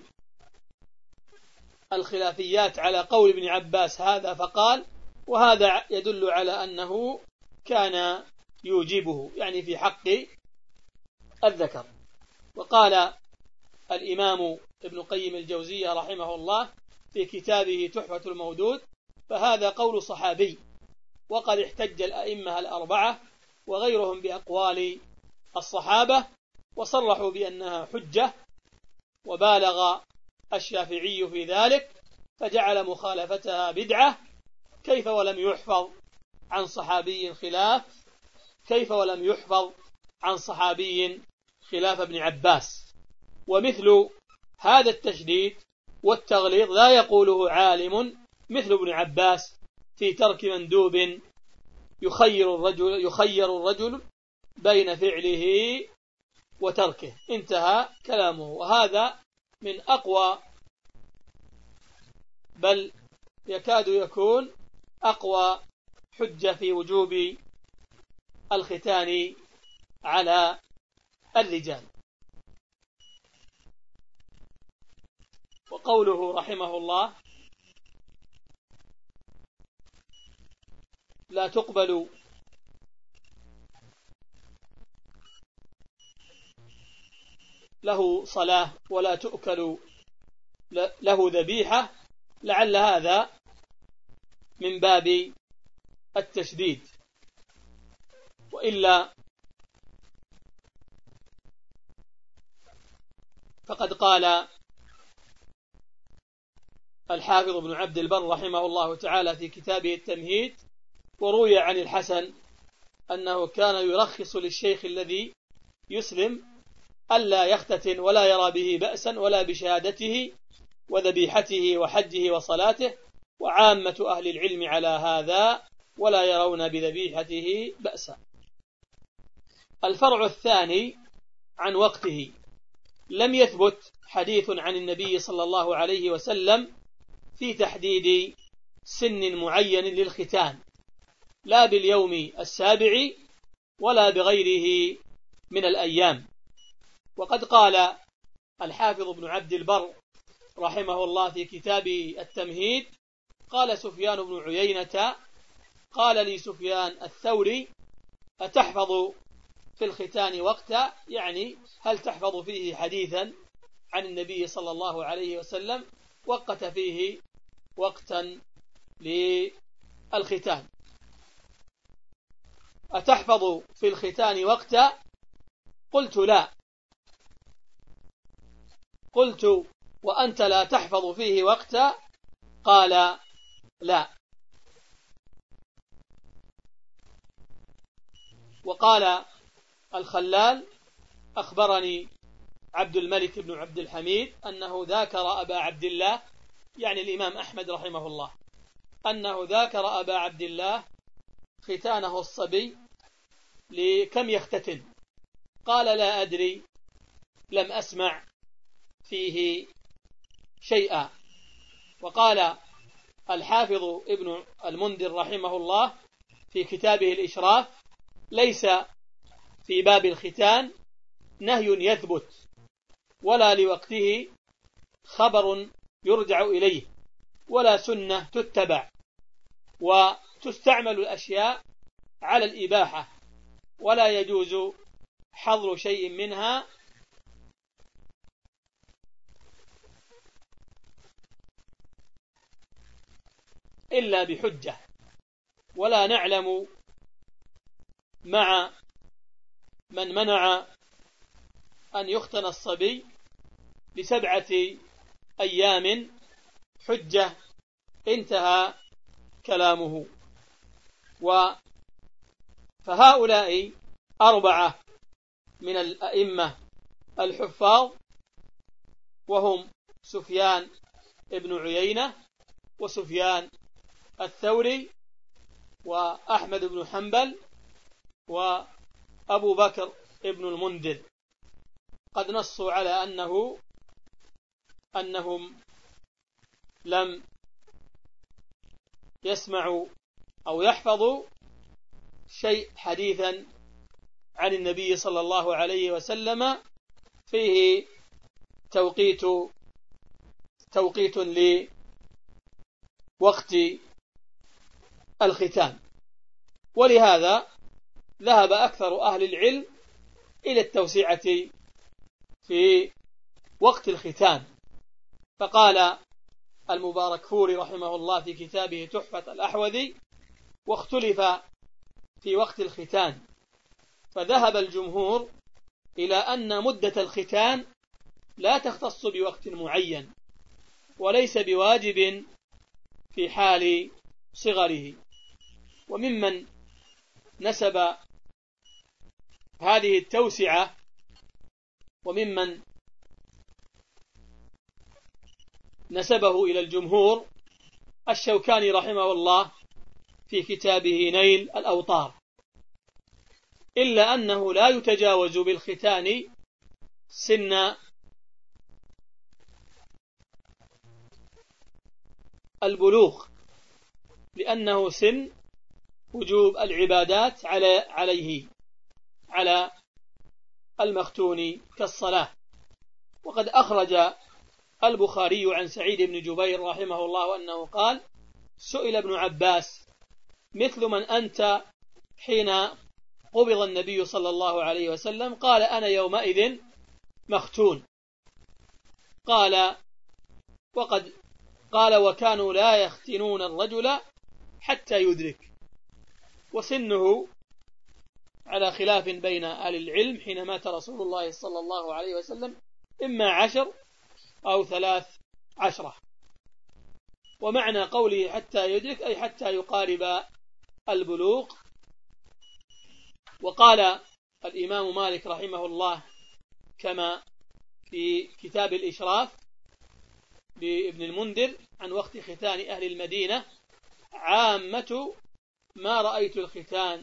B: الخلافيات على قول ابن عباس هذا، فقال: وهذا يدل على أنه كان يوجبه، يعني في حق الذكر. وقال الإمام ابن قيم الجوزية رحمه الله في كتابه تحفة المودود: فهذا قول صحابي، وقد احتج الأئمة الأربعة وغيرهم بأقوال الصحابة وصرحوا بأنها حجة، وبالغ الشافعي في ذلك فجعل مخالفتها بدعة. كيف ولم يحفظ عن صحابي خلاف ابن عباس؟ ومثل هذا التشديد والتغليظ لا يقوله عالم مثل ابن عباس في ترك مندوب يخير الرجل بين فعله وتركه. انتهى كلامه. وهذا من أقوى، بل يكاد يكون أقوى حجة في وجوب الختان على الرجال. وقوله رحمه الله: لا تقبل له صلاة ولا تؤكل له ذبيحة، لعل هذا من باب التشديد، وإلا فقد قال الحافظ ابن عبد البر رحمه الله تعالى في كتابه التمهيد: وروي عن الحسن أنه كان يرخص للشيخ الذي يسلم ألا يختتن ولا يرى به بأسا ولا بشهادته وذبيحته وحجه وصلاته، وعامة أهل العلم على هذا ولا يرون بذبيحته بأسا. الفرع الثاني عن وقته: لم يثبت حديث عن النبي صلى الله عليه وسلم في تحديد سن معين للختان، لا باليوم السابع ولا بغيره من الأيام. وقد قال الحافظ ابن عبد البر رحمه الله في كتابه التمهيد قال سفيان بن عيينة قال لي سفيان الثوري أتحفظ في الختان وقتا، يعني هل تحفظ فيه حديثا عن النبي صلى الله عليه وسلم وقت فيه وقتا للختان؟ أتحفظ في الختان وقتا؟ قلت لا. قلت وأنت لا تحفظ فيه وقتا؟ قال لا. وقال الخلال أخبرني عبد الملك بن عبد الحميد أنه ذاكر أبا عبد الله، يعني الإمام أحمد رحمه الله، أنه ذاكر أبا عبد الله ختانه الصبي لكم يختتن؟ قال لا أدري، لم أسمع فيه شيئا. وقال الحافظ ابن المنذر رحمه الله في كتابه الإشراف ليس في باب الختان نهي يثبت ولا لوقته خبر يرجع إليه ولا سنة تتبع، وتستعمل الأشياء على الإباحة ولا يجوز حظر شيء منها إلا بحجة. ولا نعلم مع من منع أن يختن الصبي ل7 أيام حجة، انتهى كلامه. فهؤلاء 4 من الأئمة الحفاظ، وهم سفيان ابن عيينة وسفيان الثوري وأحمد بن حنبل وأبو بكر ابن المنذر، قد نصوا على أنهم لم يسمعوا أو يحفظوا شيء حديثا عن النبي صلى الله عليه وسلم فيه توقيت لوقت الختان. ولهذا ذهب أكثر أهل العلم إلى التوسعة في وقت الختان، فقال المباركفوري رحمه الله في كتابه تحفة الأحوذي واختلف في وقت الختان، فذهب الجمهور إلى أن مدة الختان لا تختص بوقت معين وليس بواجب في حال صغره. وممن نسب هذه التوسعة وممن نسبه إلى الجمهور الشوكاني رحمه الله في كتابه نيل الأوطار، إلا أنه لا يتجاوز بالختان سن البلوغ، لأنه سن وجوب العبادات على المختون كالصلاة. وقد أخرج البخاري عن سعيد بن جبير رحمه الله أنه قال سئل ابن عباس مثل من أنت حين قبض النبي صلى الله عليه وسلم؟ قال أنا يومئذ مختون. قال وكانوا لا يختنون الرجل حتى يدرك. وسنه على خلاف بين أهل العلم حين مات رسول الله صلى الله عليه وسلم إما 10 أو 13. ومعنى قوله حتى يدرك أي حتى يقارب البلوغ. وقال الإمام مالك رحمه الله كما في كتاب الإشراف لابن المنذر عن وقت ختان أهل المدينة عامة ما رأيت الختان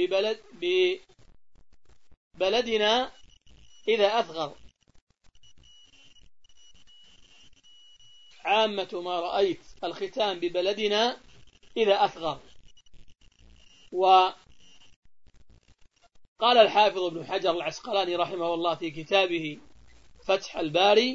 B: ببلدنا إذا أثغر، عامة ما رأيت الختان ببلدنا إذا أثغر. وقال الحافظ ابن حجر العسقلاني رحمه الله في كتابه فتح الباري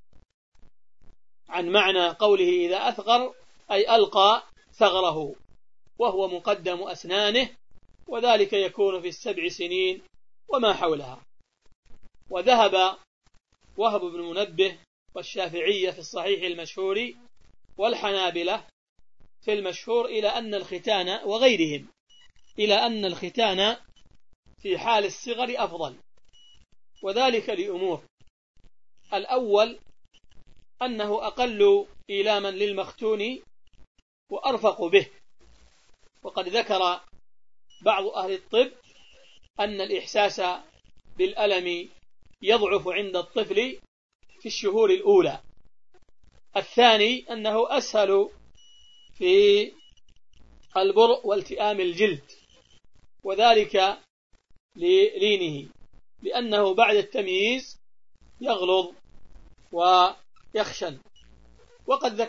B: عن معنى قوله إذا أثغر أي ألقى ثغره، وهو مقدم أسنانه، وذلك يكون في 7 سنين وما حولها. وذهب وهب بن منبه والشافعية في الصحيح المشهور والحنابلة في المشهور إلى أن الختان وغيرهم إلى أن الختان في حال الصغر أفضل، وذلك لأمور: الأول أنه أقل إيلاما للمختون وأرفق به، وقد ذكر بعض أهل الطب أن الإحساس بالألم يضعف عند الطفل في الشهور الأولى. الثاني أنه أسهل في البرء والتئام الجلد، وذلك للينه، لأنه بعد التمييز يغلظ ويخشن، وقد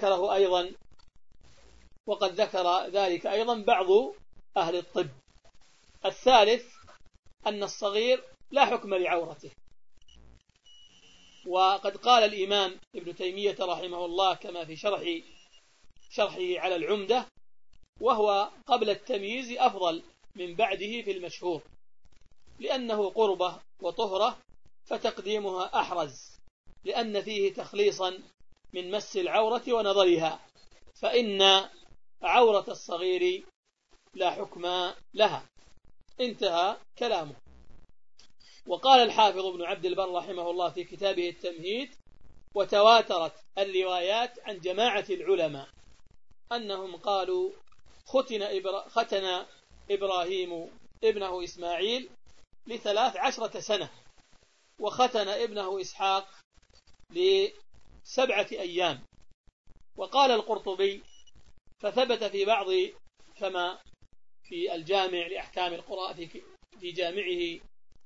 B: ذكر ذلك أيضا بعض أهل الطب. الثالث أن الصغير لا حكم لعورته، وقد قال الإمام ابن تيمية رحمه الله كما في شرحه على العمدة: وهو قبل التمييز أفضل من بعده في المشهور، لأنه قربة وطهرة، فتقديمها أحرز، لأن فيه تخليصا من مس العورة ونظرها، فإن عورة الصغير لا حكم لها. انتهى كلامه. وقال الحافظ ابن عبد البر رحمه الله في كتابه التمهيد: وتواترت الروايات عن جماعة العلماء أنهم قالوا ختن إبراهيم ابنه إسماعيل ل13 سنة، وختن ابنه إسحاق ل7 أيام. وقال القرطبي: فثبت في بعض، كما في الجامع لأحكام القرآن في جامعه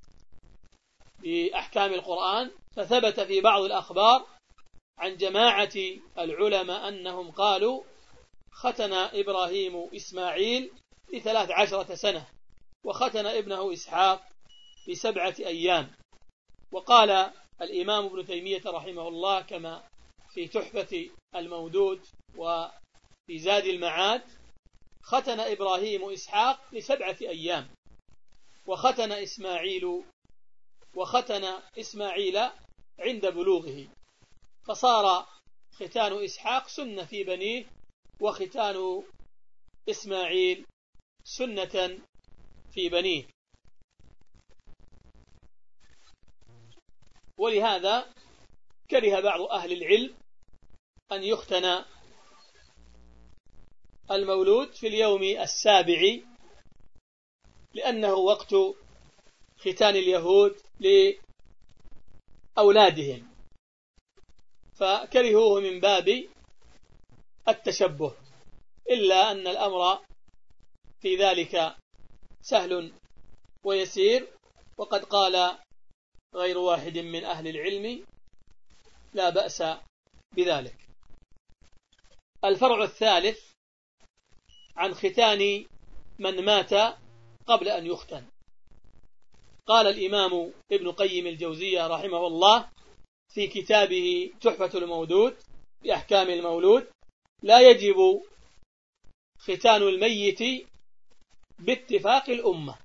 B: بأحكام القرآن، فثبت في بعض الأخبار عن جماعة العلماء أنهم قالوا ختن إبراهيم إسماعيل ل13 سنة، وختن ابنه إسحاق ل7 أيام. وقال الإمام ابن تيمية رحمه الله كما في تحفة المودود وفي زاد المعاد: ختن إبراهيم إسحاق ل7 أيام، وختن إسماعيل عند بلوغه، فصار ختان إسحاق سنة في بنيه، وختان إسماعيل سنة في بنيه. ولهذا كره بعض أهل العلم أن يختن المولود في اليوم 7، لأنه وقت ختان اليهود لأولادهم، فكرهوه من باب التشبه، إلا أن الأمر في ذلك سهل ويسير، وقد قال غير واحد من أهل العلم لا بأس بذلك. الفرع الثالث عن ختان من مات قبل أن يختن. قال الإمام ابن قيم الجوزية رحمه الله في كتابه تحفة المودود بأحكام المولود: لا يجب ختان الميت باتفاق الأمة.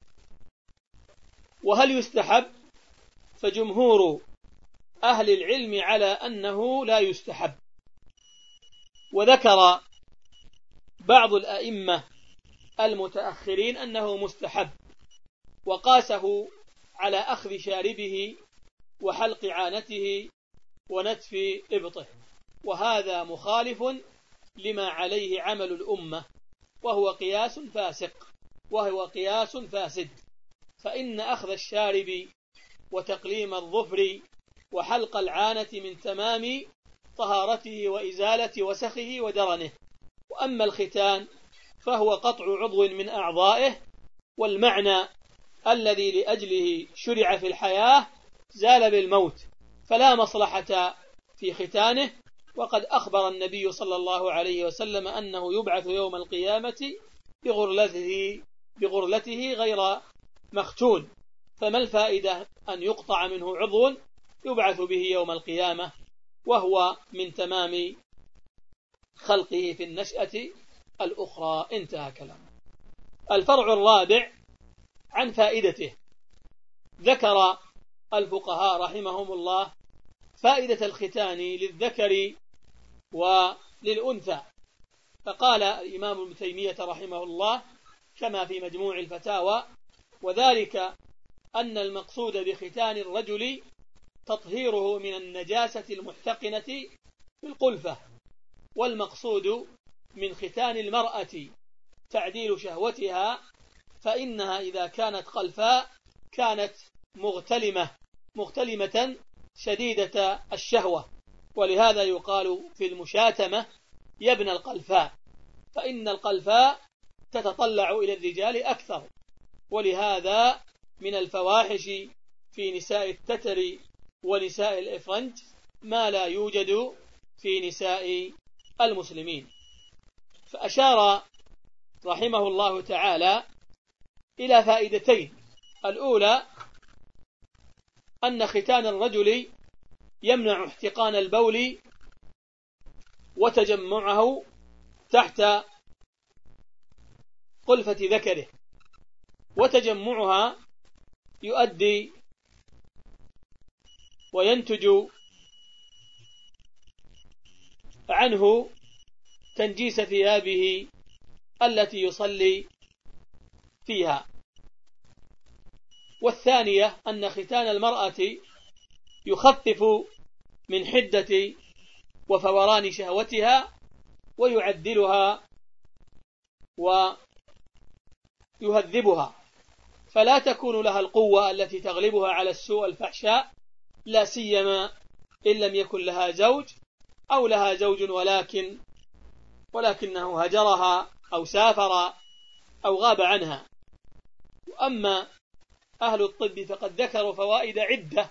B: وهل يستحب؟ فجمهور أهل العلم على أنه لا يستحب، وذكر بعض الأئمة المتأخرين أنه مستحب، وقاسه على أخذ شاربه وحلق عانته ونتف إبطه، وهذا مخالف لما عليه عمل الأمة، وهو قياس فاسد، فإن أخذ الشارب وتقليم الظفر وحلق العانة من تمام طهارته وإزالة وسخه ودرنه. وأما الختان فهو قطع عضو من أعضائه، والمعنى الذي لأجله شرع في الحياة زال بالموت، فلا مصلحة في ختانه. وقد أخبر النبي صلى الله عليه وسلم أنه يبعث يوم القيامة بغرلته غير مختون، فما الفائدة أن يقطع منه عضو يبعث به يوم القيامة، وهو من تمام خلقه في النشأة الأخرى. انتهى كلامه. الفرع الرابع عن فائدته. ذكر الفقهاء رحمهم الله فائدة الختان للذكر وللأنثى، فقال الإمام ابن تيمية رحمه الله كما في مجموع الفتاوى: وذلك أن المقصود بختان الرجل تطهيره من النجاسة المحتقنة بالقلفة، والمقصود من ختان المرأة تعديل شهوتها، فإنها إذا كانت قلفاء كانت مغتلمة شديدة الشهوة، ولهذا يقال في المشاتمة: يا ابن القلفاء، فإن القلفاء تتطلع إلى الرجال أكثر. ولهذا من الفواحش في نساء التتر ونساء الإفرنج ما لا يوجد في نساء المسلمين. فأشار رحمه الله تعالى إلى فائدتين: الأولى أن ختان الرجل يمنع احتقان البول وتجمعه تحت قلفة ذكره، وتجمعها يؤدي وينتج عنه تنجيس ثيابه التي يصلي فيها. والثانية أن ختان المرأة يخفف من حدة وفوران شهوتها ويعدلها ويهذبها، فلا تكون لها القوة التي تغلبها على السوء الفحشاء، لا سيما إن لم يكن لها زوج أو لها زوج ولكنه هجرها أو سافر أو غاب عنها. وأما أهل الطب فقد ذكروا فوائد عدة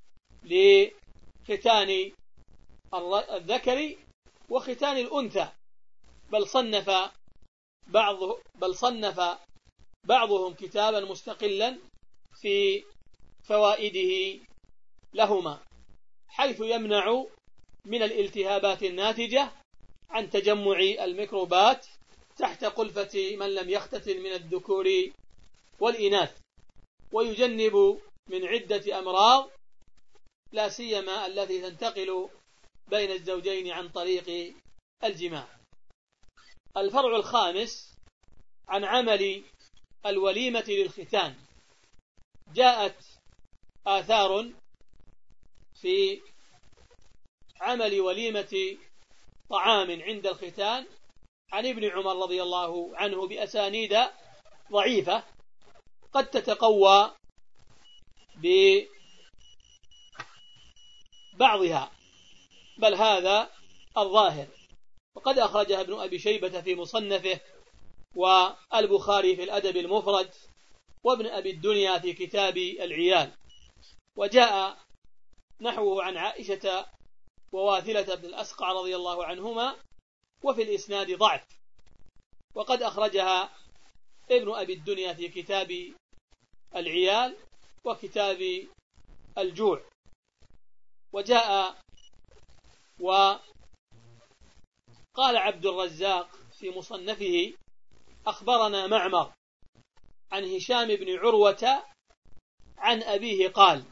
B: لختان الذكر وختان الأنثى، بل صنف بعضهم كتابا مستقلا في فوائده لهما، حيث يمنع من الالتهابات الناتجة عن تجمع الميكروبات تحت قلفة من لم يختتن من الذكور والإناث، ويجنب من عدة أمراض لا سيما التي تنتقل بين الزوجين عن طريق الجماع. الفرع الخامس عن عمل الوليمة للختان. جاءت آثار في عمل وليمة طعام عند الختان عن ابن عمر رضي الله عنه بأسانيد ضعيفة قد تتقوى ببعضها، بل هذا الظاهر، وقد أخرجها ابن أبي شيبة في مصنفه، والبخاري في الأدب المفرد، وابن أبي الدنيا في كتاب العيال. وجاء نحوه عن عائشة وواثلة بن الأسقع رضي الله عنهما، وفي الإسناد ضعف، وقد أخرجها ابن أبي الدنيا في كتاب العيال وكتاب الجوع. وجاء وقال عبد الرزاق في مصنفه: أخبرنا معمر عن هشام بن عروة عن أبيه قال: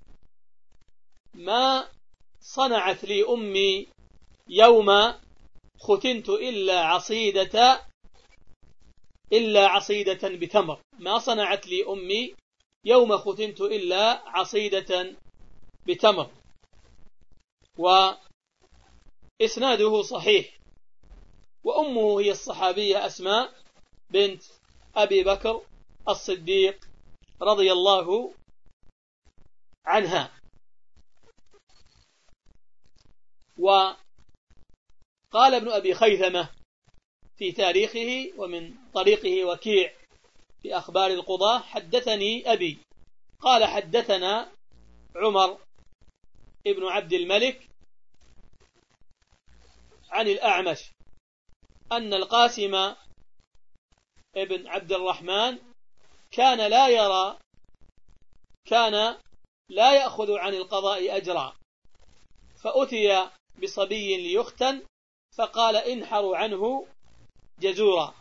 B: ما صنعت لي أمي يوم ختنت إلا عصيدة بتمر. ما صنعت لي أمي يوم ختنت إلا عصيدة بتمر. وإسناده صحيح. وأمه هي الصحابية أسماء بنت أبي بكر الصديق رضي الله عنها. وقال ابن أبي خيثمة في تاريخه ومن طريقه وكيع في أخبار القضاة: حدثني أبي قال حدثنا عمر ابن عبد الملك عن الأعمش أن القاسم ابن عبد الرحمن كان لا يأخذ عن القضاء أجرا، فأتي بصبي ليختن فقال انحروا عنه جزورا.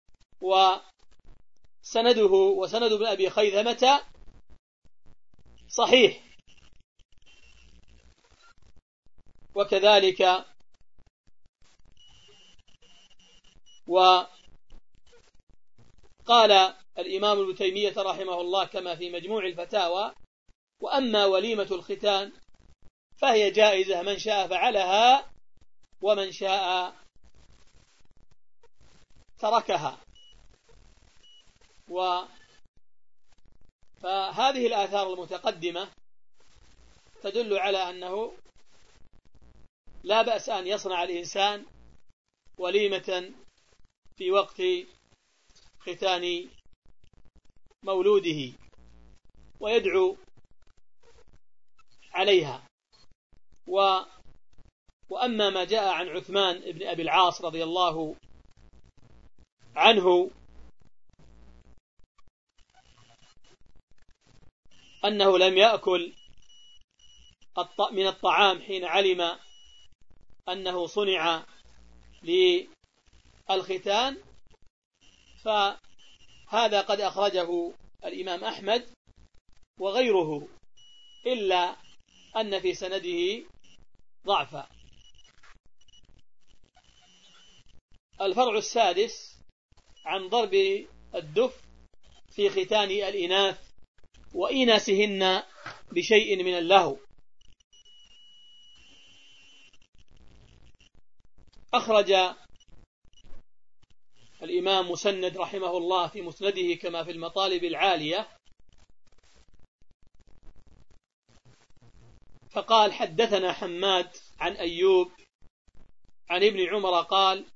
B: وسند ابن أبي خيثمة صحيح. وكذلك وقال الإمام ابن تيمية رحمه الله كما في مجموع الفتاوى: وأما وليمة الختان فهي جائزة، من شاء فعلها ومن شاء تركها. فهذه الآثار المتقدمة تدل على أنه لا بأس أن يصنع الإنسان وليمة في وقت ختان مولوده ويدعو عليها. وأما ما جاء عن عثمان بن أبي العاص رضي الله عنه أنه لم يأكل من الطعام حين علم أنه صنع للختان، فهذا قد أخرجه الإمام أحمد وغيره، إلا أن في سنده ضعفا. الفرع السادس عن ضرب الدف في ختان الإناث وإيناسهن بشيء من اللهو. أخرج الإمام مسند رحمه الله في مسنده كما في المطالب العالية فقال: حدثنا حماد عن أيوب عن ابن عمر قال: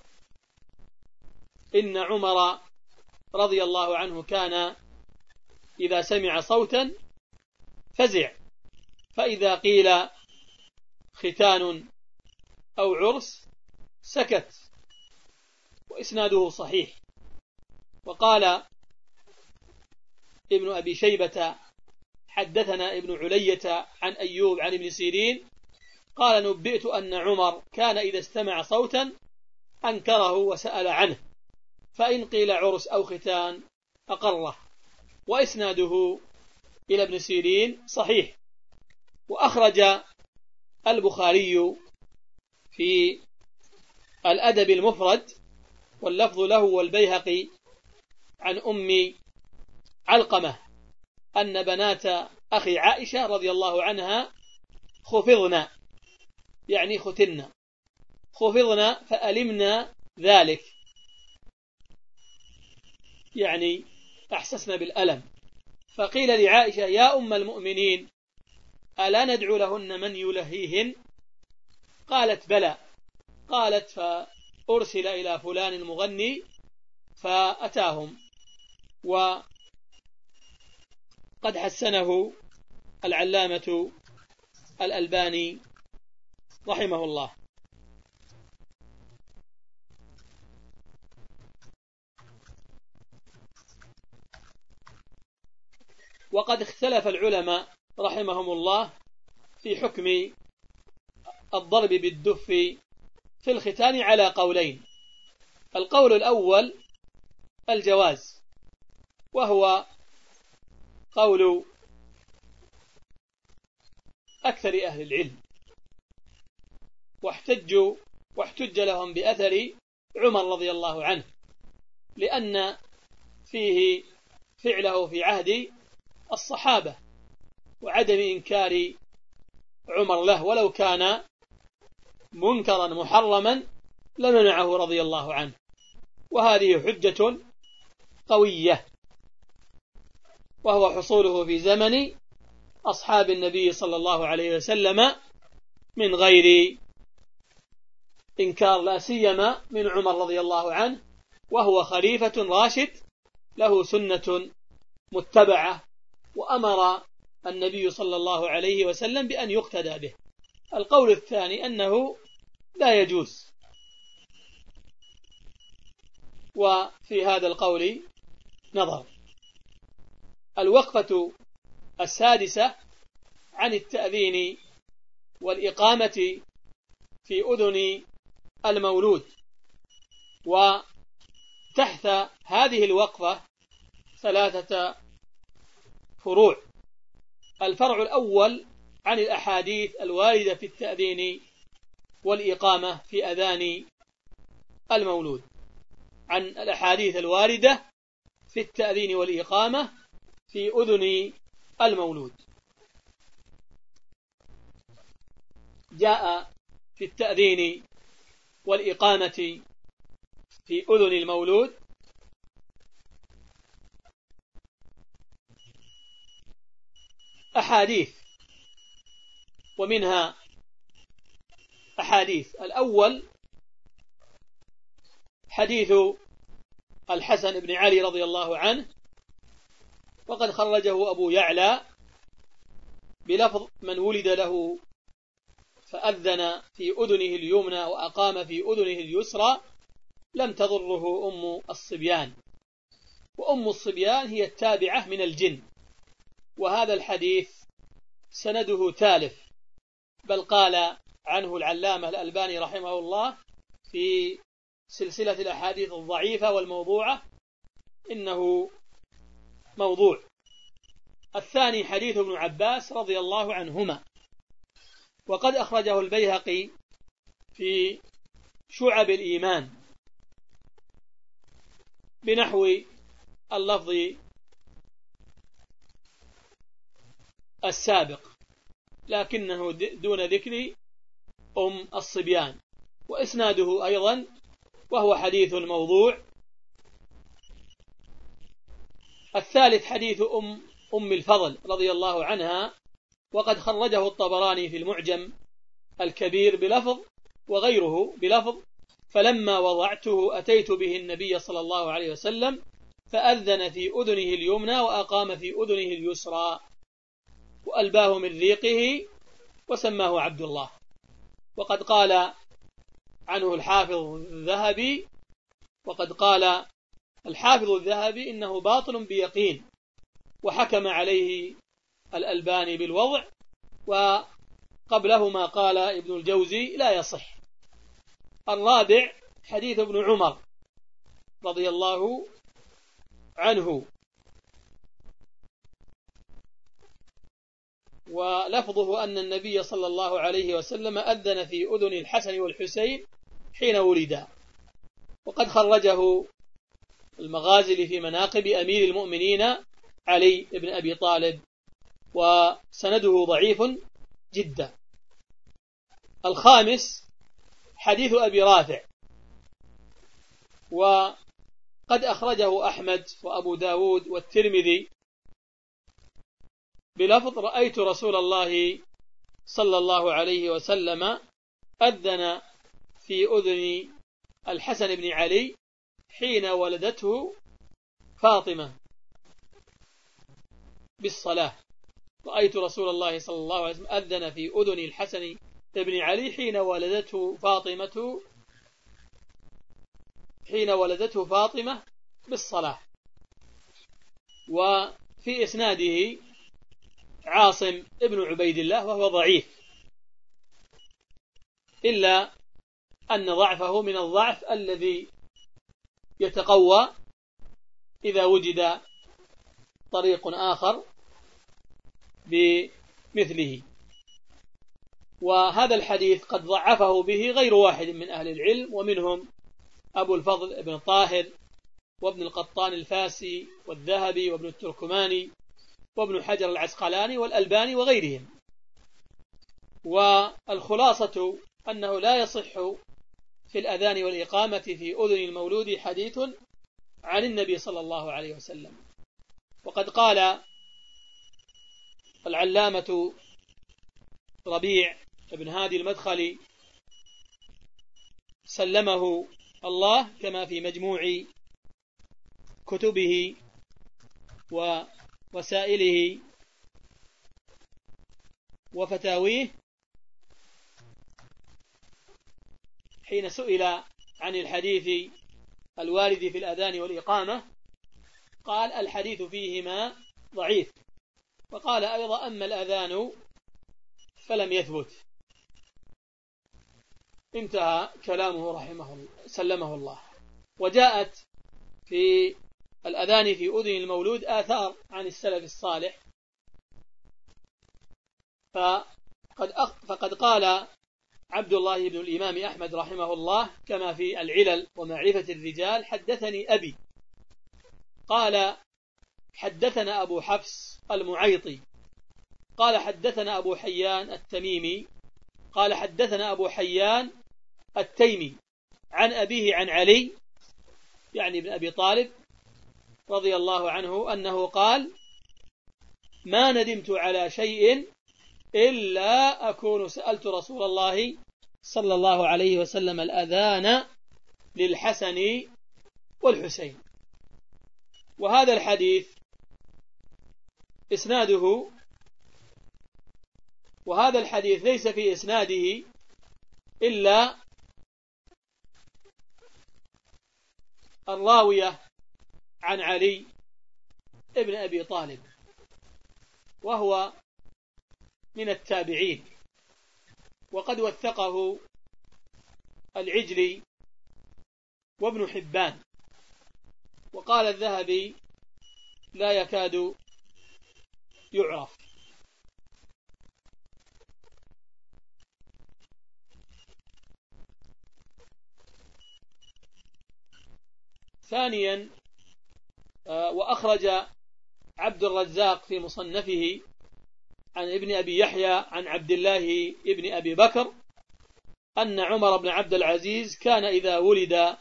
B: إن عمر رضي الله عنه كان إذا سمع صوتا فزع، فإذا قيل ختان أو عرس سكت. وإسناده صحيح. وقال ابن أبي شيبة: حدثنا ابن علية عن أيوب عن ابن سيرين قال: نبئت أن عمر كان إذا استمع صوتا أنكره وسأل عنه، فإن قيل عرس أو ختان أقره. وإسناده إلى ابن سيرين صحيح. وأخرج البخاري في الأدب المفرد واللفظ له والبيهقي عن أم علقمة أن بنات أخي عائشة رضي الله عنها خفضنا، يعني ختنا، خفضنا فألمنا ذلك، يعني أحسسنا بالألم. فقيل لعائشة: يا أم المؤمنين ألا ندعو لهن من يلهيهن؟ قالت: بلى. قالت: فأرسل إلى فلان المغني فأتاهم. وقد حسنه العلامة الألباني رحمه الله. وقد اختلف العلماء رحمهم الله في حكم الضرب بالدف في الختان على قولين. القول الأول الجواز، وهو قول أكثر أهل العلم، واحتج لهم بأثر عمر رضي الله عنه، لأن فيه فعله في عهد الصحابة وعدم إنكار عمر له، ولو كان منكرا محرما لمنعه رضي الله عنه. وهذه حجة قوية، وهو حصوله في زمن أصحاب النبي صلى الله عليه وسلم من غير إنكار، لا سيما من عمر رضي الله عنه، وهو خليفة راشد له سنة متبعة، وأمر النبي صلى الله عليه وسلم بأن يقتدى به. القول الثاني أنه لا يجوز. وفي هذا القول نظر. الوقفة السادسة عن التأذين والإقامة في أذن المولود. وتحت هذه الوقفة 3 فروع. الفرع الأول عن الأحاديث الواردة في التأذين والإقامة في أذان المولود، عن الأحاديث الواردة في التأذين والإقامة في أذن المولود. جاء في التأذين والإقامة في أذن المولود أحاديث، ومنها أحاديث. الأول حديث الحسن بن علي رضي الله عنه، وقد خرجه أبو يعلى بلفظ: من ولد له فأذن في أذنه اليمنى وأقام في أذنه اليسرى لم تضره أم الصبيان. وأم الصبيان هي التابعة من الجن. وهذا الحديث سنده تالف، بل قال عنه العلامة الألباني رحمه الله في سلسلة الأحاديث الضعيفة والموضوعة إنه موضوع. الثاني حديث ابن عباس رضي الله عنهما، وقد أخرجه البيهقي في شعب الإيمان بنحو اللفظ السابق، لكنه دون ذكر أم الصبيان، وإسناده أيضا وهو حديث موضوع. الثالث حديث أم الفضل رضي الله عنها، وقد خرجه الطبراني في المعجم الكبير بلفظ، وغيره بلفظ: فلما وضعته أتيت به النبي صلى الله عليه وسلم فأذن في أذنه اليمنى وأقام في أذنه اليسرى وألباه من ريقه وسماه عبد الله. وقد قال عنه الحافظ الذهبي إنه باطل بيقين، وحكم عليه الألباني بالوضع، وقبله ما قال ابن الجوزي لا يصح. الرابع حديث ابن عمر رضي الله عنه، ولفظه أن النبي صلى الله عليه وسلم أذن في أذن الحسن والحسين حين ولدا، وقد خرجه المغازي في مناقب أمير المؤمنين علي بن أبي طالب، وسنده ضعيف جدا. الخامس حديث أبي رافع، وقد أخرجه أحمد وأبو داود والترمذي بلفظ: رأيت رسول الله صلى الله عليه وسلم أذن في أذن الحسن بن علي حين ولدته فاطمة بالصلاة. رأيت رسول الله صلى الله عليه وسلم أذن في أذن الحسن بن علي حين ولدته فاطمة بالصلاة. وفي إسناده عاصم ابن عبيد الله وهو ضعيف، إلا أن ضعفه من الضعف الذي يتقوى إذا وجد طريق آخر بمثله. وهذا الحديث قد ضعفه به غير واحد من أهل العلم، ومنهم أبو الفضل ابن طاهر وابن القطان الفاسي والذهبي وابن التركماني وابن حجر العسقلاني والألباني وغيرهم. والخلاصة أنه لا يصح في الأذان والإقامة في أذن المولود حديث عن النبي صلى الله عليه وسلم. وقد قال العلامة ربيع بن هادي المدخلي سلمه الله كما في مجموع كتبه ووسائله وفتاويه، حين سئل عن الحديث الوارد في الأذان والإقامة قال: الحديث فيهما ضعيف. وقال أيضا: أما الأذان فلم يثبت. انتهى كلامه رحمه الله سلمه الله. وجاءت في الأذان في أذن المولود آثار عن السلف الصالح، فقد قال عبد الله بن الإمام أحمد رحمه الله كما في العلل ومعرفة الرجال: حدثني أبي قال حدثنا أبو حفص المعيطي قال حدثنا أبو حيان التميمي قال حدثنا أبو حيان التيمي عن أبيه عن علي يعني بن أبي طالب رضي الله عنه أنه قال: ما ندمت على شيء إلا أكون سألت رسول الله صلى الله عليه وسلم الأذان للحسن والحسين. وهذا الحديث إسناده، وهذا الحديث ليس في إسناده إلا الراوية عن علي ابن أبي طالب، وهو من التابعين، وقد وثقه العجلي وابن حبان، وقال الذهبي: لا يكاد يعرف. ثانيا، وأخرج عبد الرزاق في مصنفه عن ابن أبي يحيى عن عبد الله ابن أبي بكر أن عمر بن عبد العزيز كان إذا ولد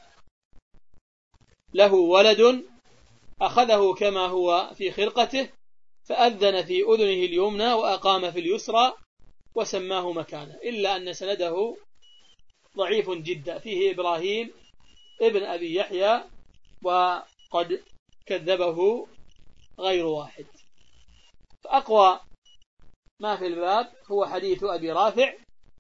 B: له ولد أخذه كما هو في خرقته فأذن في أذنه اليمنى وأقام في اليسرى وسماه مكانه، إلا أن سنده ضعيف جدا، فيه إبراهيم ابن أبي يحيى وقد كذبه غير واحد. فأقوى ما في الباب هو حديث أبي رافع،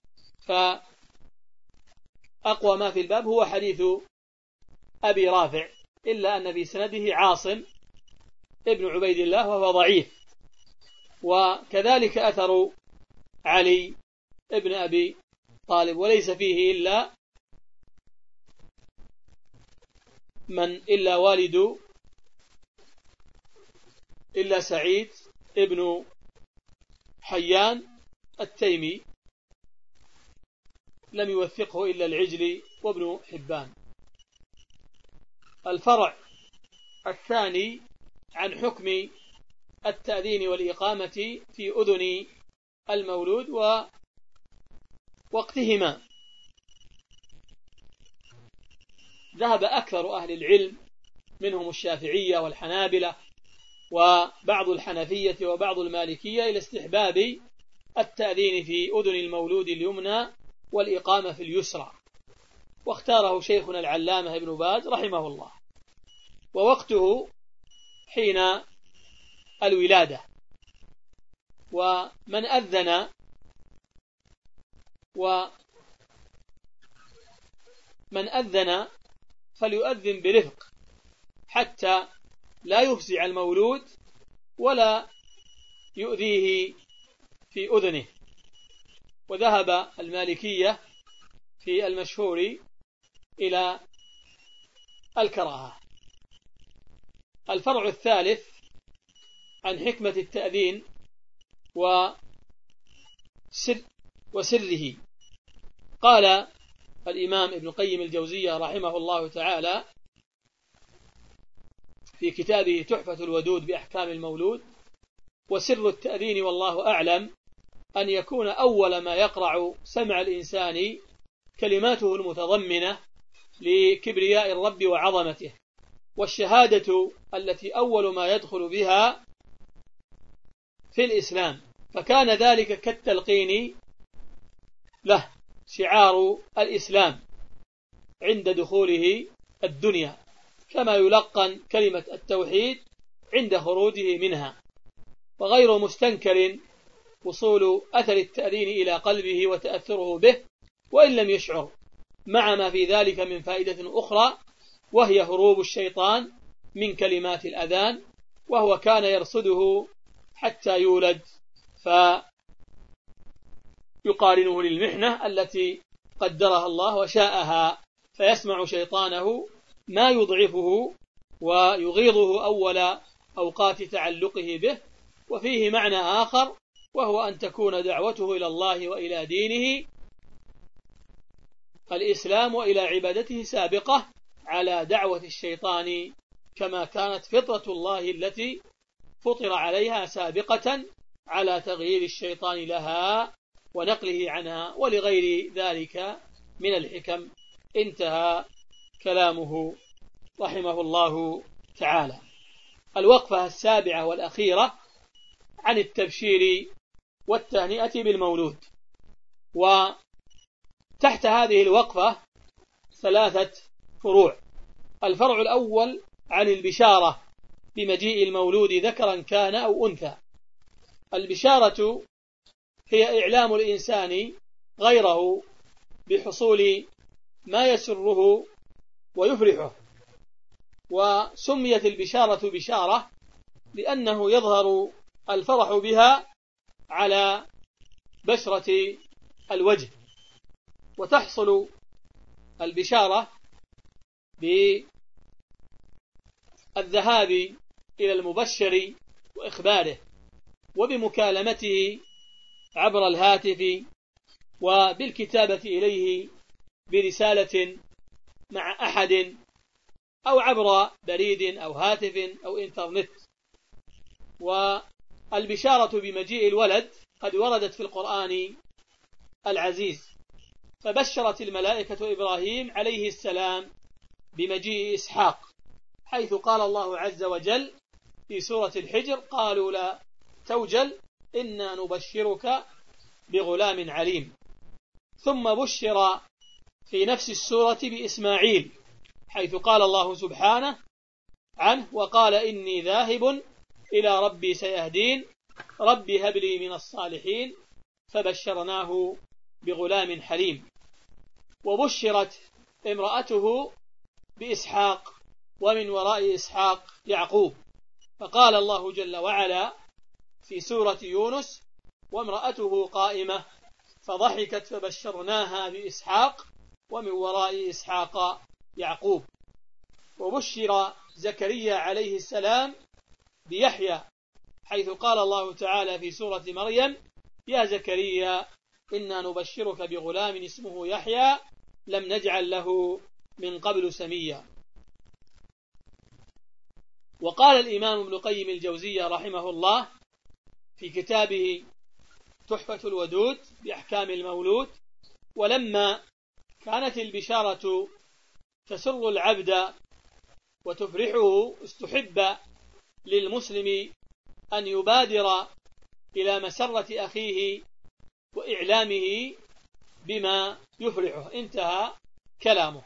B: فأقوى ما في الباب هو حديث أبي رافع، إلا أن في سنده عاصم ابن عبيد الله وهو ضعيف، وكذلك أثر علي ابن أبي طالب، وليس فيه إلا والد إلا سعيد ابن حيان التيمي، لم يوثقه إلا العجلي وابن حبان. الفرع الثاني عن حكم التأذين والإقامة في أذن المولود ووقتهما. ذهب أكثر أهل العلم منهم الشافعية والحنابلة وبعض الحنفية وبعض المالكية إلى استحباب التأذين في أذن المولود اليمنى والإقامة في اليسرى، واختاره شيخنا العلامة ابن باز رحمه الله. ووقته حين الولادة، ومن أذن فليؤذن برفق حتى لا يفزع المولود ولا يؤذيه في أذنه. وذهب المالكية في المشهور إلى الكراهة. الفرع الثالث عن حكمة التأذين وسره. قال الإمام ابن قيم الجوزية رحمه الله تعالى في كتابه تحفة الودود بأحكام المولود: وسر التأذين والله أعلم أن يكون أول ما يقرع سمع الإنسان كلماته المتضمنة لكبرياء الرب وعظمته، والشهادة التي أول ما يدخل بها في الإسلام، فكان ذلك كالتلقين له شعار الإسلام عند دخوله الدنيا، كما يلقن كلمة التوحيد عند خروجه منها، وغير مستنكر وصول أثر التأذين إلى قلبه وتأثره به وإن لم يشعر، مع ما في ذلك من فائدة أخرى، وهي هروب الشيطان من كلمات الأذان، وهو كان يرصده حتى يولد يقارنه للمحنة التي قدرها الله وشاءها، فيسمع شيطانه ما يضعفه ويغيظه أول أوقات تعلقه به. وفيه معنى آخر، وهو أن تكون دعوته إلى الله وإلى دينه الإسلام وإلى عبادته سابقة على دعوة الشيطان، كما كانت فطرة الله التي فطر عليها سابقة على تغيير الشيطان لها ونقله عنها ولغير ذلك من الحكم. انتهى كلامه رحمه الله تعالى. الوقفة السابعة والأخيرة عن التبشير والتهنئة بالمولود. وتحت هذه الوقفة 3 فروع. الفرع الأول عن البشارة بمجيء المولود ذكرا كان أو أنثى. البشارة هي إعلام الإنسان غيره بحصول ما يسره ويفرحه. وسميت البشارة بشارة لأنه يظهر الفرح بها على بشرة الوجه. وتحصل البشارة بالذهاب إلى المبشر وإخباره وبمكالمته عبر الهاتف وبالكتابة إليه برسالة مع أحد أو عبر بريد أو هاتف أو إنترنت. والبشارة بمجيء الولد قد وردت في القرآن العزيز، فبشرت الملائكة إبراهيم عليه السلام بمجيء إسحاق، حيث قال الله عز وجل في سورة الحجر: قالوا لا توجل إنا نبشرك بغلام عليم. ثم بشر في نفس السورة بإسماعيل، حيث قال الله سبحانه عنه: وقال إني ذاهب إلى ربي سيهدين ربي هب لي من الصالحين، فبشرناه بغلام حليم. وبشرت امرأته بإسحاق، ومن وراء إسحاق يعقوب، فقال الله جل وعلا في سورة يونس: وامرأته قائمة فضحكت فبشرناها بإسحاق ومن وراء إسحاق يعقوب. وبشر زكريا عليه السلام بيحيى، حيث قال الله تعالى في سورة مريم: يا زكريا إنا نبشرك بغلام اسمه يحيى لم نجعل له من قبل سميا. وقال الإمام ابن القيم الجوزية رحمه الله في كتابه تحفة الودود بأحكام المولود: ولما كانت البشارة تسر العبد وتفرحه، استحب للمسلم أن يبادر إلى مسرة أخيه وإعلامه بما يفرحه. انتهى كلامه.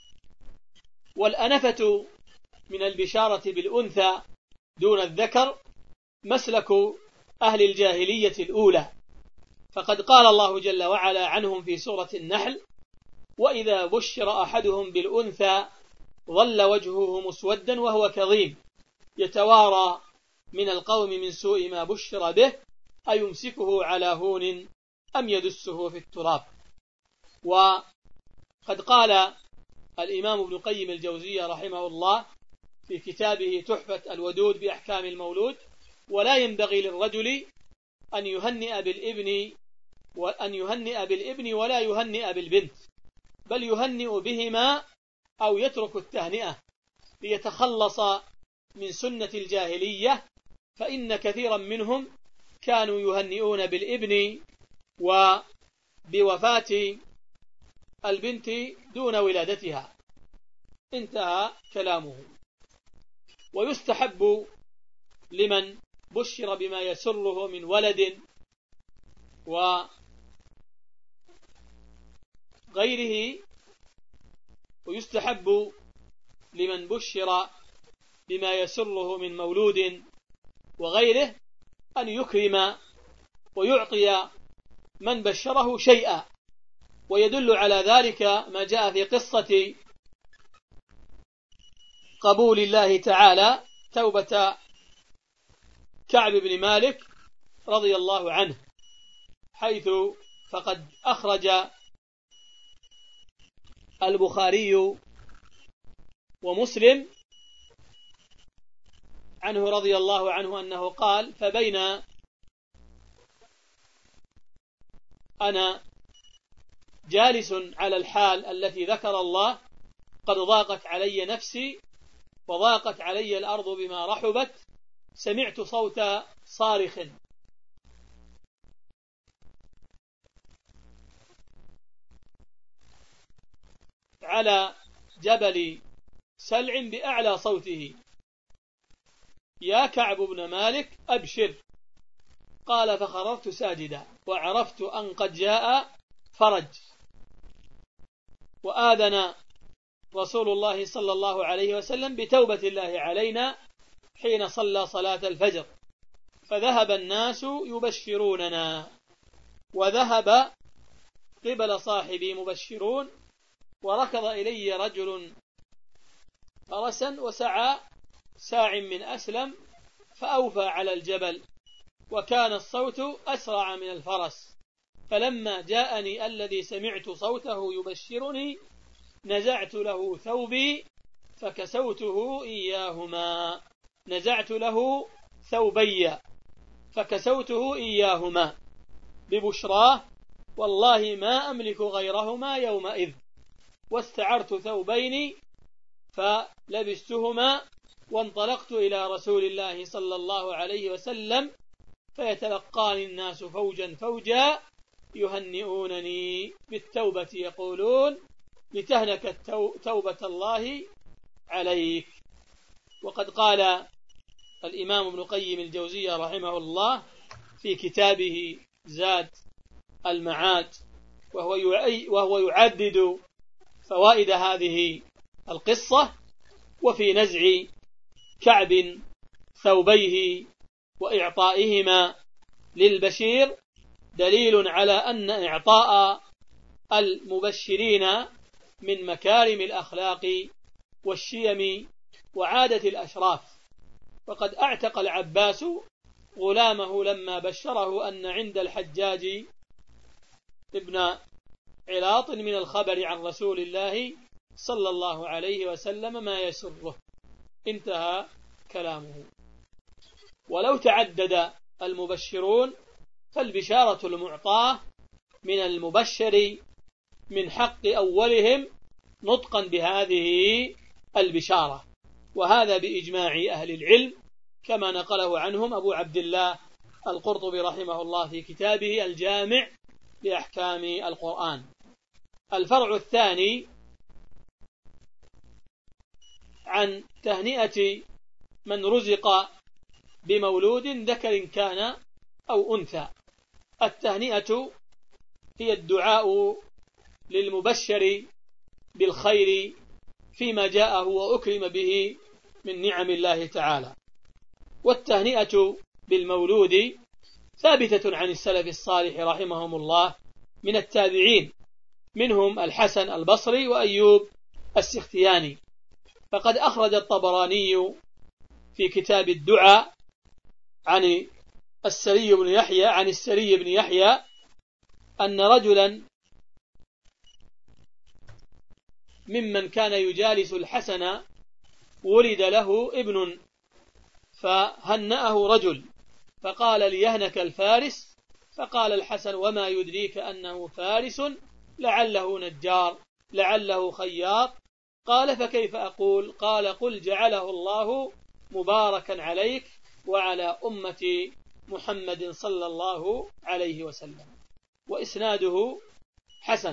B: والأنفة من البشارة بالأنثى دون الذكر مسلك أهل الجاهلية الأولى، فقد قال الله جل وعلا عنهم في سورة النحل: وإذا بشر أحدهم بالأنثى ظل وجهه مسودا وهو كظيم يتوارى من القوم من سوء ما بشر به أيمسكه على هون أم يدسه في التراب. وقد قال الإمام ابن القيم الجوزية رحمه الله في كتابه تحفة الودود بأحكام المولود: ولا ينبغي للرجل أن يهنئ بالابن ولا يهنئ بالبنت، بل يهنئ بهما أو يترك التهنئة ليتخلص من سنة الجاهلية، فإن كثيرا منهم كانوا يهنئون بالابن وبوفاة البنت دون ولادتها. انتهى كلامه. ويستحب لمن بشر بما يسره من ولد وغيره، ويستحب لمن بشر بما يسره من مولود وغيره أن يكرم ويعطي من بشره شيئا. ويدل على ذلك ما جاء في قصة قبول الله تعالى توبة كعب بن مالك رضي الله عنه، حيث فقد أخرج البخاري ومسلم عنه رضي الله عنه أنه قال: فبين أنا جالس على الحال التي ذكر الله قد ضاقت علي نفسي وضاقت علي الأرض بما رحبت، سمعت صوت صارخ على جبل سلع بأعلى صوته: يا كعب بن مالك أبشر. قال: فخررت ساجدا وعرفت أن قد جاء فرج. وآذن رسول الله صلى الله عليه وسلم بتوبة الله علينا حين صلى صلاة الفجر، فذهب الناس يبشروننا، وذهب قبل صاحبي مبشرون، وركض إلي رجل فرسا وسعى ساع من أسلم فأوفى على الجبل، وكان الصوت أسرع من الفرس. فلما جاءني الذي سمعت صوته يبشرني نزعت له ثوبي فكسوته إياهما، نزعت له ثوبي فكسوته إياهما ببشراه، والله ما أملك غيرهما يومئذ، واستعرت ثوبين فلبستهما، وانطلقت إلى رسول الله صلى الله عليه وسلم، فيتلقاني الناس فوجا فوجا يهنئونني بالتوبة يقولون: لتهنك توبة الله عليك. وقد قال الإمام ابن قيم الجوزية رحمه الله في كتابه زاد المعاد وهو يعدد فوائد هذه القصة: وفي نزع كعب ثوبيه وإعطائهما للبشير دليل على أن إعطاء المبشرين من مكارم الأخلاق والشيم وعادة الأشراف. وقد أعتق العباس غلامه لما بشره أن عند الحجاج ابن علاط من الخبر عن رسول الله صلى الله عليه وسلم ما يسره. انتهى كلامه. ولو تعدد المبشرون فالبشارة المعطاة من المبشر من حق أولهم نطقا بهذه البشارة، وهذا بإجماع أهل العلم كما نقله عنهم أبو عبد الله القرطبي رحمه الله في كتابه الجامع لأحكام القرآن. الفرع الثاني عن تهنئة من رزق بمولود ذكر كان أو أنثى. التهنئة هي الدعاء للمبشر بالخير فيما جاءه وأكرم به من نعم الله تعالى. والتهنئة بالمولود ثابتة عن السلف الصالح رحمهم الله من التابعين، منهم الحسن البصري وأيوب السختياني. فقد أخرج الطبراني في كتاب الدعاء عن السري بن يحيى أن رجلا ممن كان يجالس الحسن ولد له ابن، فهنأه رجل فقال: ليهنك الفارس. فقال الحسن: وما يدريك أنه فارس؟ لعله نجار، لعله خياط. قال: فكيف أقول؟ قال: قل جعله الله مباركا عليك وعلى أمة محمد صلى الله عليه وسلم. وإسناده حسن.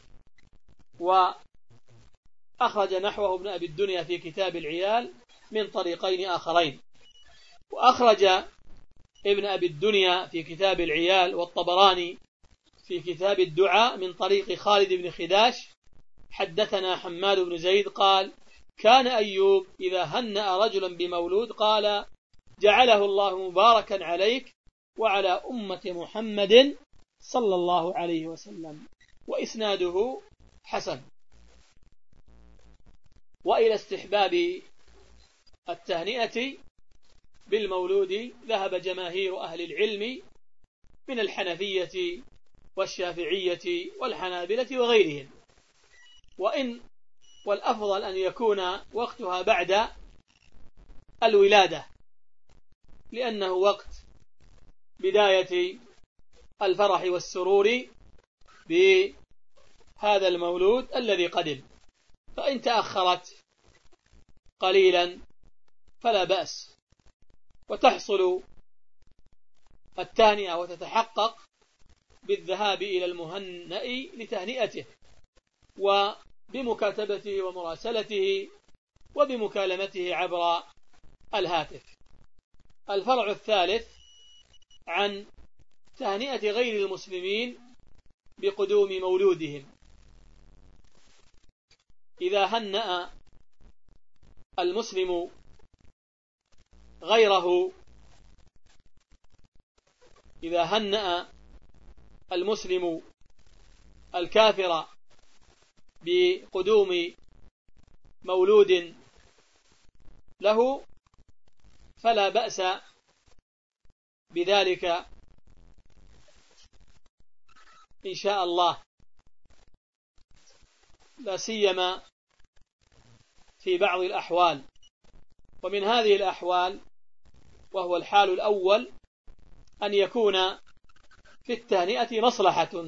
B: وأخرج نحوه ابن أبي الدنيا في كتاب العيال من طريقين آخرين. وأخرج ابن أبي الدنيا في كتاب العيال والطبراني في كتاب الدعاء من طريق خالد بن خداش حدثنا حماد بن زيد قال: كان أيوب إذا هنأ رجلا بمولود قال: جعله الله مباركا عليك وعلى أمة محمد صلى الله عليه وسلم. وإسناده حسن. وإلى استحباب التهنئة بالمولود ذهب جماهير أهل العلم من الحنفية والشافعية والحنابلة وغيرهم، والأفضل أن يكون وقتها بعد الولادة، لأنه وقت بداية الفرح والسرور بهذا المولود الذي قدم. فإن تأخرت قليلا فلا بأس، وتحصل التهنئة وتتحقق بالذهاب إلى المهنئ لتهنئته وبمكاتبته ومراسلته وبمكالمته عبر الهاتف. الفرع الثالث عن تهنئة غير المسلمين بقدوم مولودهم. إذا هنأ المسلم غيره، إذا هنأ المسلم الكافر بقدوم مولود له فلا بأس بذلك إن شاء الله، لا سيما في بعض الأحوال. ومن هذه الأحوال، وهو الحال الأول، أن يكون في التهنئة مصلحة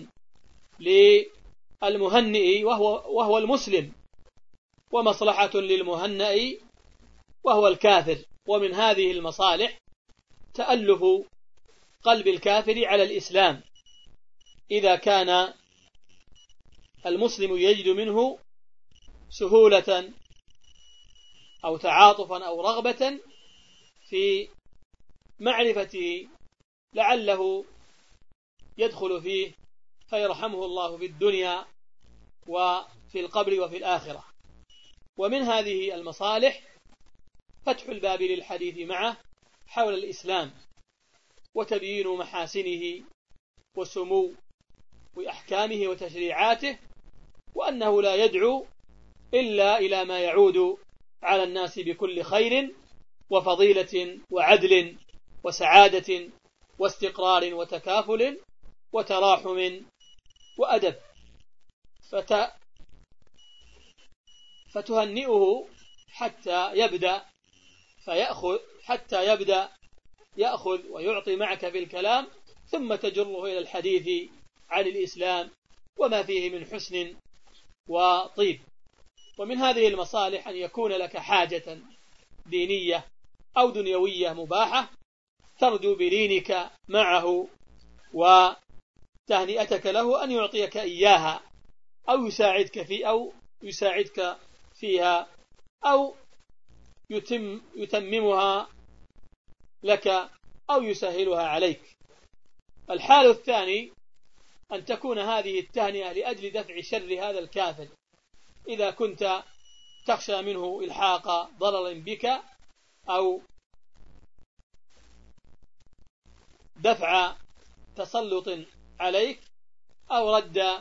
B: للمهنئ وهو المسلم، ومصلحة للمهنئ وهو الكافر. ومن هذه المصالح تألف قلب الكافر على الإسلام إذا كان المسلم يجد منه سهولة أو تعاطفا أو رغبة في معرفته، لعله يدخل فيه فيرحمه الله في الدنيا وفي القبر وفي الآخرة. ومن هذه المصالح فتح الباب للحديث معه حول الإسلام وتبيين محاسنه وسمو وأحكامه وتشريعاته، وأنه لا يدعو إلا إلى ما يعود على الناس بكل خير وفضيلة وعدل وسعادة واستقرار وتكافل وتراحم وأدب. فتهنئه حتى يبدأ يأخذ ويعطي معك في الكلام، ثم تجره إلى الحديث عن الإسلام وما فيه من حسن وطيب. ومن هذه المصالح أن يكون لك حاجة دينية أو دنيوية مباحة ترجو بلينك معه وتهنئتك له أن يعطيك إياها أو يساعدك فيها أو يتممها لك أو يسهلها عليك. الحال الثاني أن تكون هذه التهنئة لأجل دفع شر هذا الكافر، إذا كنت تخشى منه إلحاق ضرر بك أو دفع تسلط عليك أو رد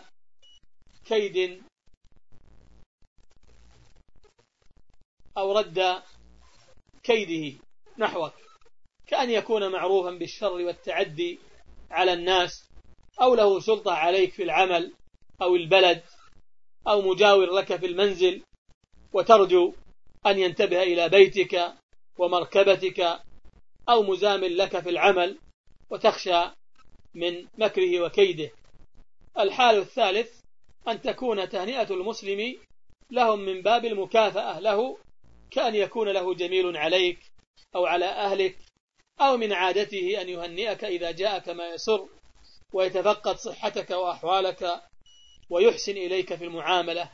B: كيده نحوك، كأن يكون معروفا بالشر والتعدي على الناس، أو له سلطة عليك في العمل أو البلد، أو مجاور لك في المنزل وترجو أن ينتبه إلى بيتك ومركبتك، أو مزامل لك في العمل وتخشى من مكره وكيده. الحال الثالث أن تكون تهنئة المسلم لهم من باب المكافأة له، كأن يكون له جميل عليك أو على أهلك، أو من عادته أن يهنئك إذا جاءك ما يسر ويتفقد صحتك وأحوالك ويحسن إليك في المعاملة.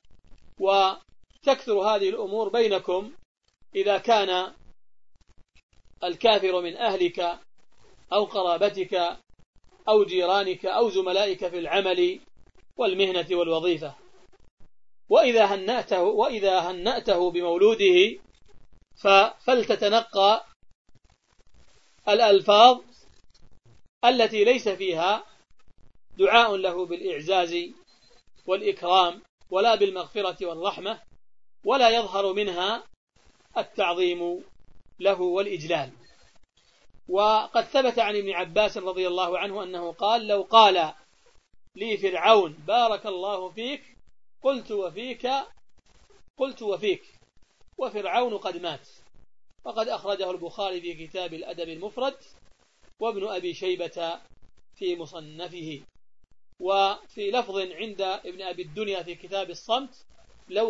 B: وتكثر هذه الأمور بينكم إذا كان الكافر من أهلك أو قرابتك أو جيرانك أو زملائك في العمل والمهنة والوظيفة. وإذا هنأته بمولوده فلتتنقى الألفاظ التي ليس فيها دعاء له بالإعزاز والإكرام ولا بالمغفرة والرحمة، ولا يظهر منها التعظيم له والإجلال. وقد ثبت عن ابن عباس رضي الله عنه أنه قال: لو قال لي فرعون بارك الله فيك قلت وفيك وفرعون قد مات. وقد أخرجه البخاري في كتاب الأدب المفرد، وابن أبي شيبة في مصنفه. وفي لفظ عند ابن أبي الدنيا في كتاب الصمت: لو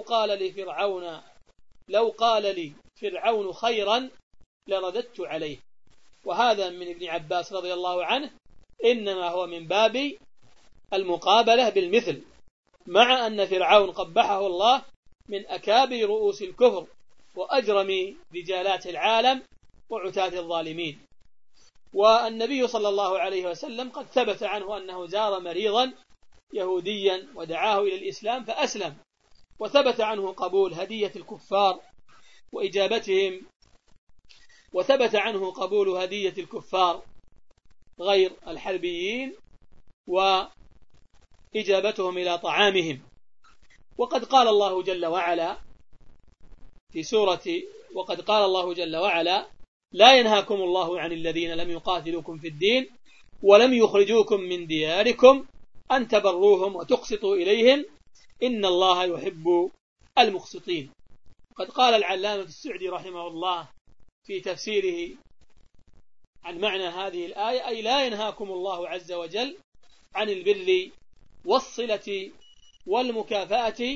B: قال لي فرعون خيرا لرددت عليه. وهذا من ابن عباس رضي الله عنه إنما هو من باب المقابلة بالمثل، مع أن فرعون قبحه الله من أكابر رؤوس الكفر وأجرم رجالات العالم وعتاة الظالمين. والنبي صلى الله عليه وسلم قد ثبت عنه أنه زار مريضا يهوديا ودعاه إلى الإسلام فأسلم، وثبت عنه قبول هدية الكفار وإجابتهم، وثبت عنه قبول هدية الكفار غير الحربيين وإجابتهم إلى طعامهم. وقد قال الله جل وعلا: لا ينهاكم الله عن الذين لم يقاتلوكم في الدين ولم يخرجوكم من دياركم أن تبروهم وتقسطوا إليهم إن الله يحب المقسطين. قد قال العلامة السعدي رحمه الله في تفسيره عن معنى هذه الآية: أي لا ينهاكم الله عز وجل عن البر والصلة والمكافأة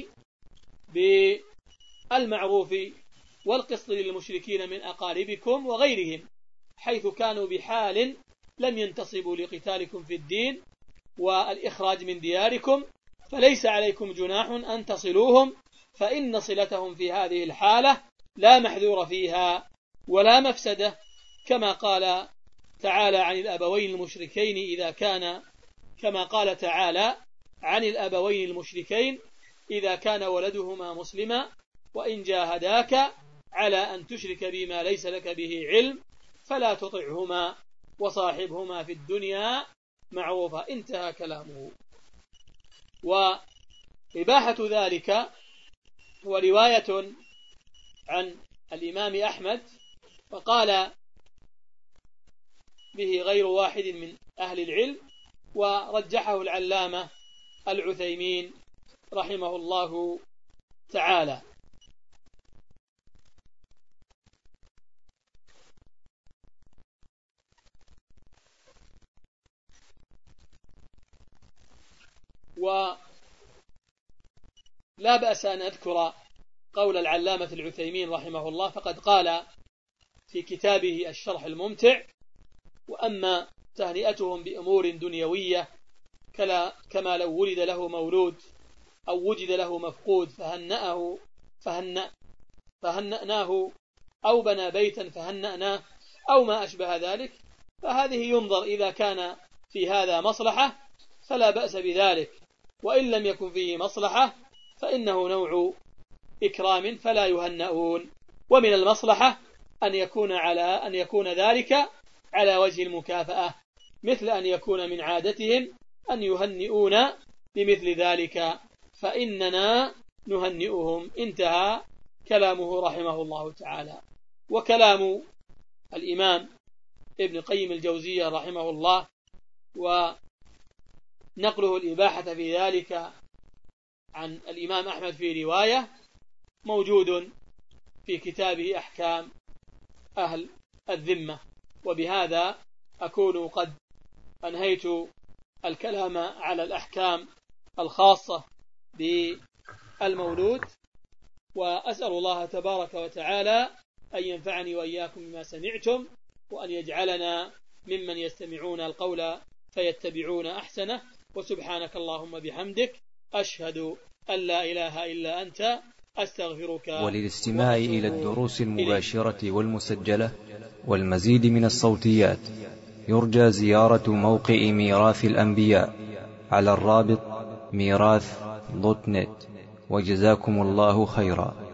B: بالمعروف والقسط للمشركين من أقاربكم وغيرهم، حيث كانوا بحال لم ينتصبوا لقتالكم في الدين والإخراج من دياركم، فليس عليكم جناح أن تصلوهم، فإن صلتهم في هذه الحالة لا محذور فيها ولا مفسدة، كما قال تعالى عن الأبوين المشركين إذا كان ولدهما مسلما وإن جاهداك على أن تشرك بما ليس لك به علم فلا تطعهما وصاحبهما في الدنيا معروفا. انتهى كلامه. وإباحة ذلك هو رواية عن الإمام أحمد، فقال به غير واحد من أهل العلم، ورجحه العلامة العثيمين رحمه الله تعالى. ولا بأس أن أذكر قول العلامة العثيمين رحمه الله، فقد قال في كتابه الشرح الممتع: وأما تهنئتهم بأمور دنيوية كما لو ولد له مولود أو وجد له مفقود فهنأناه أو بنى بيتا فهنأناه أو ما أشبه ذلك، فهذه ينظر إذا كان في هذا مصلحة فلا بأس بذلك، وإن لم يكن فيه مصلحة فإنه نوع إكرام فلا يهنئون. ومن المصلحة أن يكون ذلك على وجه المكافأة، مثل أن يكون من عادتهم أن يهنئون بمثل ذلك فإننا نهنئهم. انتهى كلامه رحمه الله تعالى. وكلام الإمام ابن قيم الجوزية رحمه الله ونقله الإباحة في ذلك عن الإمام أحمد في رواية موجود في كتابه أحكام أهل الذمة. وبهذا أكون قد أنهيت الكلام على الأحكام الخاصة بالمولود، وأسأل الله تبارك وتعالى أن ينفعني وإياكم بما سمعتم، وأن يجعلنا ممن يستمعون القول فيتبعون أحسنه. وسبحانك اللهم بحمدك أشهد أن لا إله إلا أنت أستغفرك.
A: وللاستماع إلى الدروس المباشرة والمسجلة والمزيد من الصوتيات يرجى زيارة موقع ميراث الأنبياء على الرابط ميراث.net. وجزاكم الله خيرا.